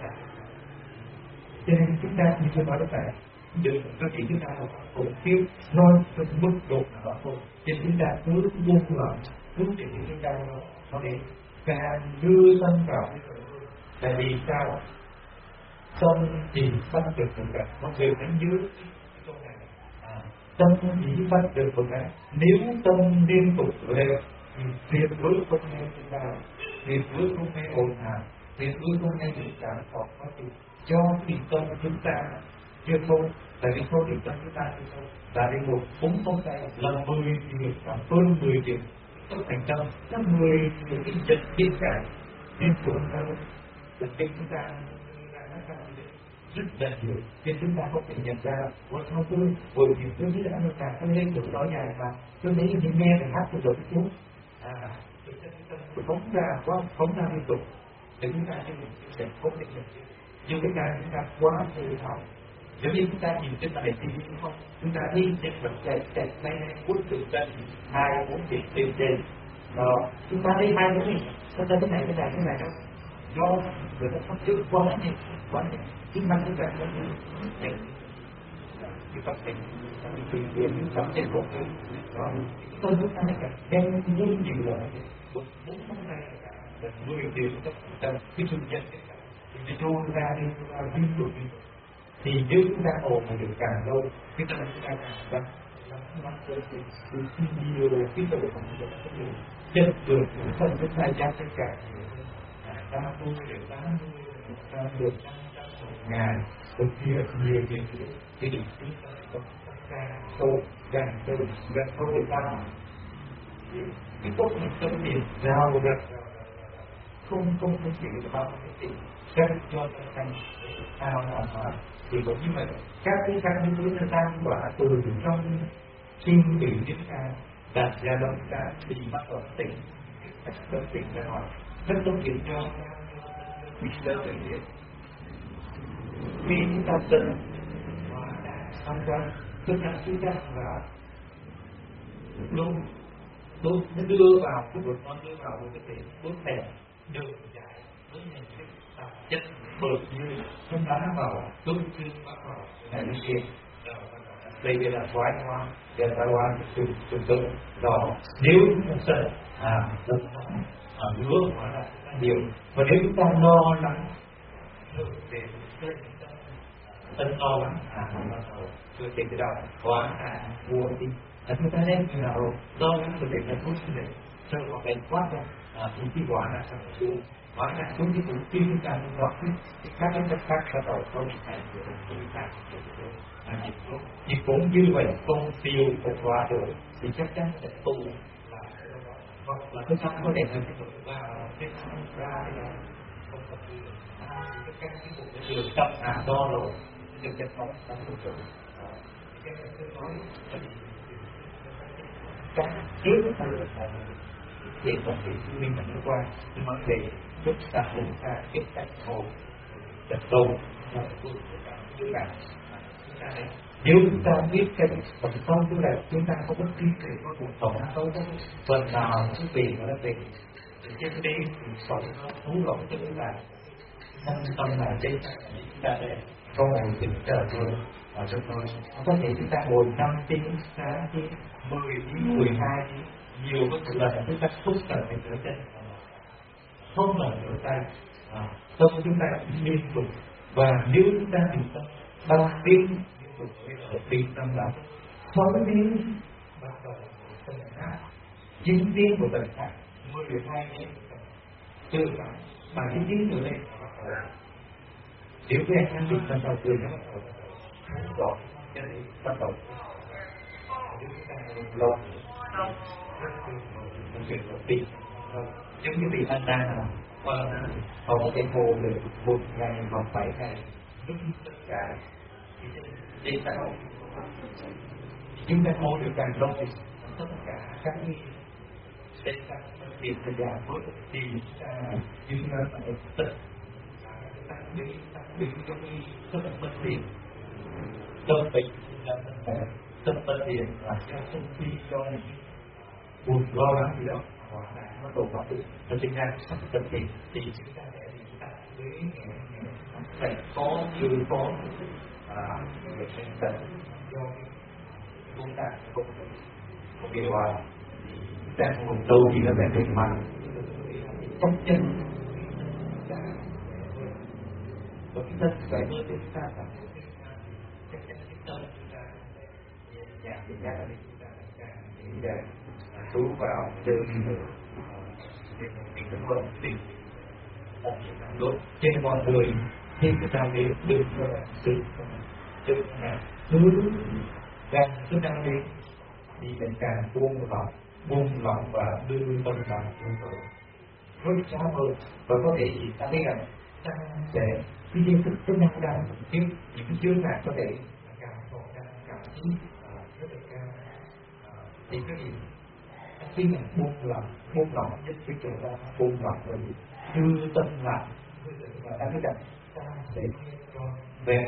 Cho nên chúng ta như tôi nói lúc này, đừng có chỉ chúng ta là khủng khiếp nói với mức độ nào đó thôi. Cho nên chúng ta cứ buông lỏng, cứ để chúng ta nó để càng đưa tâm vào. Tại vì sao? Tâm chỉ phát được một cái, nó đều đánh dưới câu này. Tâm chỉ phát được một cái. Nếu tâm liên tục lên, thì tuyệt đối không nghe chúng ta, tuyệt đối không nghe ồn ào, tuyệt đối không nghe những cảm thọ có gì. Cho thì tâm chúng ta chưa thôi, tại vì thôi thì tâm chúng ta chưa thôi. Tại vì một cúng không tay là 10 việc, hơn 10 việc, tất thành tâm, nó 10 cái dịch biến cả, liên tục hơn. Thực tế chúng ta rất là nhiều, nên chúng ta không thể nhận ra của sao tôi bởi vì tôi biết đã được cả tôi lên được nói dài mà tôi thấy như nghe phải hát tôi được chút tôi phóng ra liên tục để chúng ta sẽ không thể nhận nhưng cái này chúng ta quá tự hào. Nếu như chúng ta nhìn trên màn hình TV đúng không, chúng ta thấy nhân vật chạy này cuốn từ trên 2-4 chuyện trên chúng ta thấy 2 cái này, chúng ta cái này đâu do người ta phát triển quá nhiều chính năng chúng ta có những cái phát triển tùy tiện những phát triển của người tôi chúng ta thấy cả đem rất nhiều lợi bốn năm nay là 10 điều chúng ta cái phương dân thì cho ra đi liên tục thì nếu chúng ta ổn mà được càng lâu cái tâm chúng ta càng vâng nhiều cái tội của chúng ta chất được phần chúng ta giao tất cả 30 được 80 được 500 được nhiều cái định tính càng sâu càng sâu được tăng cái tốt mình tâm niệm giao được không chỉ là bao nhiêu cái cho thành sao nào thì cũng như vậy các cái thứ nó tăng quả từ trong kim tủy đến ra đạt ra động ta thì bắt đầu tỉnh ra hỏi rất tốt kiện cho mình đã tự nhiên khi chúng ta tin và tham quan tức là chúng ta là luôn nó đưa vào cái vực nó đưa vào một cái bước này đường dài với những cái tạp chất bột như chúng ta vào lúc chưa bắt vào này cái kia đây là thoái hóa để thoái hóa từng đó nếu chúng ta sợ ngứa hóa là nhiều và nếu chúng ta lo lắng để tâm lo lắng chưa tìm cái đó hóa mua đi chúng ta nên như nào lo lắng để là tốt để cho họ bệnh quá ra thì cái hóa là sao xuống hóa là xuống cái cũng khi chúng ta gọi các cái chất khác sẽ tạo không thành chúng ta thì cũng như vậy không tiêu không hóa được thì chắc chắn sẽ tu hoặc là cái tâm có đẹp hơn cái tục và cái tâm ra là không tập được tất cả cái cuộc đường tâm đo rồi được chất không tâm được rồi cái tôi nói các trước ta được hiện vật thì mình đã qua nhưng mà để giúp ta hình ra cái cách hồn cách tu như là nếu chúng ta biết cái phần sâu tức là chúng ta không có trí tuệ có cuộc sống sâu đó phần nào cái tiền nó tiền trên đây sống nó thú lộn cho chúng ta năm tâm là trên chúng ta sẽ có ngồi tỉnh trở rồi và cho tôi có thể chúng ta ngồi 5 tiếng sáng tiếng 10 tiếng 12 tiếng nhiều có thể là chúng ta xúc cần phải trở chân không là rửa tay tâm chúng ta liên tục và nếu chúng ta bình tâm 3 tiếng bị tâm là 6 tiếng bắt đầu tầng khác 9 tiếng của tầng khác 12 tiếng từ khoảng 7 tiếng trở lên nếu cái anh bị bắt đầu từ nó không rõ cho nên bắt đầu lo một chuyện đầu tiên giống như bị anh đang là họ có thể hồ được 1 ngày hoặc 7 ngày lúc tất cả thì sao chúng ta mua được càng lâu thì tất cả các cái sẽ tăng tiền thời gian với thì chúng ta phải tích tăng đi trong rất là bất tiện tâm bệnh tâm bất thiện là do thông tin cho những buồn lo lắng gì đó hoặc là nó tồn vào nó sinh ra sắp tâm thiện thì chúng ta sẽ bị tắt với phải có chưa có người sinh tật do chúng ta không điều hòa chúng ta không tu thì nó sẽ thiệt mạnh trong chân và cái thân phải mơ đến ta là chắc chắn cái tâm chúng ta nhạc thì nhạc là chúng ta càng nghĩ ra trú vào chơi thì mình cũng vẫn tìm một trên mọi người khi chúng ta biết được sự thứ càng chúng ta đi thì mình càng buông lỏng và đưa tâm vào với cha hơn và có thể ta thấy rằng ta sẽ cái kiến thức tính năng đang những chướng ngại có thể càng cảm trí rất là cao thì cái gì khi mình buông lỏng nhất cái chỗ đó buông lỏng rồi đưa tâm lại và ta thấy rằng ta sẽ về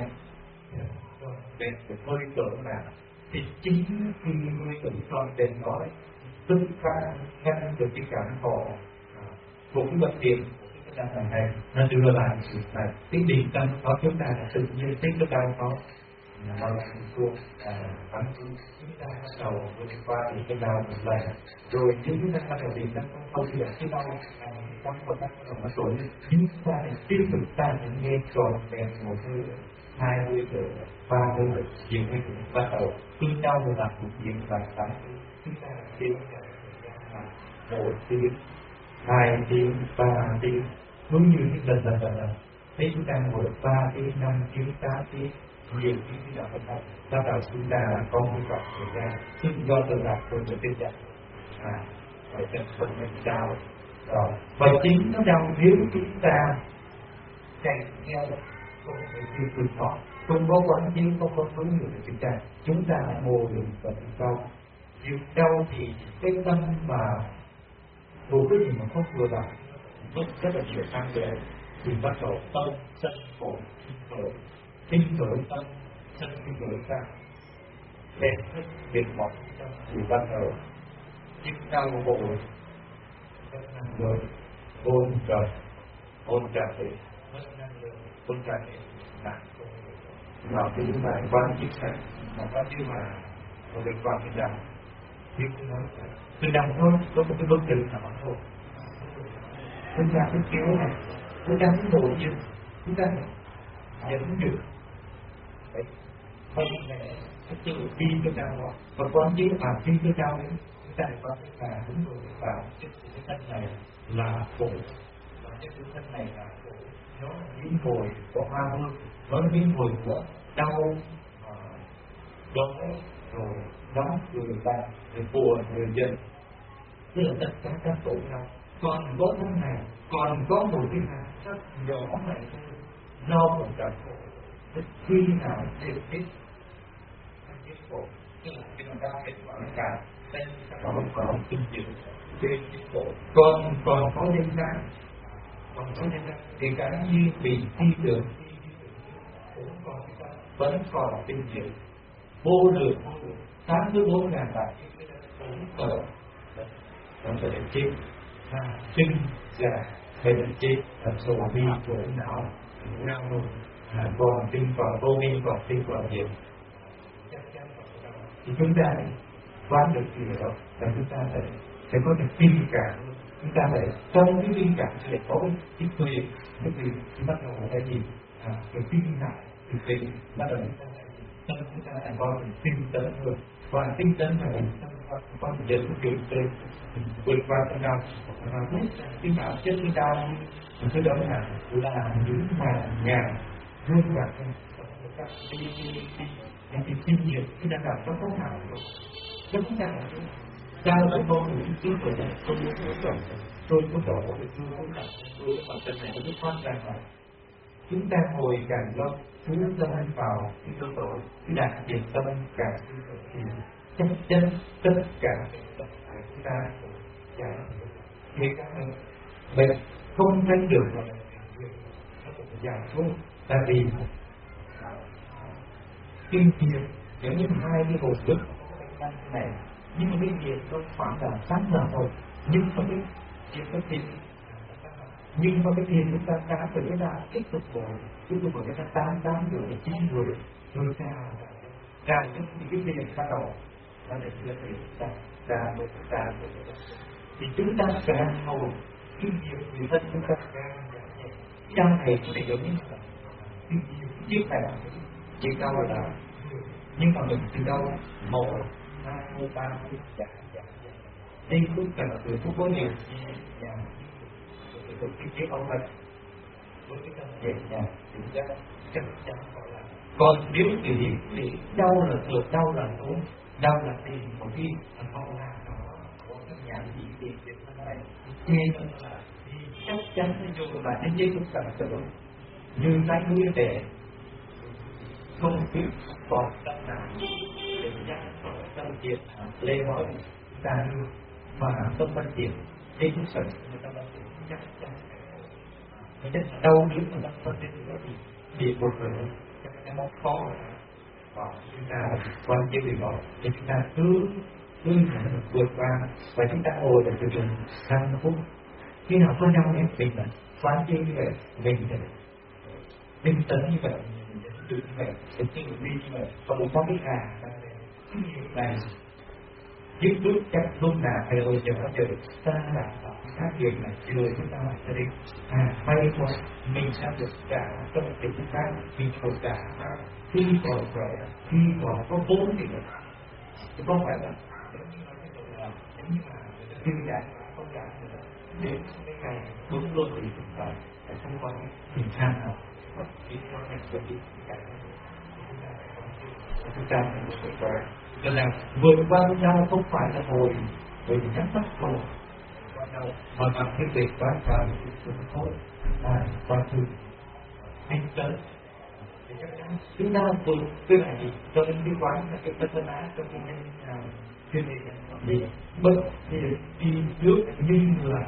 hơi tưởng là thì chính khi hơi tưởng con đền nói tức khả ngăn được cái cảm thọ của cái bất tiện của cái này nó đưa lại sự này cái định tâm đó chúng ta là tự nhiên tính nó đau nó là xuống bắn chúng ta bắt đầu vượt qua những cái đau một lần rồi nếu chúng ta bắt đầu định tâm không thì cái đau trong một năm nó tuổi chúng ta tiếp tục ta nghe tròn vẹn một hơi 20 tuổi 30 tuổi chiều mấy tuổi bắt đầu khi đau một lần một chuyện và tám chúng ta tiêu một tiếng 2 tiếng 3 tiếng đúng như những lần thế chúng ta ngồi 3 tiếng 5 tiếng 8 tiếng nhiều tiếng nào không bắt đầu chúng ta có một khoảng thời gian tự do tự lạc của người tin nhận phải chân phần mình đau rồi và chính nó đau nếu chúng ta chạy theo không phải việc tự họ không có quán chiếu không có hướng người chúng ta ngồi được và đau việc đau thì cái tâm mà một cái gì mà không vừa lại mất rất là nhiều năng lượng thì bắt đầu tâm sân khổ kinh khởi tâm sân kinh khởi ra để việc mọc thì bắt đầu chúng ta bộ rồi ôn trời ôn trời là vào cái những bài quan chiếc sạch mà quan chiếc mà có được quan cái rằng nhưng tôi đang thôi có một cái bức tượng nào thôi chúng ta cái kéo này chúng ta cái bộ như chúng ta dẫn được đấy không này cái chữ đi cái nào và quan chiếc mà đi cái nào đấy chúng ta có cái đúng rồi vào cái thân này là khổ và cái thân này là khổ nó là biến hồi của hoa hương nó là biến hồi của đau đói rồi nóng người ta người buồn người dân tức là tất cả các khổ đau còn có thân này còn có một cái hạt rất nhỏ này no một cả khổ khi nào chịu hết cái khổ tức là khi người ta kết quả cả tên còn kinh dự trên cái khổ còn có nhân gian thì cái như bị thi tưởng vẫn còn kinh dự vô lượng 84.000 bài cũng ở nó sẽ đến chết sinh già bệnh chết thật sự vi tuổi não còn tinh còn vô minh còn tinh còn nhiều thì chúng ta quán được gì đó là chúng ta phải có được tin cảm chúng ta phải trong cái tin cảm sẽ có cái quyền cái gì bắt đầu là cái gì cái tin lại thực tế bắt đầu tâm chúng ta lại có tinh tấn hơn và tinh tấn là có dẫn chuyển trên vượt qua cái đau cái bảo chất cái đau cái đó là những ngàn luôn và các cái kinh nghiệm cái đang làm nó không hảo nó không hảo đau nó vô những thứ của này tôi muốn tôi có đổ cái tôi không hảo tôi bản thân này nó cứ thoát ra ngoài chúng ta ngồi càng lâu chú tâm vào cái cơ tổ cái đạt điểm tâm càng thì chắc chắn tất cả chúng ta giải thì các bệnh không tránh được mà giảm xuống tại vì Kinh thiền nếu như hai cái hồn đức này, nhưng mà cái việc nó khoảng là 8 giờ thôi, nhưng mà cái chuyện có thiền, nhưng mà cái thiền chúng ta đã phải ra tiếp tục rồi chúng ta tám rồi 9 rồi sao càng những cái thiền bắt đầu nó để chưa thể ra thì chúng ta càng ngồi cái nhiều người thân chúng ta càng trong này để giống như cái nhiều chiếc này chỉ đâu là nhưng mà mình từ đâu 1, 2, 3 đây cũng cần từ phút có nhiều từ cái ông này với cái tâm nhẹ nhàng thì chắc chắn là còn nếu thì đau là thường đau là đúng đau là tìm một cái không nào có cái nhà gì thì việc này nên là chắc chắn nó vô là đến với chúng ta sửa như nói nuôi về không biết còn tâm nào để nhắc tâm thiệt lê nói ta đưa mà tâm văn thiệt trên những sở người ta văn thiệt chắc chắn người ta đâu nếu mà tâm thiệt nữa thì bị một người chắc chắn nó khó và chúng ta quan trọng điều đó thì chúng ta cứ vượt qua và chúng ta ngồi ở từ trường 5 phút khi nào có nhau em mình là quán chiếu như vậy mình thì tinh tấn như vậy như vậy để tiêu đi như vậy còn một cái này giúp bước chắc lúc nào hay bây giờ nó đều ta là các việc này chưa chúng ta phải đi may quá mình sẽ được cả trong tình chúng ta mình phải cả khi còn khỏe khi còn có vốn thì không phải là nhưng mà khi đã không đạt đến cái ngày đúng luôn thì chúng ta không có tình trạng nào chỉ có ngày chuẩn bị cả chúng ta phải cho nên vượt qua với nhau không phải là ngồi vì nhắm mắt thôi mà bằng cái việc quán vào sự thôi qua thư anh tới thì chắc chắn chúng ta vượt cái này gì cho nên cái quán là cái tân á cho nên chuyên nghiệp gì bất thì đi trước như là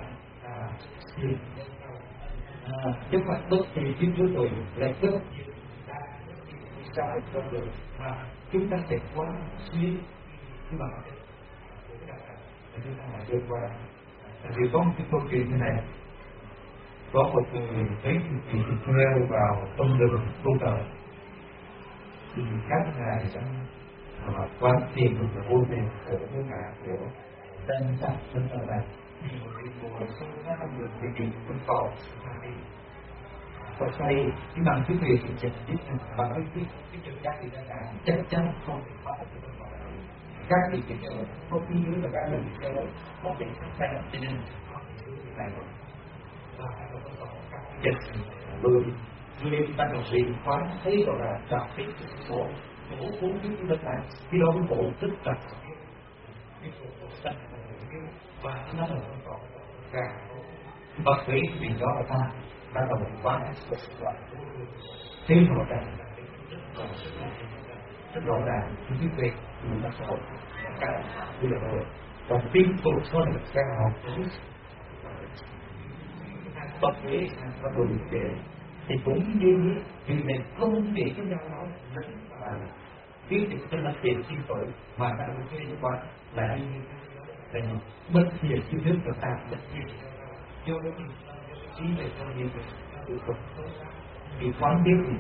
chứ mà bất thì trước trước rồi lại bất sao không được mà chúng ta sẽ quá suy nhưng mà chúng ta phải vượt qua vì có một cái câu chuyện như này có một người thấy thì rơi vào tâm lực tu tập thì các ngài sẽ quan tiền của vô tiền của tất cả của tên sắc thân ở đây thì một cái mùa xuân nó không được thì chuyện cũng còn và xoay cái bằng cái việc thì trực tiếp bằng cái trực giác thì chắc chắn không thể phá được các vị trí ở không khí dưới và các vị trí không thể sai lầm cho nên này và dịch người ta đồng sĩ quán thấy rồi là đọc cái bộ cuốn cái đất này cái đó cái bộ tức là cái bộ xanh và nó là còn cả bác sĩ vì đó là ta bắt đầu quán thế rồi rất rõ ràng những cái việc mình đã học cả bây giờ rồi và tin tổ cho được các học bậc ấy và đồ để thì cũng như vì mình không để cho nhau nói rất là biết được tên là tiền chi phối mà đã được liên quan là như bất thiện chi thức của ta bất thiện cho nên chỉ để cho nhiều người vì quán biết thì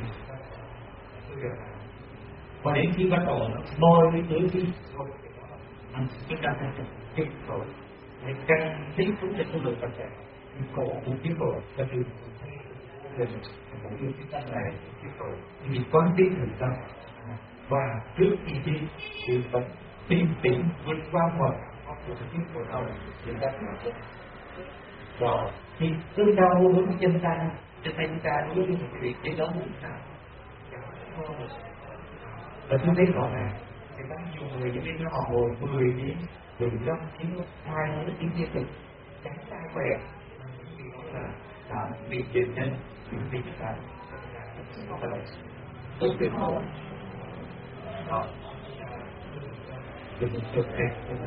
và đến khi bắt đầu nó bôi đến tới khi chúng ta phải tiếp rồi để càng thích cũng để không được tất cả cổ cũng tiếp rồi cho nên cũng như chúng ta này tiếp rồi vì quán biết người ta và trước khi đi thì vẫn bình tĩnh vượt qua mọi của tiếp của họ chúng ta rồi thì cứ đau với chân ta cho tay ta đối với một việc để đó muốn sao và chúng thấy rõ ràng thì bao nhiêu người cho nên họ ngồi 10 tiếng 15 tiếng 20 tiếng liên tục tránh ta khỏe là bị bệnh nhân bị phải không phải là tốt tuyệt vời đó được thực tế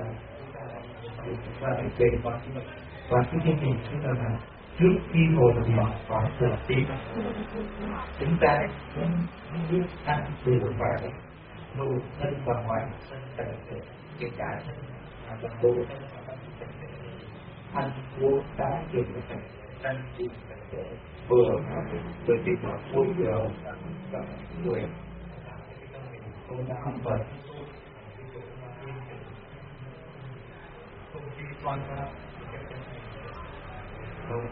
và thực tế và cái kinh nghiệm chúng ta là trước khi ngồi thì phải tự tin chúng ta cũng biết ăn từ phải nội thân và ngoại thân sạch sẽ, kể cả thân và bộ thân và tâm sạch sẽ, ăn uống đã được sạch sẽ, ăn đi sạch sẽ, vừa tìm hiểu vui điều và người tôi đã không vật không đi quan sát không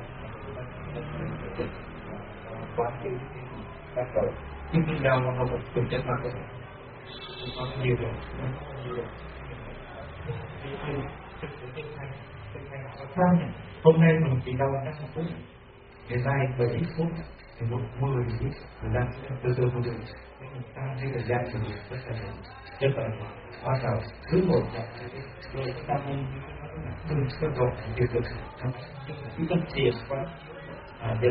quá trình các tội nhưng khi nào mà không thực chất là có nhiều rồi hôm nay mình chỉ đau 5 phút ngày mai 7 phút thì 10 phút thời gian từ từ không được nhưng ta thấy thời gian sử dụng rất là quan trọng cứ một rồi ta nên đừng có gọi điều được cứ tâm thiền quá đến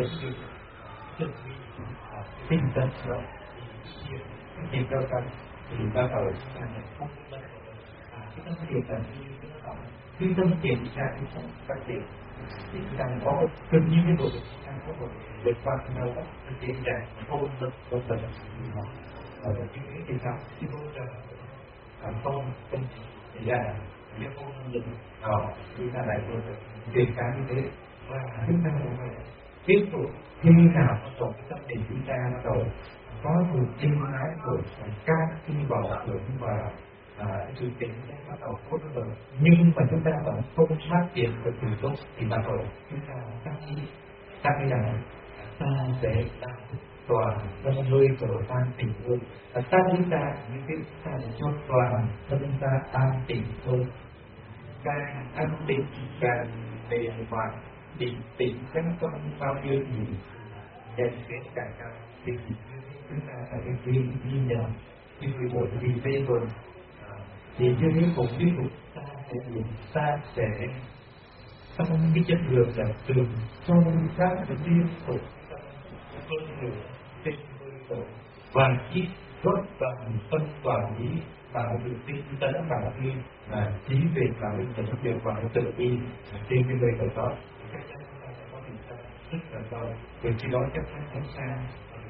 tinh thần đó thì cao tăng thì ta phải cái tâm thiền là khi tâm thiền ra thì không phát triển thì đang có gần như cái độ đang có một vượt qua nhau đó tiến ra không được không được ở cái thì sao thì không được không thì ra nếu không được thì ta lại được tiền cả như thế và chúng ta phải tiếp tục khi nào có tổng tâm để chúng ta rồi có sự kinh ái của các khi bảo dưỡng và sự tỉnh bắt đầu tốt hơn nhưng mà chúng ta vẫn không phát triển được từ tốt thì bắt đầu chúng ta ta nghĩ rằng ta sẽ toàn tâm hơi trở tan tỉnh hơn và ta chúng ta những cái ta sẽ cho toàn tâm ta tan tỉnh hơn càng an tĩnh càng bề ngoài tỉnh chắc có bao nhiêu gì nhận xét càng cao thì chúng ta phải ghi nhận như một gì đây rồi thì như thế cũng biết ta sẽ trong cái chất lượng là trường trong các cái tiên tục hơn nửa trên và chỉ gót bằng phân toàn ý tạo được tinh tấn bảo khi mà trí về tạo được những điều quả tự tin trên cái người ở đó chắc chắn chúng ta sẽ có tình trạng rất là cao vì khi đó chắc chắn ánh sáng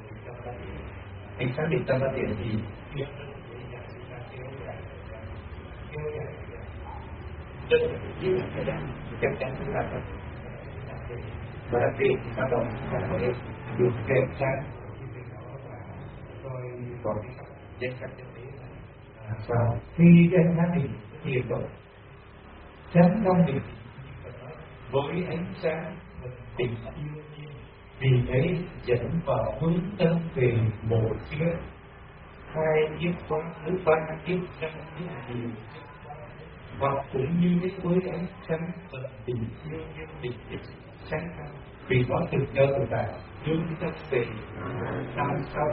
định tâm phát triển thì chắc chắn chúng ta phải và đặc biệt thì bắt đầu phải được kèm sáng rồi còn danh sách và khi cái ánh sáng thì nhiệt độ sáng trong thì với ánh sáng tình yêu vì thế dẫn vào hướng tâm về một chiếc hai chiếc quá thứ ba chiếc năm chiếc nhiều và cũng như với ánh sáng tận tình yêu nhân định sáng cao vì có thực nhớ của ta hướng tâm về năm sau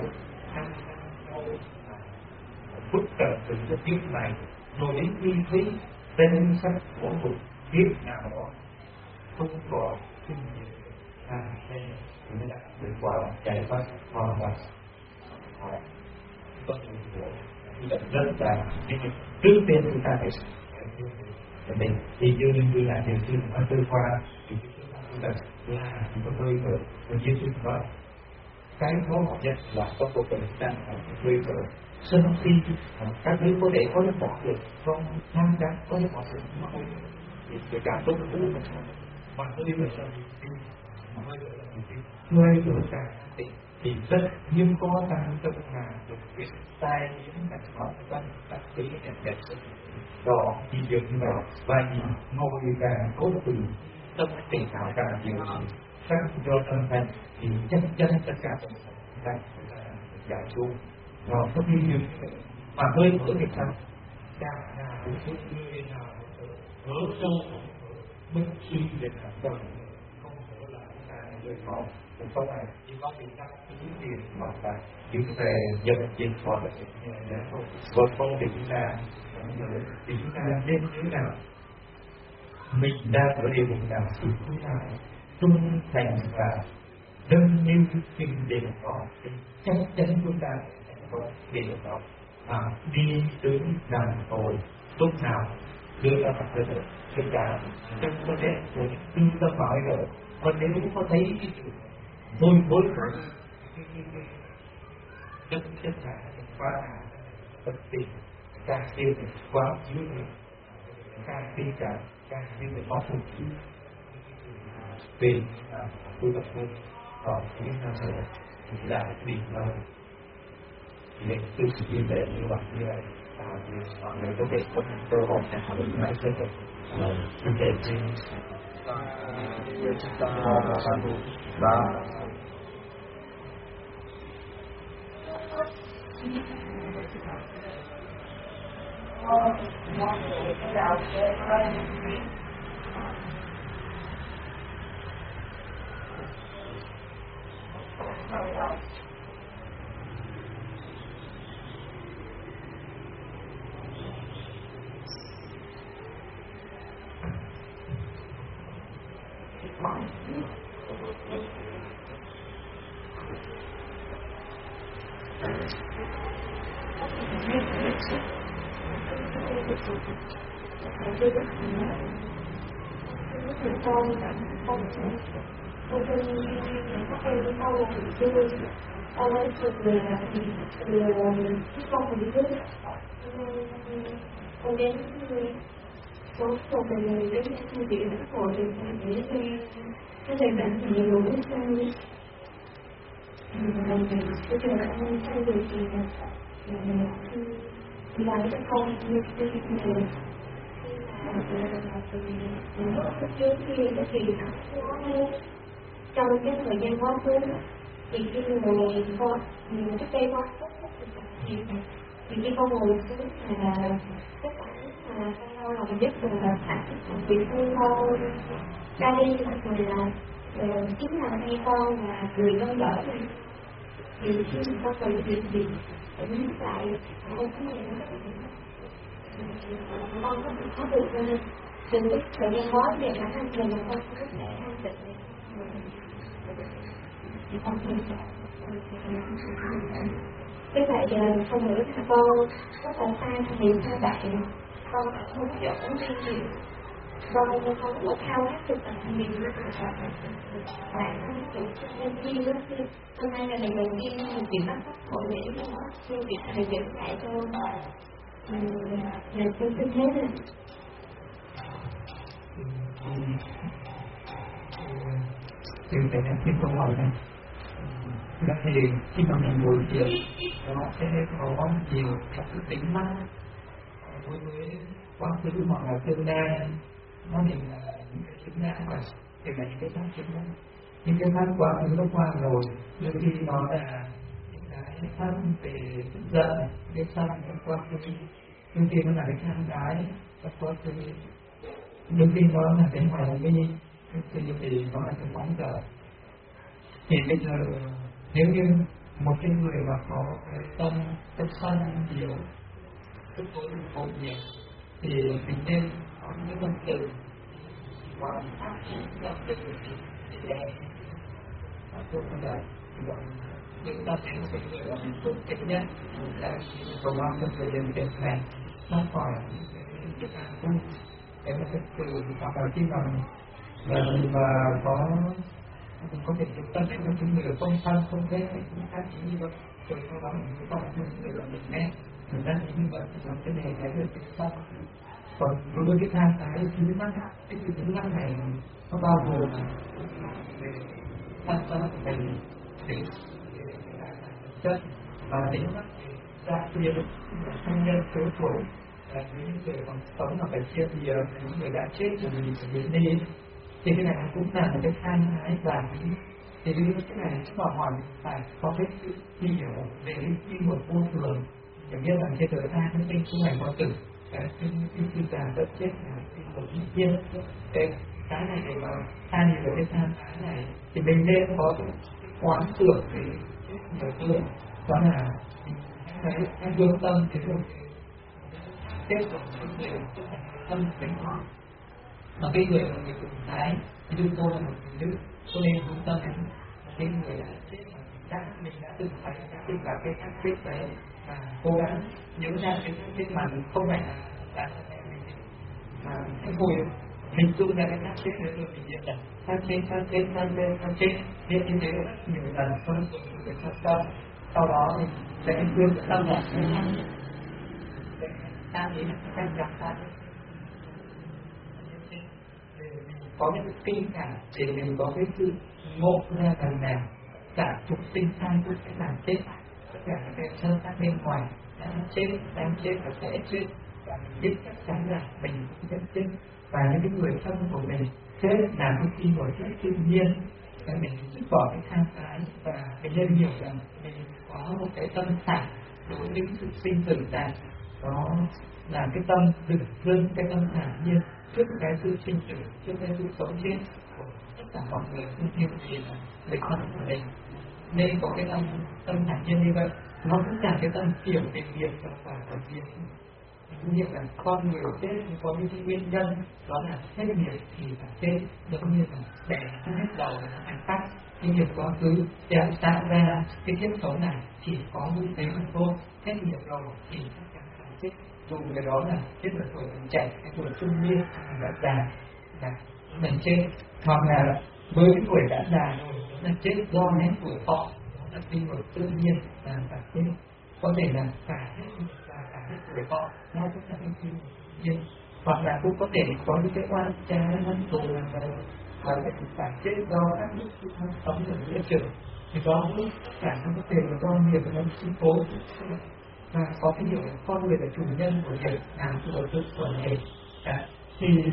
phức tạp từ cái kiếp này rồi đến khi thấy tên sách của một kiếp nào đó không còn kinh nghiệm đây mới đạt được quả giải thoát hoàn toàn rất là trước tiên chúng ta phải mình thì như là điều sư ở tư khoa thì chúng ta là có hơi thở và như tôi nói cái khó học nhất là có cuộc đời đang ở hơi thở sân si các thứ có thể có thể bỏ được trong tham đắm có thể bỏ được thì cái cảm xúc của mình mà hơi thở là hơi thở càng thì rất nhưng có tăng tâm là được biết tai những cảnh họ tâm các tí đẹp sự đó thì được như vậy và ngồi càng cố tình tâm tỉnh thảo càng nhiều sắc do tâm thành thì chắc chắn tất cả ta giải xuống rồi có đi được mà hơi thở thì sao càng nào cũng sẽ người nào thở sâu bất suy để làm tâm không thở là ta rơi khỏi cũng không phải chỉ có bị các những tiền mà ta những về nhập trên khỏi và không thì chúng ta nên thế nào mình đang ở đây vùng nào thì chúng ta trung thành và nâng niu kinh điển đó chắc chắn chúng ta có điều đó đi tới đàn hồi lúc nào đưa ra mặt được tất cả trong có thể trung tâm hỏi rồi còn nếu có thấy cái chuyện hối hối khởi tất cả quá bất tỉnh, càng thêm quá yếu càng tin càng thêm có phục vụ về tu tập tu còn những năm sau là bị để tư duy về như vậy mọi người có thể có cơ hội để học được máy sẽ được để trên con đến số mình đến thư viện các hội để cái này bạn thì nhiều cái sao bây giờ anh thay đổi thì làm cái con như thế này trước khi thì trong cái thời gian quá khứ thì khi người con cái cây quá thì khi con ngồi xuống là tất cả mà con là mình biết được là việc con ra đi rồi là chính là hay con là người con đỡ này thì khi con cần việc gì cũng lại không có gì con có được từng cái thời gian quá để mà thanh tịnh là con có thể thanh tịnh thì con không cái vậy giờ không nữa là con có còn sai thì sao bạn con không có chỗ hay gì con không có thao tác thực tập nhiều bạn không có chủ nên chi đó hôm nay là ngày đầu tiên mình tìm bắt hội để nhưng việc thầy dẫn lại cho là tôi cứ thế này từ cái câu hỏi này thì khi mà mình ngồi thiền nó sẽ có nhiều các cái tính năng đối với quá khứ hoặc là tương lai nó hình là những cái tính năng và kể cả những cái phát tính năng những cái phát quá khứ nó qua rồi đôi khi nó là những cái phát về tức giận cái phát trong quá khứ đôi khi nó là cái tham ái trong quá khứ đôi khi nó là cái hoài nghi thì nó là cái bóng cờ thì bây giờ nếu như một cái người mà có cái tâm sân nhiều tức tối hồn nhiều thì mình nên có những tâm từ và phát triển tâm từ thì đẹp và tốt hơn là những ta thấy một người là mình tốt thích nhất là cầu mong cho người dân Việt Nam nó khỏi những cái tu để mà thực sự hoặc là khi mà mình mà có thể chúng ta sẽ những người không thân không ghét cũng khác như vậy rồi sau đó mình có những người là mình nghe mình đang như vậy thì làm cái này cái được xong còn đối với cái tham cái thứ năm cái thứ năm này nó bao gồm về thân tâm của mình để chất và tính ra kia thân nhân số tuổi là những người còn sống mà phải chia thì những người đã chết rồi mình phải biến đi thì cái này cũng là một cái tham ái và thì cái này chúng ta hỏi phải có cái sự hiểu về cái quy luật vô thường để biết rằng trên đời ta cái sinh chúng này có tử cái già rất chết là cái một tự nhiên cái này để mà tha nhìn về cái tham ái này thì mình nên có quán tưởng về đời tương đó là cái hướng tâm cái hướng tiếp tục cái người tâm tính họ mà cái người là người cùng thái thì chúng tôi là một người nữ cho nên hướng tâm đến cái người đã chết mà mình đã từng phải xác định là cái xác chết đấy và cố gắng nhớ ra cái xác chết mà không phải là mà cái hồi hình dung ra cái xác chết đấy rồi mình diễn đạt xác chết viết như thế nhiều lần phân rồi cái xác tâm sau đó thì sẽ hướng tâm là ta nghĩ là cái gặp ta có những kinh cảm để mình có cái sự ngộ ra rằng là cả chúng sinh sai cũng sẽ làm chết, tất cả các sơ sát bên ngoài đang chết và sẽ chết, và mình biết chắc chắn là mình sẽ chết, và những cái người thân của mình chết là một khi một rất tự nhiên. Để mình dứt bỏ cái tham ái và mình nên hiểu rằng mình có một cái tâm thản đối với sự sinh tử tại, đó là cái tâm rực rưng, cái tâm thản nhiên trước cái sự sinh tử, trước cái sự sống chết của tất cả mọi người, cũng như là người thân của mình. Nên có cái tâm thản nhiên như vậy, nó cũng là cái tâm hiểu về nghiệp và quả của nghiệp. Cũng như là con người chết có những cái nguyên nhân, đó là hết nghiệp thì phải chết, giống như là để hết đầu là hạnh phúc. Cái nghiệp quá khứ sẽ tạo ra cái kiếp sống này chỉ có như thế mà thôi, hết nghiệp rồi thì chắc chắn phải chết. Dù cái đó là chết ở tuổi trẻ, cái tuổi trung niên, đã già là mình chết, hoặc là với cái tuổi đã già rồi là chết do hết tuổi thọ, đó là sinh ở tự nhiên là phải chết. Có thể là cả hết tuổi thọ nó cũng là cái tự nhiên, hoặc là cũng có thể có những cái oan cha hơn tù làm vậy, và phải chết do các nước sống ở nghĩa trường, thì đó cũng cả nó có thể là do nghiệp của nó sinh tố. Và có cái hiểu là con người là chủ nhân của nghiệp, làm chủ tự của nghiệp, thì hiểu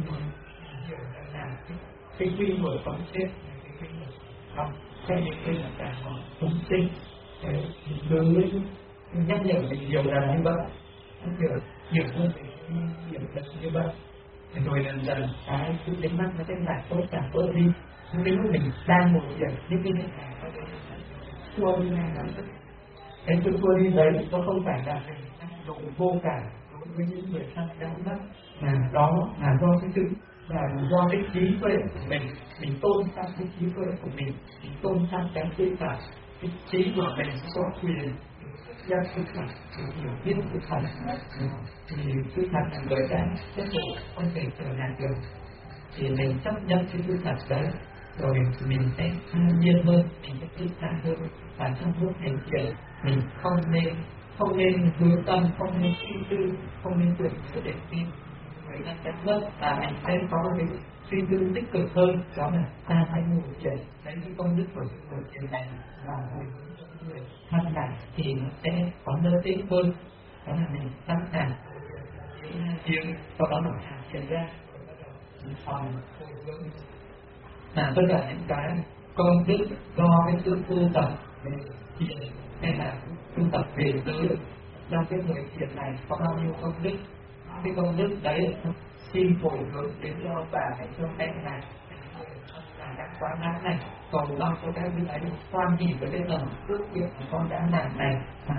là cái quy của sống chết, cái quy của không, cái quy là cả mọi chúng sinh. Đối nhắc nhở mình nhiều lần như vậy, nhiều hơn về nhiều lần như vậy, rồi dần dần cái sự đánh mắt nó sẽ lại tốt càng tốt đi. Nếu mình đang một việc những cái này xua đi này là cái sự xua đi đấy, nó không phải là độ vô cảm đối với những người thân đang mất, mà đó là do cái sự là do cái trí tuệ của mình tôn trọng cái trí tuệ của mình tôn trọng cái sự thật, cái trí của mình có quyền ra sự thật, hiểu biết sự thật, thì sự thật là người ta tiếp tục không thể trở lại được, thì mình chấp nhận cái sự thật đấy, rồi mình sẽ an nhiên hơn, mình sẽ tự tại hơn, và trong lúc hành trì mình không nên hướng tâm, không nên suy tư, không nên tưởng sự để tin người ta sẽ mất, và mình sẽ có cái suy tư tích cực hơn, đó là ta phải ngủ dậy lấy cái công đức của sự ngủ dậy này và người thân này thì nó sẽ có nơi tích hơn, đó là mình sẵn sàng tiếng, sau đó mình hạ chuyển ra phòng hồi hướng là tất cả những cái công đức do cái sự tu tập về thiền hay là tu tập về giới trong cái người thiền này có bao nhiêu công đức, cái công đức đấy xin hồi hướng đến cho bà hay cho em này là đã quá ngắn này, còn lo cho các vị ấy quan hỷ với cái lòng ước nguyện của con đã làm này mà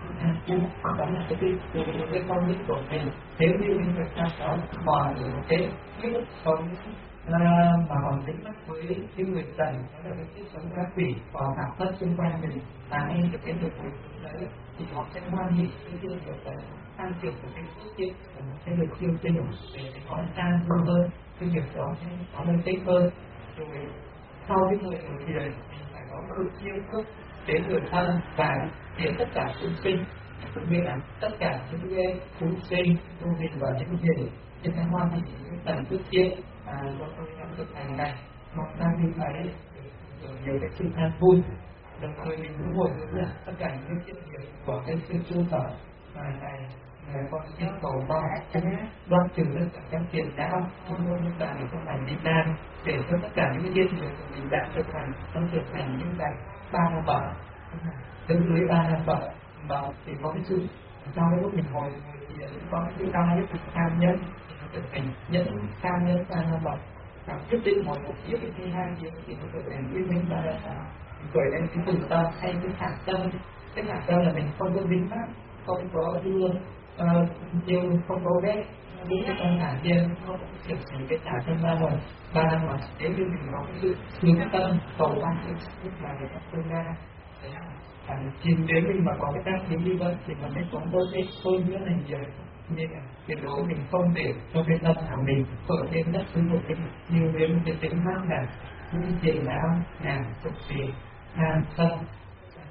đó là cái công đức của mình. Nếu như người ta có còn ở một cái kiếp sống mà còn dính mắc với cái người trần, đó là cái kiếp sống các quỷ và phạm tất xung quanh mình, mà em được cái được đấy thì họ sẽ hoan hỷ với cái việc đấy, tăng trưởng của cái phước thiện của nó sẽ được siêu sinh để có sang hơn, cái việc đó sẽ có lợi ích hơn. Rồi sau cái người ở thiền mình phải có sự chiêu thức đến người thân và đến tất cả chúng sinh, cũng như là tất cả những cái chúng sinh tu hành và những gì trên cái hoa thì những tầng phước thiện do tôi đang thực hành này, mong đang đi thấy nhiều cái sự an vui. Đồng thời mình cũng hồi hướng là tất cả những cái chuyện nghiệp của cái sự tu tập này con xin cầu mong đoan trừ tất cả các phiền não trong môn những bạn trong lành Việt Nam, để cho tất cả những cái việc của mình đã thực hành trong thực hành những cái 3 năm bậc, đứng dưới 3 năm bậc thì có cái sự trong cái lúc mình hồi thì có cái sự cao nhất là tham nhân, thực hành nhẫn tham nhân 3 năm bậc, và quyết định một việc hay 2 việc thì nó thực hành quyết minh 3 năm bậc. Rồi em cái từ tâm hay cái hạt tâm, cái hạt tâm là mình không có dính mắc, không có đưa yêu, không có ghét những cái tâm hạt riêng, không thực hành cái hạt tâm 3 năm mà nếu như mình có cái sự hướng tâm cầu ban cái lúc mà người ta tương ra thì nếu mình mà có cái tác khí như vậy thì mình mới có cái thôi nữa này nhiều, nên là tuyệt đối mình không để cho cái tâm của mình ở trên đất sử dụng cái nhiều đến cái tính mắc là những chuyện não làm thực sự tham sân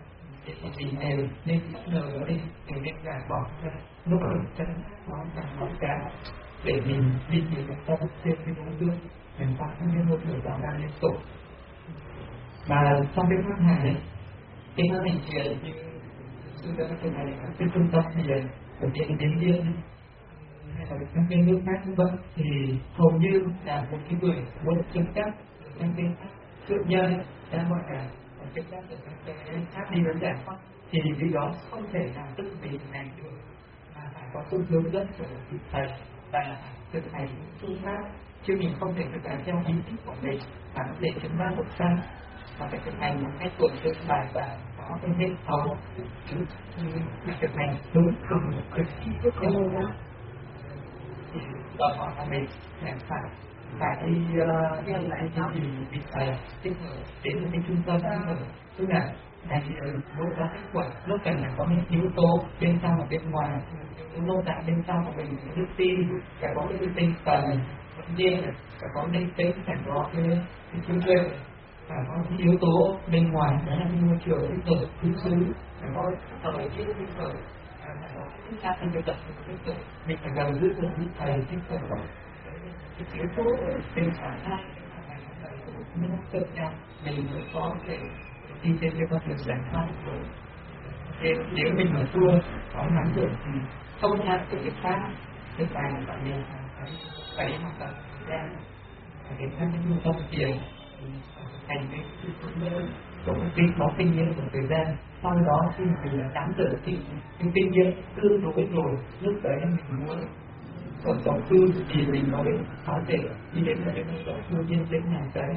thì mình đều nên nở đi, mình nên gạt bỏ ra lúc ở chân ngón càng ngón cái để mình đi những cái tâm trên cái đối tượng mình phát những một người tạo ra liên tục. Và trong cái pháp này, cái pháp hành thiền như sư đã thực hành ở cái trung tâm thiền ở trên đến Yên hay là các cái nước khác vân thì hầu như là một cái người muốn chứng đắc trong cái tự nhân đã gọi là chứng đắc được các cái pháp đi vấn giải thoát thì vì đó không thể làm tự mình hành được mà phải có sự hướng dẫn của vị thầy và thực hành phương pháp, chứ mình không thể thực hành theo ý thích của mình mà có thể chứng đắc một pháp mà phải thực hành một cách tuần tự bài bản có cái hệ thống thực hành đúng không cái ý thức của mình thì đòi hỏi là mình phải đi lại cho vị thầy tiếp hợp đến cái trung tâm tức là này lúc có kết quả lúc cần phải có những yếu tố bên trong và bên ngoài, yếu tố tại bên trong của mình đức tin phải có cái tinh thần vẫn nhiên, phải có linh tính, phải có cái trí tuệ, phải có những yếu tố bên ngoài đó là môi trường thích hợp thứ xứ, phải có thời tiết thích hợp, phải có cái sát sinh tập thích hợp, mình phải gần giữ được những thầy thích hợp cái yếu tố bên phải hai nó tự nhau mình mới có thể đi trên cái con đường giải thoát rồi. Nếu mình mà thua có nắm được thì không theo cái pháp cái bài của mình phải học tập ra để các cái trung tâm thiền thành cái có kinh nghiệm của thời gian, sau đó khi mình đã nắm được cái kinh nghiệm tương đối rồi lúc đấy mình muốn còn tổng tư thì mình mới có thể đi đến cái tổng tư nhân tính này đấy.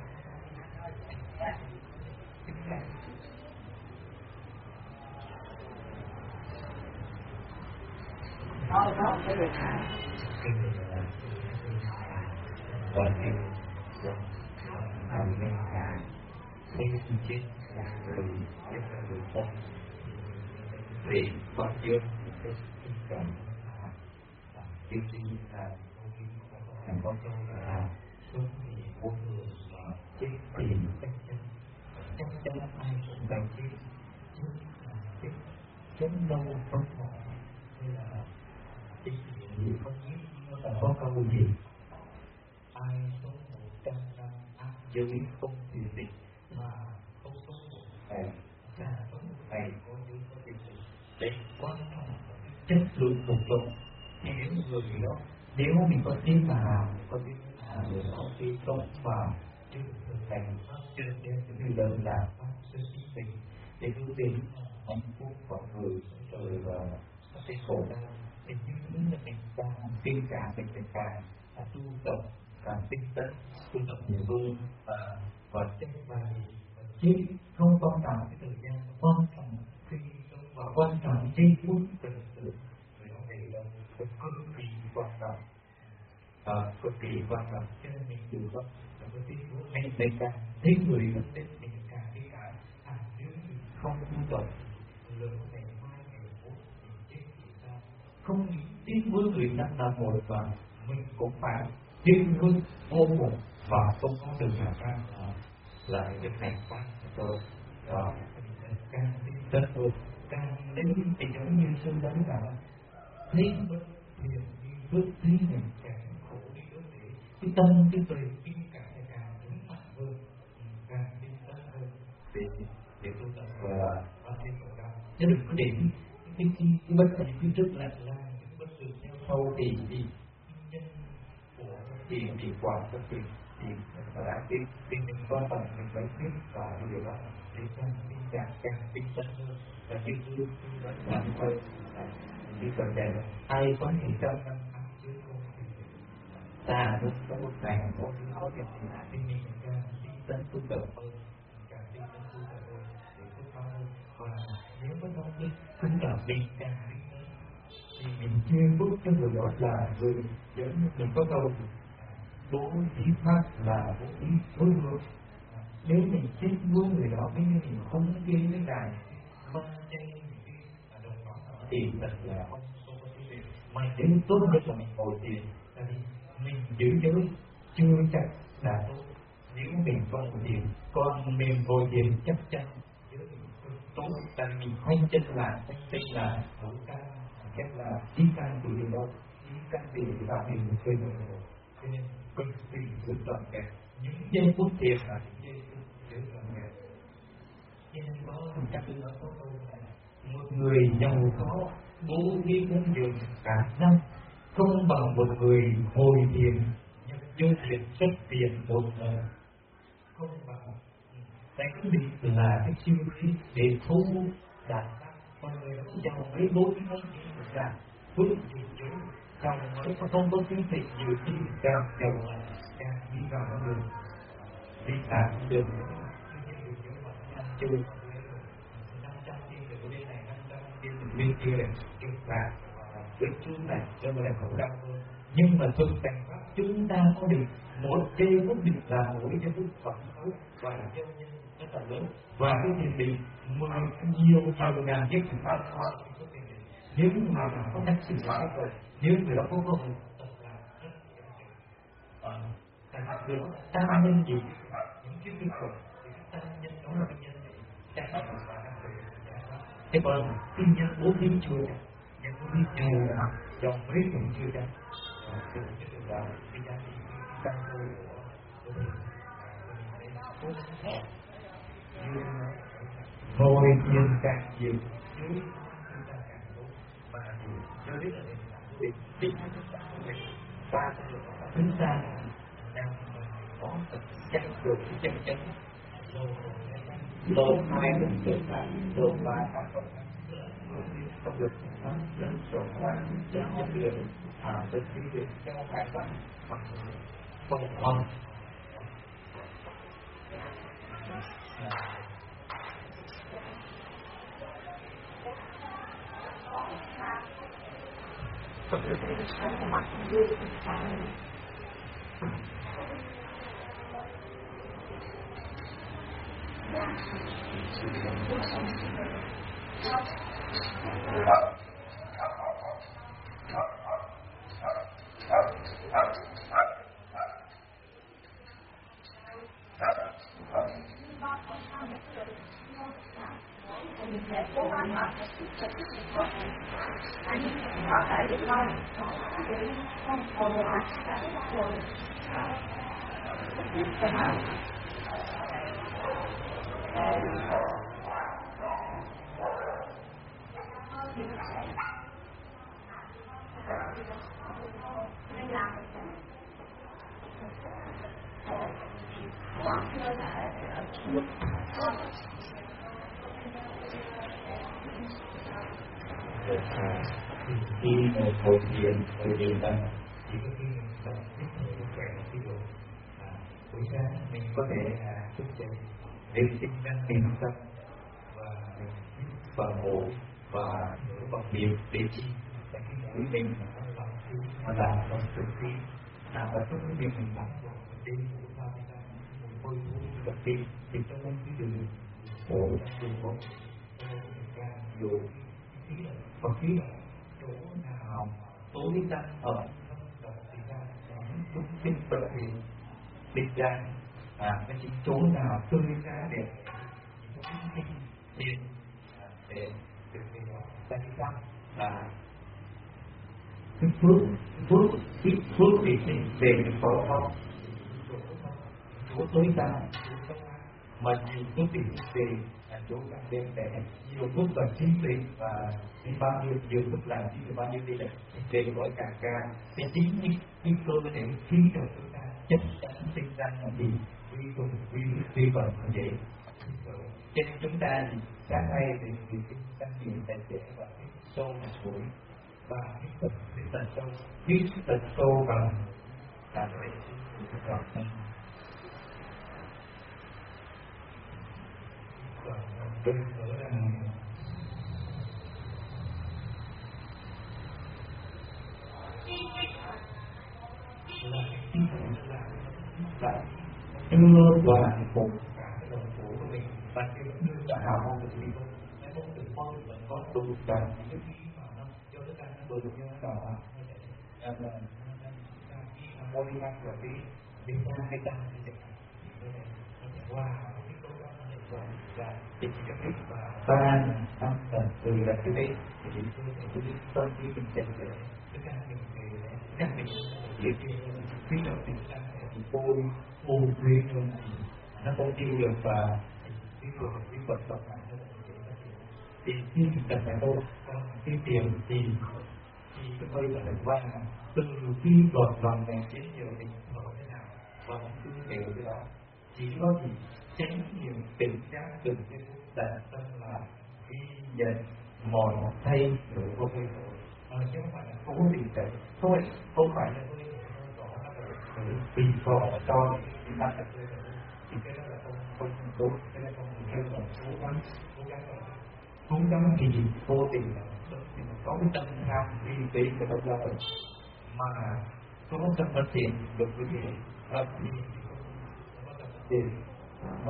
Đó cái việc còn thì làm nên cả cái chết rồi cái người thân vì bao nhiêu cái cần cái gì là thành có câu là sống thì vô thường mà chết thì chắc chắn ai cũng phải chết chứ là chết chết đâu không có hay là cái gì không biết nó là có câu gì ai sống 100 năm ác giới không thì dịch mà không sống một ngày là sống một ngày có giới có thì dịch đấy quan trọng chất lượng cuộc sống. Những người đó nếu mình có tin vào có tin vào người có tin sống vào chứ thực hành pháp trên đem những người đơn là pháp sư chính mình để hướng đến hạnh phúc của người rồi và cái khổ đau thì những là mình càng tin càng mình càng tu tập càng tinh tấn tu tập nhiều hơn và chất bài chứ không quan trọng cái thời gian quan trọng khi và quan trọng giây phút từng sự người đó này là cực kỳ quan trọng cực kỳ quan trọng cho nên mình dù có có tin mình càng thấy người gần đến mình càng thấy cả nếu mình không tu tập lượng ngày mai ngày mốt mình chết thì sao không tiếc với người đang là một và mình cũng phải tiếc với ôm một và không có được nhà ra là cái thành quả rồi đó càng tin hơn càng đến thì giống như sư đánh là thấy bất thiền bước thấy mình càng khổ đi đó để cái tâm cái tuệ cái càng vững mạnh hơn càng tin tấn hơn để tu tập và thấy khổ đau chứ đừng có để cái bất thiện cái trước là những bất thường theo sau thì nhân của thì quả cho thì đã tin mình quan trọng mình phải biết và điều đó để càng tin tấn hơn và cái thứ là thôi đi cần đẹp ai có thể trong năm chứ không ta lúc có một ngày có những khó khăn thì là tin mình càng tin tấn tu tập hơn càng tin tấn tu tập hơn để tu cao hơn và nếu có thông tin cũng là mình càng tin tấn thì mình chuyên bước cho người đó là người giống như mình có câu bố thí pháp là bố thí đối ngược nếu mình chết với người đó nếu như mình không ghi với ngài không chay thì thật là không có cái việc mà đến tốt nhất là mình ngồi thiền là vì mình giữ giới chưa chắc là tốt nếu mình không ngồi thiền còn mình ngồi thiền chắc chắn giới mình tốt, tại mình khoanh chân lại, khoanh chân là hữu căn, cách là ý căn từ điều đâu, ý căn từ thì bạn mình một phơi rồi, cho nên cực kỳ rất toàn vẹn. Những giây phút thiền là những giây phút rất toàn vẹn. Cho nên có các tư nói có câu là một người giàu có bố thí cúng dường cả năm không bằng một người hồi thiền nhập vô thiền xuất tiền một lần, không bằng. Tại cái định là cái siêu khí để thu đạt con người cũng giàu với bố thí cúng dường cả phước thì chứ chồng mới không có kiến thị nhiều khi càng giàu càng đi vào con đường đi tạm đường chưa 500 tiên được ở bên này, 500 tiên được bên kia này, chụp bạc với chúng này cho nên là khổ đau hơn. Nhưng mà thực hành pháp chúng ta có được một giây phút định là mỗi giây phút phẩm hữu và nhân nhân rất là lớn, và cái thiền định nhiều ngàn giấc thì phải khó. Nếu mà có cách xử lý rồi, nếu người đó có cơ hội tập làm rất là thành được ta nhân gì những cái kết quả thì ta nhân đó là nhân chắc là thế còn cái nhân bố thí chưa được, nhân bố thí chưa được, dòng mấy cũng chưa được, thì cái là cái giá trị căn cơ của ngồi thiền càng nhiều, dưới chúng ta càng tốt, và cho đến là định và chúng ta đang có thật chắc được chân chắn lột hai đến chân lại lột lại không được đến số hai chân được tới khi được theo hai bạn không không khi một hồi thiền hồi thiền tâm chỉ có khi mình tập biết hơi khỏe ví dụ buổi sáng mình có thể thức dậy để tinh năng niệm tâm và mình hít vào ngủ và thở bằng miệng để chi tại cái mũi mình nó làm khi mà làm trong thực khi và trong cái việc mình làm rồi mình đi ngủ ra một hơi thú vật đi thì trong cái đường bộ đường bộ càng nhiều khí là và khí là chỗ nào tối tăm ở thì ra chúng sinh tự thì định ra cái chính chỗ nào tươi ra để tiền để được cái đó ta đi tâm là cái phước thì về cái phổ thông chỗ tối tăm mà nhiều phước thì về chỗ càng đêm để nhiều phước là chính trị và đi bao nhiêu nhiều phước làm chỉ bao nhiêu đi là về gọi càng ca cái chính những cơ có thể khí được chúng ta chắc chắn sinh ra là gì quy vần như vậy. Cho nên chúng ta sáng nay thì cái tâm niệm tài trẻ và cái sâu là suối và cái tận sâu biết tận sâu bằng là vậy còn tôi nhớ rằng là đưa và phục cả cái đồng phố của mình và cái đưa cả hào mong của mình cái mong tự mong vẫn có đủ cả những cái khí mà nó cho tất cả các bờ như thế nào là khi mà môi năng của cái ta hay ta thì sẽ qua cái câu đó này ba năm lần từ là cái đấy thì tôi biết tôi biết mình chạy về tất cả mình về các mình chỉ biết là tình trạng thì tôi ôn luyện luôn nó không tiêu được và cái vật tập này thì khi mình cần phải đâu cái tiền thì cái hơi là qua từ khi lọt lòng này đến nhiều thì nó thế nào và cứ hiểu cái đó chỉ có gì tránh nhiều tình trạng từng cái đạt tâm là ghi nhận mọi thay đổi của mình chứ không phải là không có gì cả không phải là vì có cho chúng ta thì cái đó là không tốt cái đó không kêu là cố gắng thì vô tình có cái tâm tham vi tế của tâm lợi mà có tâm bất thiện được cái gì hợp thì có tâm bất thiện mà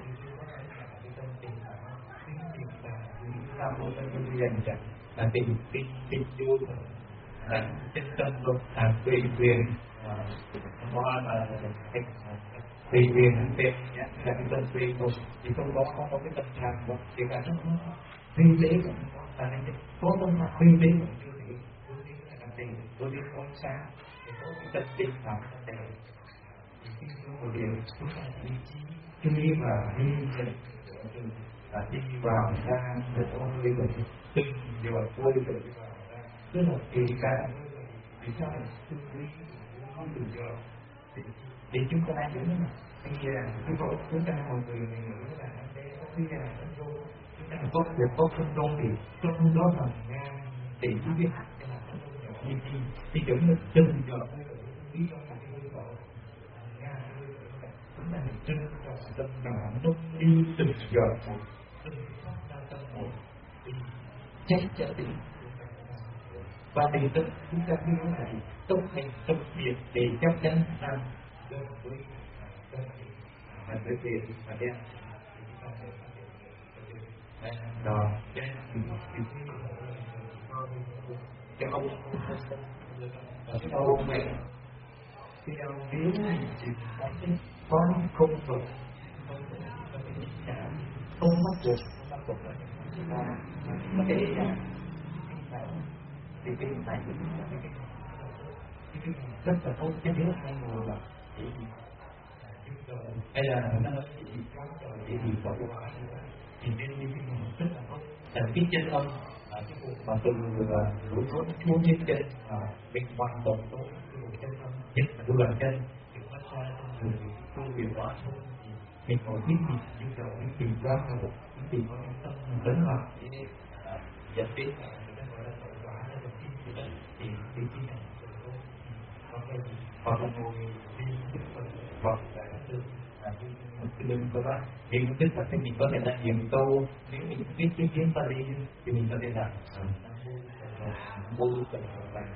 ta vô tâm bất thiện chẳng là tình vô là chân tâm luật là tùy quyền hoa là tùy quyền tên là cái tâm tùy thôi thì không có cái tâm tham không chỉ cả nó vi tế cũng là nên có tâm tham vi tế cũng như thế là làm gì tôi đi quan sát thì có cái tâm tình cảm tâm đề thì khi có một điều chúng ta ý chí khi mà đi là đi vào ra được ôn lý được từng điều vui được tức là kỳ cả vì sao lại tư duy không được rồi thì chúng ta đang hiểu mà thì cái võ chúng ta một người nữa là anh bé có khi là nó vô chúng ta có việc có phân đôn thì trong đó là ngang thì chúng biết cái là nó nhỏ như thì giống như chân giọt lý do là cái hơi võ ngang chúng ta phải chân giọt tâm đảm nó đi từng giọt một từng phát ra tâm một thì chắc trở định và từ từ chúng ta cứ nói là tốt hay tốt biệt để chắc chắn rằng đơn với và tới tiền và đen rồi cái ông cái ông mẹ cái ông nếu chỉ có không phục không mất cuộc mà cái thì cái này rất là tốt cái thứ hai người là hay là nó chỉ có thì nên như thế này rất là tốt tại cái chân âm cái cuộc mà từ lũi rốt xuống đến chân mình hoàn toàn tốt cái lũi chân âm nhất là đôi bàn chân thì nó xa trong người tu điều đó mình còn biết gì như đầu cái tìm ra một cái tìm có tâm lớn là dẫn đến thì cái này hoặc là ngồi đi hoặc là cái đừng có đó thì tức là cái mình có thể là nhiều câu nếu mình biết cái tiếng Pali thì mình có thể là mô tả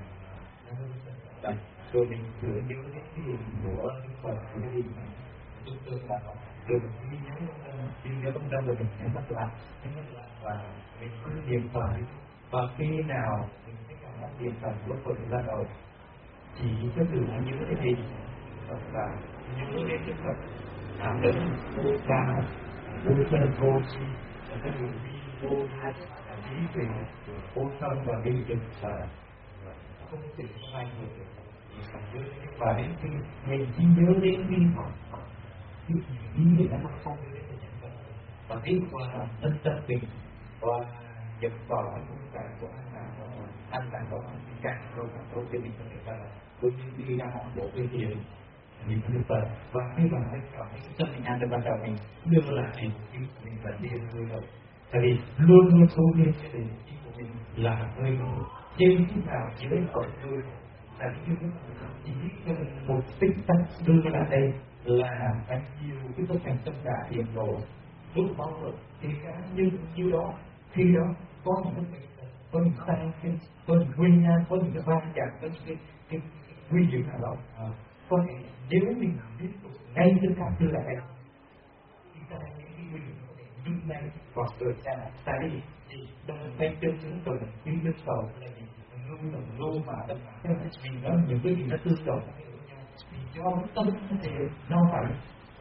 là rồi mình thử nhớ cái hình của Phật cái gì chúng tôi là được ghi nhớ trong tâm rồi mình sẽ mất lại và mình cứ niệm Phật và khi nào mình thấy cảm giác niệm Phật lúc Phật ra đầu chỉ có từ nhớ cái gì và nhớ đến cái Phật cảm đến vô cao vô chân vô chi cái điều vi vô hai trí tuệ vô thân và vi trực sở không thể có ai được và đến khi mình chỉ nhớ đến cái ý nghĩa nó không và đi qua thân tâm mình và nhập vào cái khung cảnh của anh bạn có càng rồi càng tốt cho mình có thể là tôi đi ra họ bộ cái tiền mình được Phật và khi mà thấy cảm thấy tâm mình an được ban đầu mình đưa lại thì mình phải đi rồi tại vì luôn luôn số lên cái định ý của mình là hơi trên lúc nào chỉ đến ở tôi là chỉ cần một tích tắc đưa ra đây là bao nhiêu cái tất cả tất cả hiện đồ lúc bao giờ thì cả như đó khi đó có những có những sai có những nguyên nhân có những cái va chạm có những cái nguy hiểm nào đó có thể nếu mình tiếp tục ngay từ các tư lại thì ta những cái nguy hiểm có thể giúp ngay hoặc rồi ta đi thì đồng tay chân chúng tôi là quý đức cầu là gì luôn mà vì nó những cái gì nó tương đồng vì cho tâm thể nó phải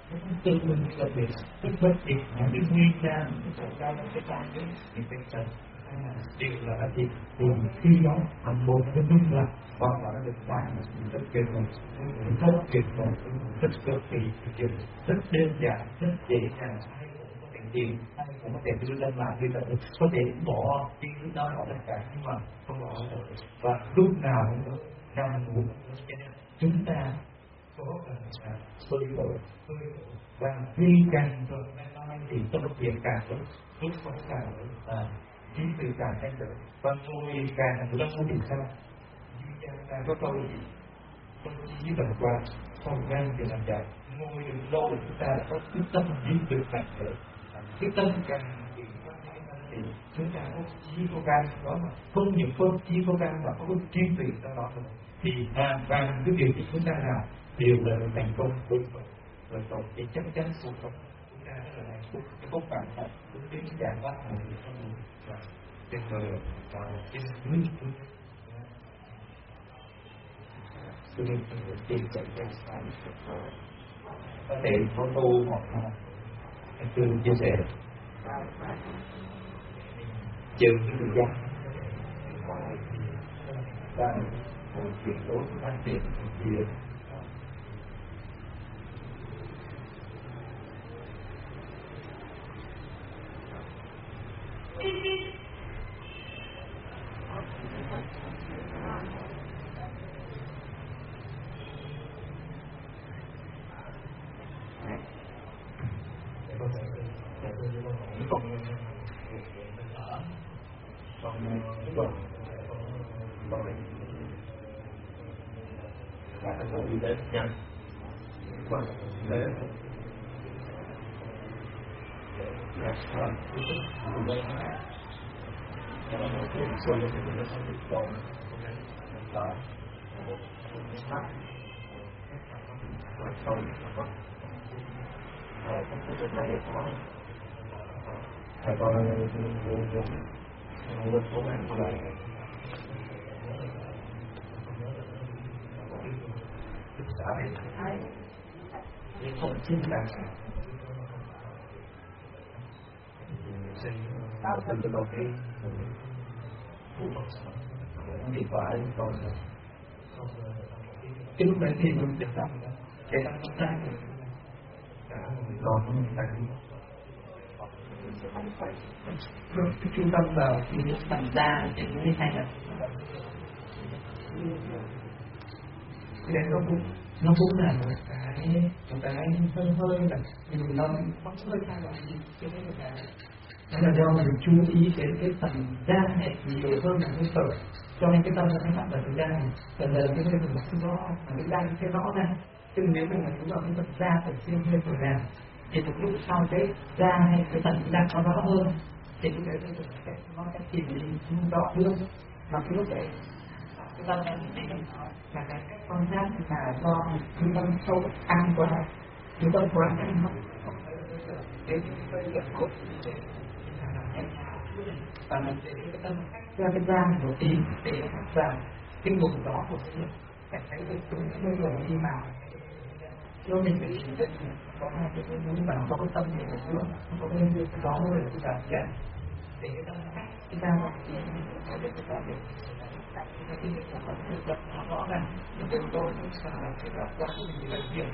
tự mình là việc tức bất diệt những cái nguy trang của cao cái tai những cái trần đều là gì thì khi đó thành một cái đúng là hoặc là được bạn rất tuyệt vời, rất tuyệt vời, rất cực kỳ rất đơn giản, rất dễ dàng, hay cũng có thể tìm, hay cũng có thể đưa lên lại như vậy, có thể bỏ đi lúc đó tất cả nhưng mà không bỏ được, và lúc nào cũng đang ngủ. Cho nên chúng ta có là hơi đổi và khi càng rồi nói thì tâm thiện càng tốt, lúc không càng trí từ càng thay đổi, và ngồi càng lâu thì sao? Càng có câu gì? Không chỉ bằng qua không gian thì làm dài, ngồi được lâu thì chúng ta có cái tâm trí từ càng đổi, cái tâm càng thì chúng ta có trí có gan đó mà không những có trí có gan mà có trí tuệ trong đó rồi thì và cái điều chúng ta làm đều là thành công với tổng thì chắc chắn cuộc sống chúng ta rất là hạnh phúc, cái phúc cảm thật cũng đến dạng phát một cái không đủ và trên người và trên núi cho nên tìm chạy ra có thể có tu hoặc anh Tư chia sẻ trừ cái thời gian và một chuyện đối với phát triển gì không chính là tạo thành cái đầu tiên thì phải còn cái lúc đấy thì mình được làm cái tâm chúng ta còn cái trung tâm vào thì nó tầm ra thì nó hay là cái nó cũng là một cái hơi là mình nó hơi thay đổi cái đó là do mình chú ý đến cái phần da này nhiều hơn là hơi thở, cho nên cái tâm nó phát ở da này dần dần cái hơi thở nó rõ và cái da cái rõ ra. Chứ nếu mình chúng ta cái phần da phải xuyên hơi thở ra thì một lúc sau cái da hay cái phần da có rõ hơn thì lúc đấy nó sẽ tìm đi rõ hơn. Mà cái lúc đấy cái tâm này là cái con giác là do trung tâm sâu ăn quá, trung tâm quá ăn nó đến cái giật cốt và mình sẽ cái tâm ra cái da một tí để và cái vùng đó của mình phải thấy được chúng nó rồi đi vào cho mình phải chỉ định có hai cái muốn bảo có cái tâm để được nữa có cái đó rồi cái cảm nhận để cái tâm cái da nó chỉ có được cái cảm nhận cái đập nó rõ ràng nhưng tôi cũng sẽ là cái đập ra mình là chuyện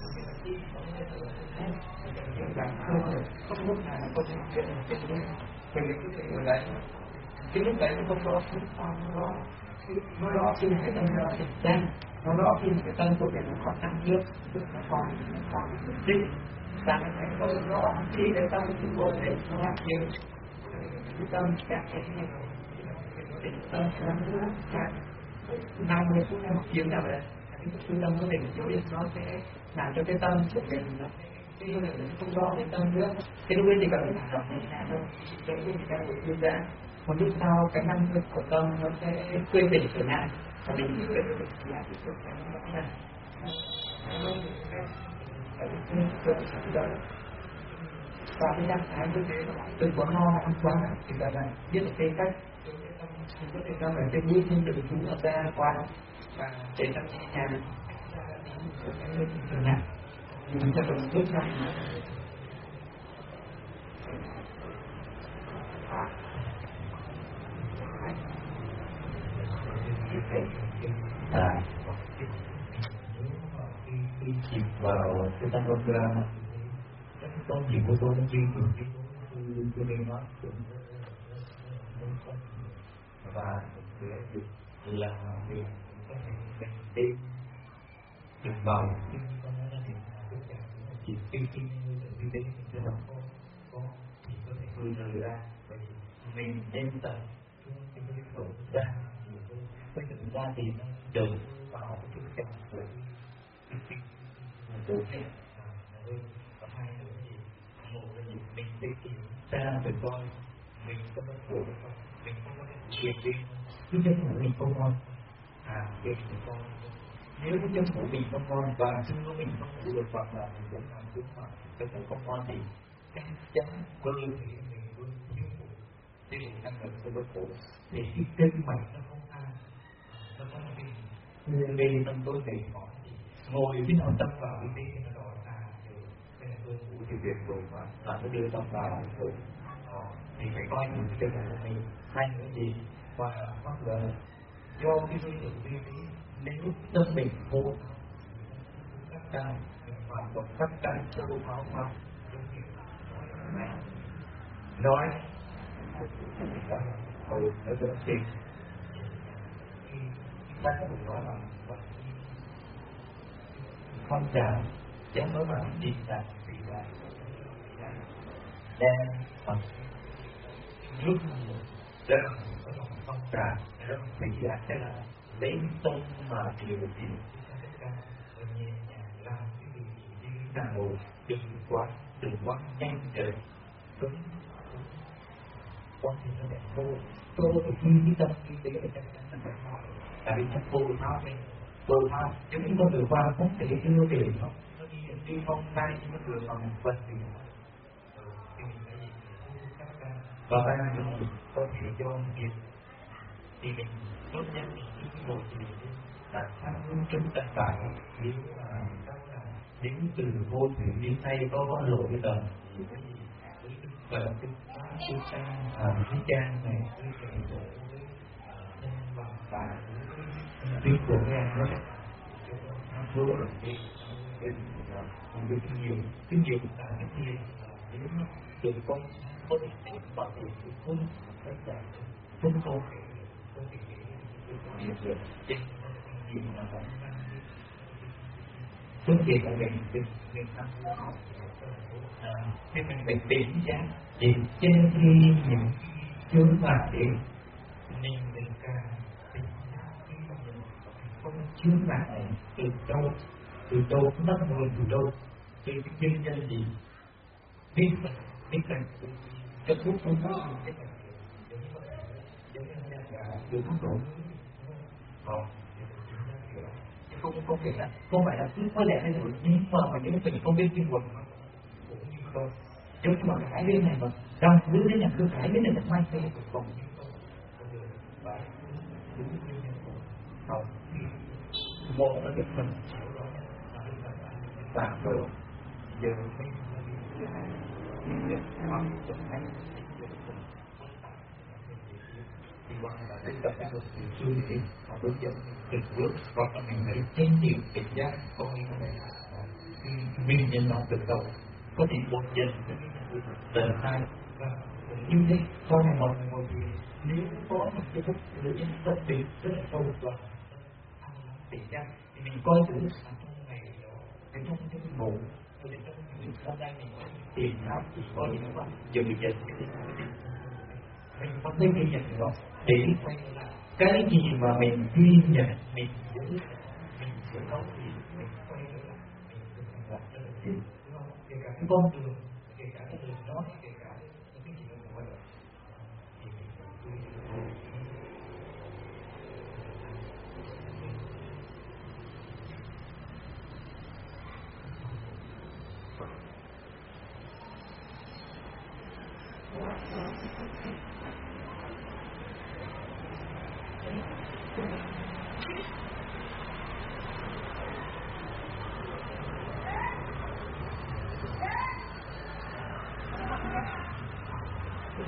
không lúc nào có thể chuyện mình cứ thể ở đấy cái lúc đấy nó không rõ nó rõ khi cái tâm nó thực ra nó rõ khi cái tâm của mình nó còn năng lượng nó còn định và nó phải có rõ khi cái tâm của mình để nó làm nhiều cái tâm càng cái này tâm sẽ 50 phút hay một tiếng nào đấy cái tâm có thể chỗ biết nó sẽ làm cho cái tâm của mình cái không rõ cái tâm nữa cái lúc ấy thì cần phải thả lỏng nhẹ thôi cho nên thì cần phải đưa ra một lúc sau cái năng lực của tâm nó sẽ quên tỉnh trở lại và mình chỉ quên được là cái cuộc sống nó là và cái trạng thái như thế đừng có lo ăn quá thì là biết được cái cách chúng có thể cho phải cái mũi không được chúng ở ra qua và để tâm nhẹ nhàng chúng ta cần bước ra khi chìm vào cái tăng program các công việc của tôi nó duy trì tôi nên nói và sẽ được làm việc có thể tìm được vào khi con nói là thì chỉ khi như thế thì nó có thì có thể vươn rời ra bởi vì mình đem tầm cái độ ra với thực ra thì nó được vào cái cảnh của tổ chức và hai nữa thì một là gì mình tự kiểm tra được coi mình có bất ổn không, mình không có chuyện đi cứ chân của mình không ngon việc của con nếu cái chân của mình không ngon và chân của mình không ngủ được hoặc là mình cũng làm xuống mà chân của không ngon thì chắc chắn cơ thể mình luôn thiếu hụt để năng lượng cho bất ổn để cái chân mạch nó không an nó có cái nguyên tâm tối thể hỏi ngồi khi nào tâm vào cái tí nó đòi cái này tôi ngủ thì việc rồi mà nó đưa tâm vào rồi thì phải coi những cái chân của mình hay nữa gì và hoặc là do cái dây đường vi lý nếu tâm mình vô các căn mình hoàn toàn các căn sâu máu máu nói hồi nó rất tiền khi ta cũng nói là phong trào giống với bạn đi tại vì vậy đang bằng lúc rất phong trào rất vĩ đại thế là lấy tâm mà điều chỉnh tất cả nhẹ nhàng làm cái việc gì đang ngồi đừng quá nhanh trời cứng quá thì nó đẹp vô thì khi cái tâm khi tế là chắc chắn nó phải hỏi tại vì chắc vô thao nếu chúng có được qua không thể đưa về nó đi phong tay nó được bằng vật thì và ba mình có thể cho việc thì mình tốt nhất thì những bộ thì là tham hương trong tất cả nếu mà đến từ vô thủy đến nay có lộ cái tầm thì cái gì với cái sư trang cái trang này cái cảnh bộ với bằng và cái của nghe nó vô là cái nhiều cả cái tiền nếu nó từ con có thể bảo vệ không phải là không có trên gì mà vẫn phương tiện của mình thì mình phải tỉnh ra thì trên khi những chướng ngại thì mình càng tỉnh ra khi mà mình không chướng ngại này từ đâu bắt nguồn từ đâu từ cái nguyên nhân gì biết rằng cái thuốc không có cái này giống như là từ thuốc nổ không phải là cứ có lẽ hay rồi nhưng mà nếu mình không biết cái nguồn cũng như tôi nếu mà cái bên này mà đang cứ đến nhà cứ cái bên này là mai thế còn và đúng như không một là cái phần và rồi giờ mình thì quan là đến tập các luật điều xưa thì họ hướng dẫn từng bước hoặc là mình phải chánh niệm tỉnh giác coi như này nguyên nhân nó từ đầu có thể một dần lần hai và như thế sau này mọi người ngồi thì nếu có một cái thức lựa chọn tâm tình rất là sâu và tỉnh giác thì mình coi thử trong ngày đó trong cái ngủ hôm nay mình tìm tháo thì có những bạn dần dần mình có thấy ghi nhận đó để cái gì mà mình ghi nhận mình sẽ có gì mình quay lại mình làm cho được gì kể cả cái con đường kể cả cái đường đó kể cả cái gì đó vậy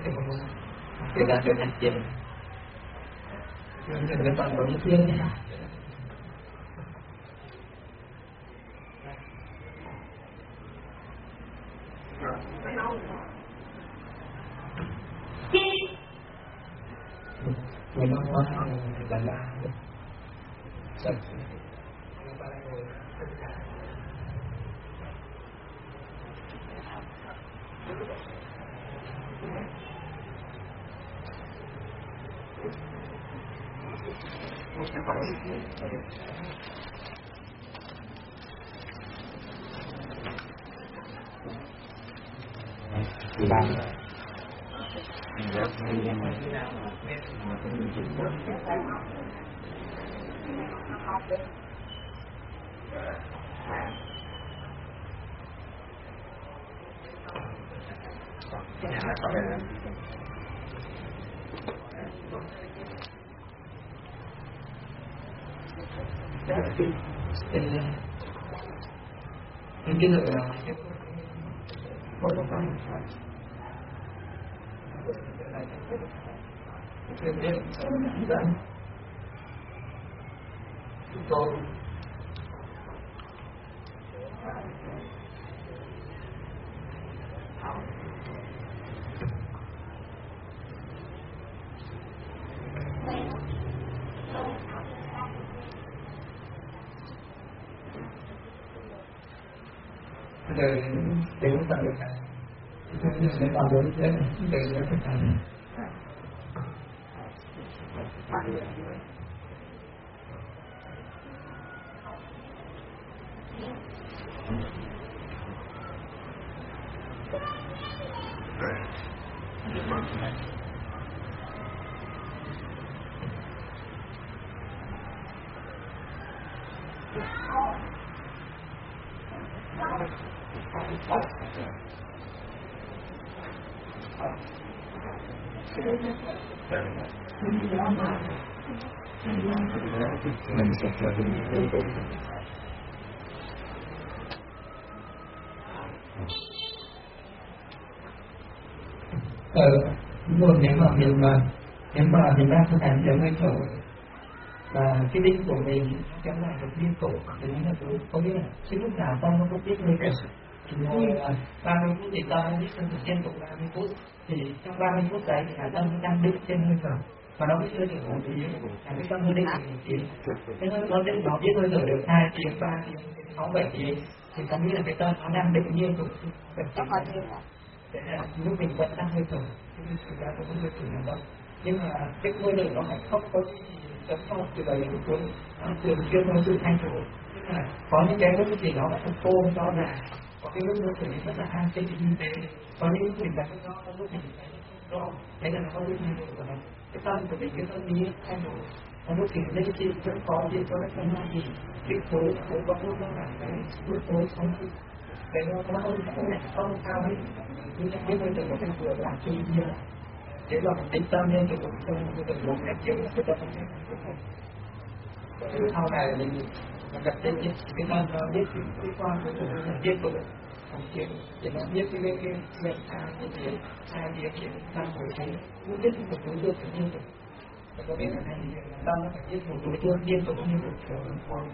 Người ta được hành trình người ta có những thiên người nó có là sạch cái lượng đời đến tận được cả đến vào đối thế đời đến tất cả mình sẽ trở nên luôn nếu mà mình đang thực hành theo hơi thở và cái đích của mình kéo dài được liên tục thì nó là có nghĩa là cái lúc nào con nó cũng biết hơi thở thì 30 phút thì ta biết thân thực liên tục 30 phút thì trong 30 phút đấy thì là tâm đang định trên hơi thở và nó biết hơi thở một tiếng là cái tâm nó định một tiếng thế nó biết hơi thở được 2 tiếng 3 tiếng 6 7 tiếng thì có nghĩa là cái tâm nó đang định liên tục thế là lúc mình vẫn đang hơi thở thì chúng ta cũng hơi thở nào đâu nhưng mà cái hơi thở nó lại không có gì chấm sau từ đấy đến cuối thường xuyên có sự thay đổi tức là có những cái lúc thì nó lại không khô rõ ràng có cái lúc nó trở nên rất là an tĩnh như thế có những lúc mình thấy nó lúc mình thấy rõ thế là nó có những thay đổi của nó cái tâm của mình cái tâm lý thay đổi có lúc thì lên trên vẫn có gì cho nó không nói gì cái tối cũng có lúc nó là cái lúc tối không cái nó không sao hết nhưng mà cái hơi thở nó vừa làm cho nhiều thế là mình tính tâm lên cho cuộc sống của từng một ngày chiều cái tâm sau này mình gặp đến cái tâm nó biết cái quan của chúng mình biết của không chịu thì nó biết cái việc sai việc thì tâm hồi thấy nó biết một đối tượng như vậy có biết là thành tâm nó phải biết một đối tượng liên tục như một con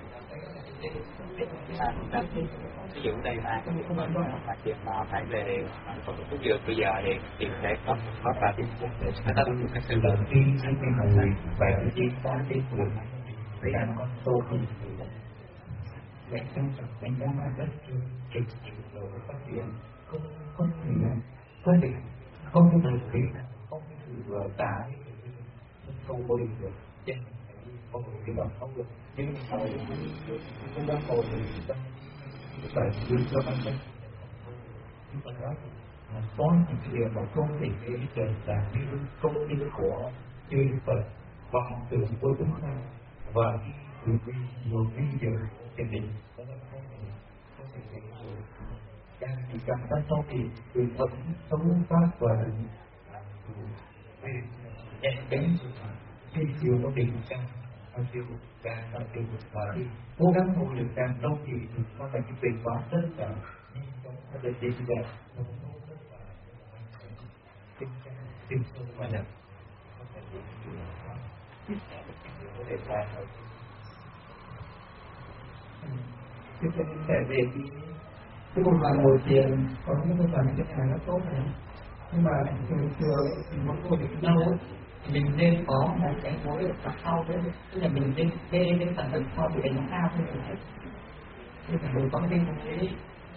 ví dụ đây là phát triển mà phải về phẫu thuật dược bây giờ thì sẽ có và thì sẽ có một cái sự đầu tiên khi mà người về đi qua cái buổi để ăn con tô không để trong tập đánh giá rất kịch rồi phát triển không thể không thể tả không có được trên không có cái bằng không được nhưng sau không đang hồi thì phải đưa cho bản thân chúng ta nói có những điều mà không thể cái trời là như công ty của chư Phật vọng tưởng của chúng ta và từ bi nhiều vi giờ trên đỉnh đang bị cảm giác sau thì từ Phật sống pháp và nhẹ bén khi chiều nó định sang chiều càng chiều và đi cố gắng tu được càng lâu thì nó là cái tình báo rất là nhanh chóng nó để đi ra tim sâu mà nhập có thể bị có thể sai ở chứ không thể về cái công đoàn ngồi thiền có những công đoàn cái này nó tốt này, nhưng mà thường một cô bị đau mình nên có một cái gối ở đằng sau đấy, tức là mình nên kê cái phần đằng sau để nó cao hơn một chút, chứ mình có cái gối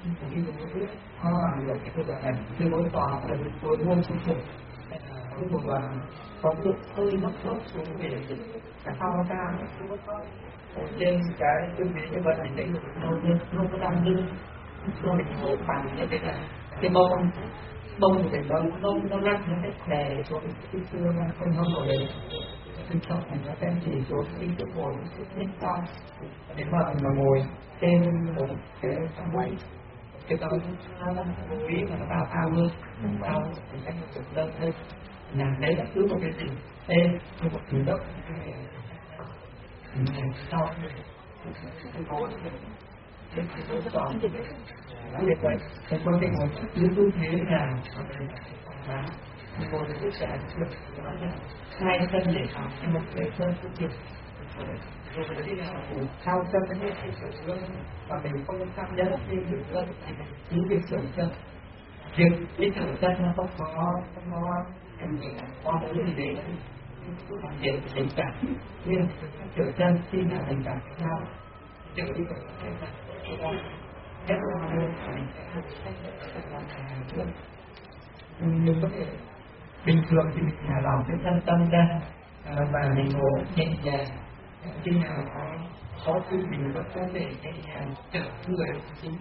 được cái công đoàn này cái gối to là gối luôn xuống thực cái công đoàn có được hơi mất tốt xuống về đằng sau nó cao trên cái vị như vậy thì nó có đang đưa nó bị hỗ bằng như thế này cái bông thì nó lắc nó sẽ đè xuống cái xương không rồi cái trọng này nó sẽ chỉ xuống cái ngồi nhích cao nếu mà ngồi trên một cái máy cái tao gối mà nó cao hơn cao thì sẽ được lên thêm nhà đấy là cứ một cái gì thêm một thứ đất sau như vậy cái quan điểm của yếu tố thế là ngồi được sẽ hai chân để học một cái chân cũng được rồi khi nào thao chân cái cái sửa và mình không tham gia thì được chân thì cứ việc sửa chân việc cái sửa chân nó không có em nghĩ là có cái gì đấy hoàn thiện tình cảm nhưng sửa chân khi nào tình cảm sao sửa đi mình có thể bình thường thì mình thả lỏng cái thân tâm ra và mình ngồi nhẹ nhàng khi nào có khi mình có thể nhẹ nhàng trở người chính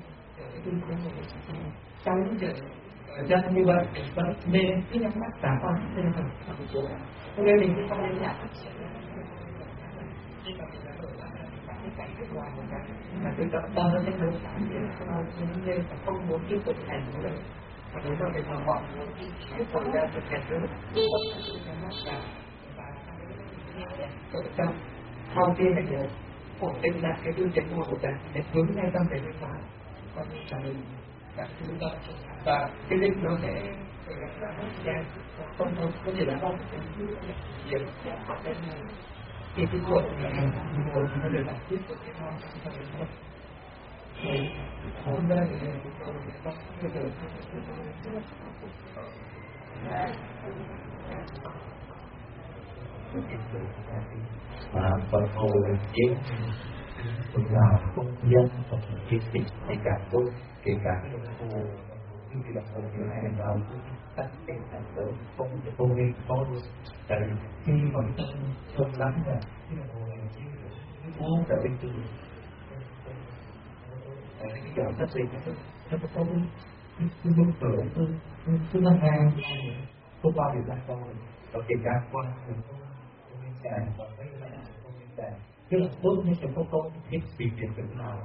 trong những chân như vậy mình vẫn nên cứ nhắm mắt và quan tinh thần cho nên mình không nên nhạt mà cái tâm nó sẽ đối cảm nên không muốn tiếp tục hành nữa và nếu mà mình họ muốn tiếp tục ra thực hiện nữa sau khi mình ổn định lại cái tư tưởng của mình để hướng ngay tâm về bên ngoài còn trả lời các thứ đó và cái định nó sẽ không có thể là không việc thì cái cuộc này ngồi nó được làm tiếp của cái non hôm nay thì tôi có cái được và ngồi kiếm lúc nào không dân và kiên định thì cả tôi kể cả hồ như là hồ như này là tất cả thành tựu không nên có tại khi mà tâm sâu lắng rồi khi mà hồ này chỉ vô cả bên từ cái giờ tất sinh nó có cái bức tượng cứ nó ngang có bao điều là con và kể cả quan thì không nên xài và thấy là không nên xài tức là tốt như sẽ có thiết bị điện tử nào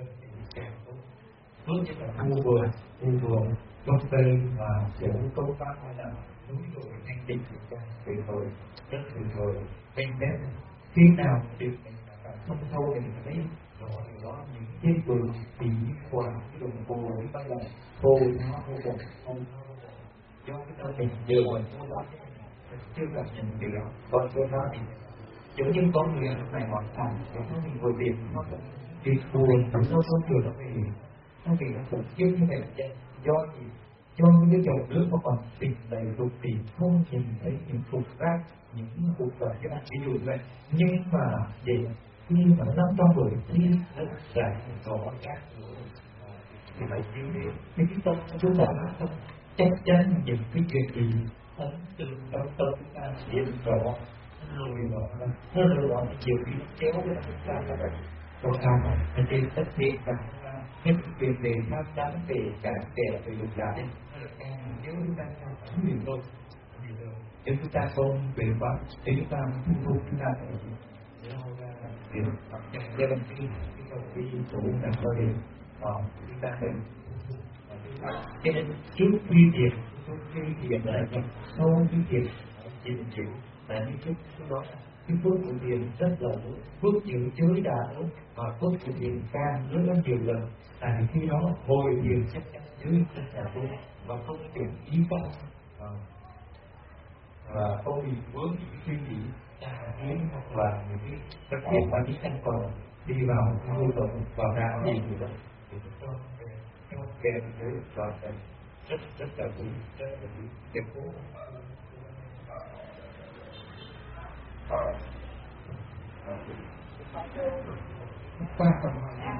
tốt như là Google công ty và kiểu câu pháp hay là núi rồi anh định từ rồi rất từ rồi bên đấy khi nào được mình không thâu thì mình thấy rõ điều đó những thiên bừng thì qua cái đồng hồ với bao giờ hồ nó không do cái tâm mình đều rồi chưa cảm nhận điều đó còn tôi nói thì giống như có người phải hoàn thành để nó mình ngồi tiền nó thì buồn nó không được nó vì nó cũng như vậy do gì do những dòng nước nó còn tình đầy dục thì không nhìn thấy những phục tác những phục vật các bạn ví dụ vậy nhưng mà để khi mà nó trong buổi thi nó giải rõ các thì phải chú ý những cái tâm chúng ta không chắc chắn những cái chuyện gì ấn tượng trong tâm chúng ta hiện rõ rồi đó chiều đi kéo cái chúng ta là vậy còn nào anh chị tất nhiên là hết việc để phát tán về cả kẻ về lục giả nếu chúng ta không hiểu thôi nếu chúng ta không về quá thì chúng ta không chúng ta phải việc nhập gia đình cái công ty chủ là hơi chúng ta phải cho nên trước khi việc là nhập sâu cái việc chịu là những cái đó cái phước của thiền rất là lớn phước chịu chối đã lớn và phước của thiền càng lớn hơn nhiều lần tại khi đó hồi thiền chắc chắn dưới tất cả tốt và không chuyển ý pháp và không bị vướng những suy nghĩ kiến hoặc là những cái tất cả mà đi ăn còn đi vào môi trường vào ra gì gì đó thì nó kèm với và rất là vui, rất là vui đẹp cố qua phần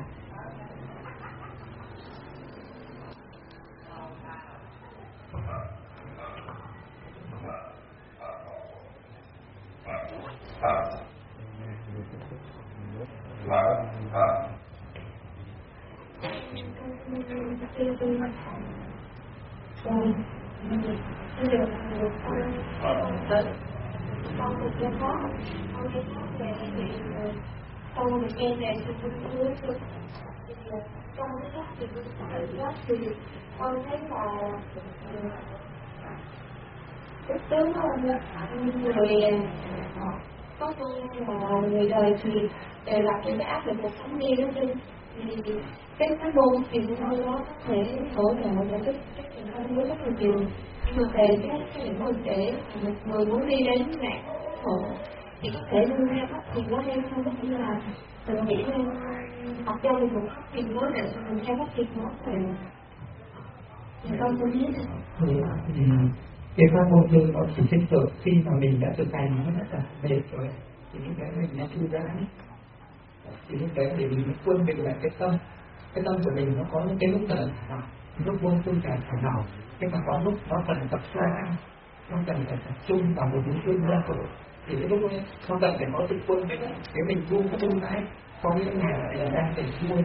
con được cho khó con đi khó về con được em về thì con chưa con cái khác thì con phải đó thì con thấy là cái tướng người có con mà người đời thì đều gặp những cái áp lực cuộc sống riêng đó chứ thì cái môn thì môn đó có thể hỗ trợ và cái tình thân rất là nhiều nhưng mà về cái lĩnh vực để một người muốn đi đến mạng hộ thì có thể luôn theo pháp thiền nó hay không như là mình nghĩ lên học cho mình một pháp thiền nó để mình theo pháp thiền nó thì con cũng biết cái pháp môn thương nó chỉ thích được khi mà mình đã thực hành nó rất là mệt rồi thì những cái mình nó thư giãn thì những cái để mình quân mình lại cái tâm của mình nó có những cái lúc cần lúc buông thương cảm phải nào nhưng mà có lúc nó cần tập trung nó cần phải tập trung vào một những phương ra rồi thì cái lúc ấy nó cần phải có sự quân mình cái mình buông lại có những ngày mình đang phải buông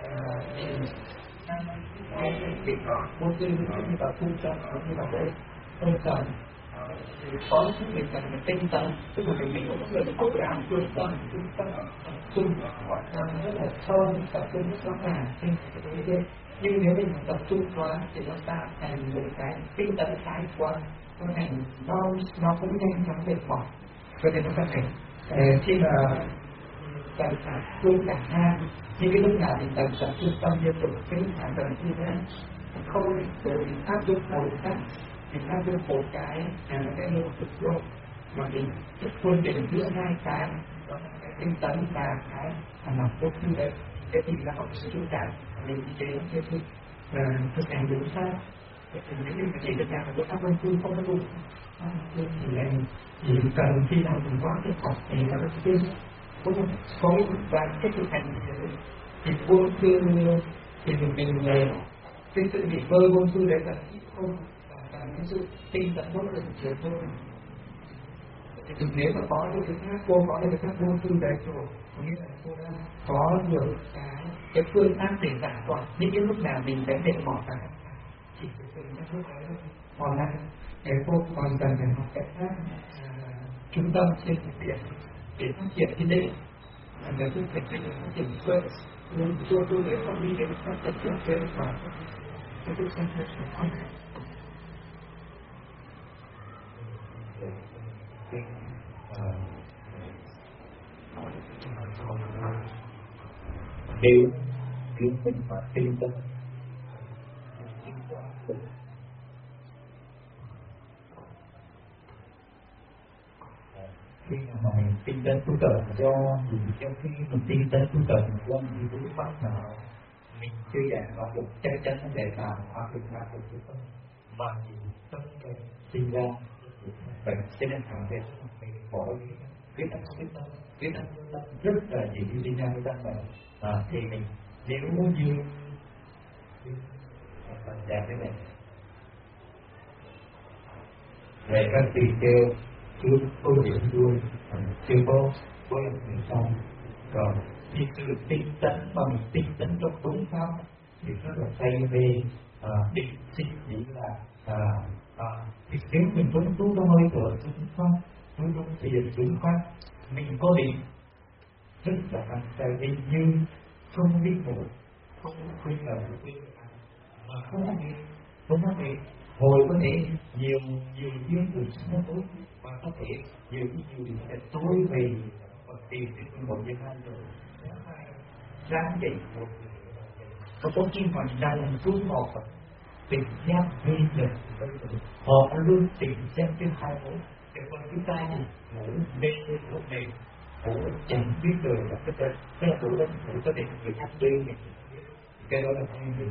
bị buông thương như là thu chân như là đây không cần có mình cần phải tinh tấn tức là mình có người cố gắng trung tâm gọi là rất là sâu tập trung rất rõ ràng nhưng nếu mình tập trung quá thì nó tạo thành một cái tinh tấn thái quá nó thành nó cũng nhanh chóng mệt mỏi cho nên nó cần phải khi mà cần phải luôn cả hai nhưng cái lúc nào mình cần tập trung tâm liên tục cái lúc nào cần như thế không để áp dụng một cách mình áp dụng một cái mô thực dụng mà mình quân định giữa hai cái tinh tấn và cái học tốt như đấy thế thì là học sự trung cảm mình chế cái thực hành đúng sai thì nếu như chỉ thực hành được áp dụng không có đủ thì cần khi nào mình có cái học thì nó sẽ có và cái thực hành thì buông thư thì mình cái sự bị vơi buông thư đấy là không và cái sự tinh tấn tốt là nhiều hơn thì nếu mà có những cái khác cô có những cái khác buông thư đấy rồi có nghĩa là cô đã có được cái phương pháp để giải tỏa những cái lúc nào mình sẽ mệt mỏi cả chỉ từng cái lúc đấy thôi còn lại cái cô còn cần phải học cách khác trung tâm trên thực địa để phát triển cái định để tôi phải phát triển cơ nên tôi để không đi đến phát triển cái mà cái tôi xem thấy không nếu kiến minh và tinh tấn khi mà mình tinh tấn tu tập cho khi mình tinh tấn tu tập quan thì đúng pháp nào mình chưa dạng vào một chắc chắn vấn đề nào hoặc được nào của chúng ta mà mình tâm cái sinh ra vậy cho nên thẳng về mình bỏ biết ăn rất là gì đi ra với tâm mình thì mình nếu như mình đạt cái này về các tùy kêu chưa có điểm đuôi chưa có điểm xong rồi thì sự tinh tấn mà mình tinh tấn trong đúng pháp thì nó là thay về định sinh chỉ là thì nếu mình vẫn tu trong hơi thở đúng pháp tu trong thiền đúng pháp mình có định rất là mạnh tại vì như không đi ngủ không khuyên là mà không có thể hồi có thể nhiều duyên từ sáng tối và có thể nhiều điều sẽ tối về và tìm đến một nhân an rồi sáng dậy một có khi mà đang xuống họ và tìm giác vi lực họ luôn tìm xem trên hai mối Thì con chúng ta thì ngủ đêm lúc này ngủ chẳng biết rồi là cái là ngủ đó ngủ có thể người khác đêm này cái đó là không được.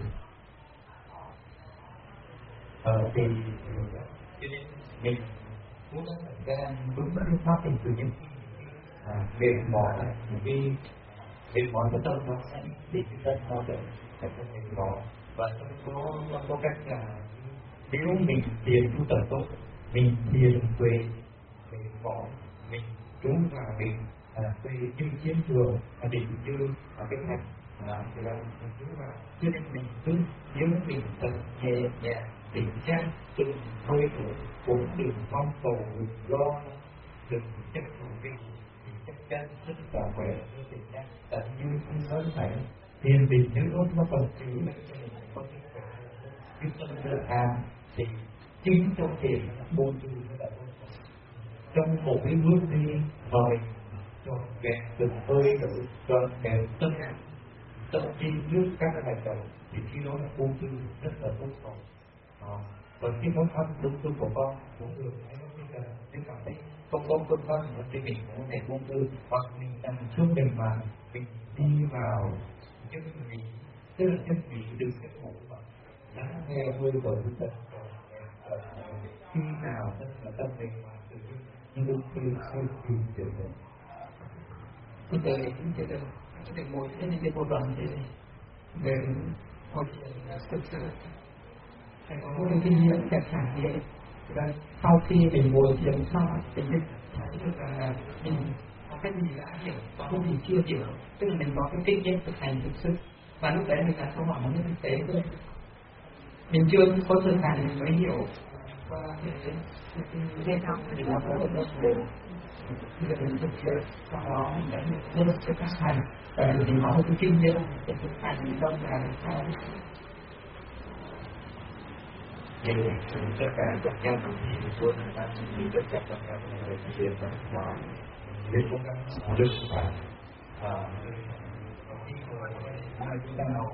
Thì cho nên mình muốn nói là cái đúng cái pháp thì tự nhiên mệt mỏi vì mệt mỏi của tâm nó sẽ bị cái tâm nó để phải không mệt mỏi và nó có cách là nếu mình thiền tu tập tốt, mình thiền về mỏi, mình trốn vào mình về như chiến trường định như cái cách thì là mình trốn vào, cho nên mình cứ nếu mình tập nhẹ nhàng tỉnh giác từng hơi thở cũng đừng mong cầu lo đừng chấp thủ mình thì chắc chắn rất là khỏe như tỉnh giác tại như không nói phải thiền định nữa nó còn chỉ là cho mình có cái khỏe cái tâm là thì chính trong thiền nó buông thư nó là trong một cái bước đi mời trọn vẹn từng hơi thở trọn vẹn tất cả tâm trí trước các cái hành động thì khi đó là buông thư rất là tốt rồi. Còn khi nói pháp đúng tu của con cũng được, nếu cảm thấy không có phương pháp thì mình cũng có thể buông thư hoặc mình nằm xuống đền mà mình đi vào chân vị, tức là chân vị đừng có ngủ mà lắng nghe hơi thở của tâm. Khi nào tâm mình mà tự nhiên nhưng đôi khi sẽ tìm trở về. Thì từ đấy cũng chỉ được một cái bộ đoàn thì về một thực sự phải có một kinh nghiệm để trải nghiệm. Và sau khi mình ngồi thiền xong thì mình thấy được là mình có cái gì đã hiểu và không gì chưa hiểu, tức là mình có cái kinh nghiệm thực hành thực sự. Và lúc đấy mình đặt câu hỏi nó thực tế thôi. Mình chưa có thực hành mình mới hiểu và cái học thì nó có một số bây giờ mình thực sự sau đó mình đã nhận được cái thực hành và mình có một cái kinh nghiệm để thực hành trong là sao. Jadi sekarang yang disebut di dekat dengan dia semua dia bukan harus kita mau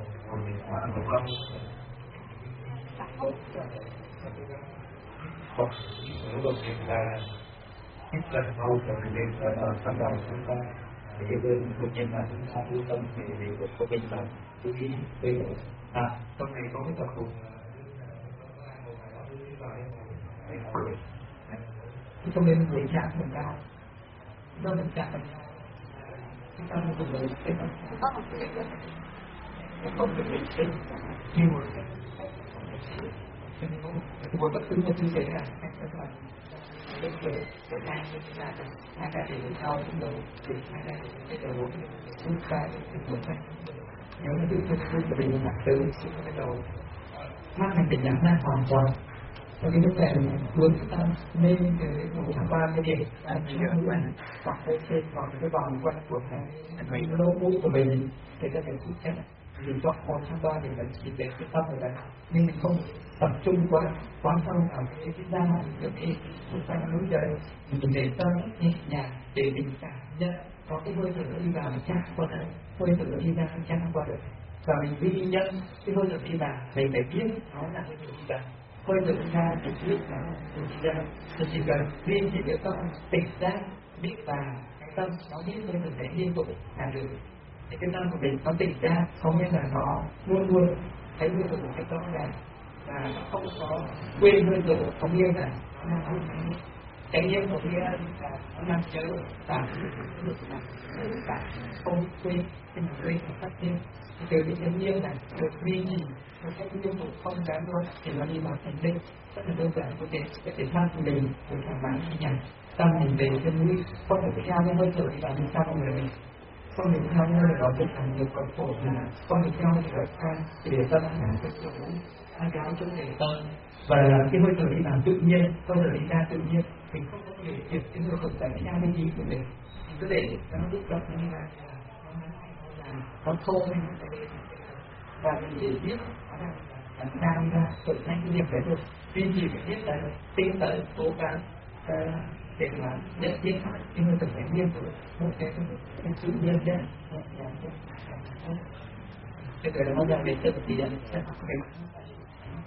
kalau kita mau berlebih pada kita itu punya satu tâm thì có bên tâm chú ý về trong này có cái tập cùng không nên tình trạng mình cao do tình trạng mình cao chúng ta không dùng lời cái không được định sinh như một một bất cứ một thứ gì là cái hai cái thì sau cũng được thì hai cái đầu chúng ta được một cái nếu nó được thực sự mình đặt từ cái đầu mắt mình tỉnh giác ra hoàn toàn. Và cái lúc này mình hướng chúng ta lên cái một tháng 3 cái điểm anh chỉ ở quanh hoặc cái trên còn cái vòng quanh của cái lỗ mũi của mình để có thể chịu chết thì cho một tháng 3 thì mình chỉ để cái tâm rồi đấy nhưng mình không tập trung quá sâu vào cái da được cái chúng ta núi dậy mình để tâm nhẹ nhàng để mình cảm nhận có cái hơi thở đi vào mình chắc qua đấy hơi thở đi ra mình chắc qua đấy và mình ghi nhận cái hơi thở đi vào mình phải biết nó là hơi thở đi vào hơi thở ra thì biết là tôi chỉ cần riêng chỉ cái tâm tỉnh ra biết và cái tâm nó biết hơi thở để liên tục là được thì cái tâm của mình nó tỉnh ra không nghĩa là nó luôn luôn thấy hơi thở một cái rõ ràng và nó không có quên hơi thở không nghĩa là nó nằm cái nhiên của kia là nó nằm chớ và được là không quên cái mình quên và phát nhiên từ cái thiên nhiên này được duy trì một cách liên tục không gián đoạn thì nó đi vào thành định rất là đơn giản. Có thể tham của mình được thoải mái nhẹ nhàng tâm mình về chân núi không phải theo cái hơi thở và mình sao người mình không được theo nơi đó thực hành được còn khổ là không được theo cái can thì để tâm hành cái chỗ hai cái chỗ để tâm và cái hơi thở đi vào tự nhiên hơi thở đi ra tự nhiên mình không có điều kiện cái hơi thở tại theo cái ý của mình cứ để nó rút ra như là nó thô lên và mình chỉ biết đang ra tự thanh cái việc đấy thôi duy trì phải biết là tin tới cố gắng để mà nhận biết cái hơi thở phải nhiên của một cái sự nhiên đấy cái đấy nó ra về tự thì sẽ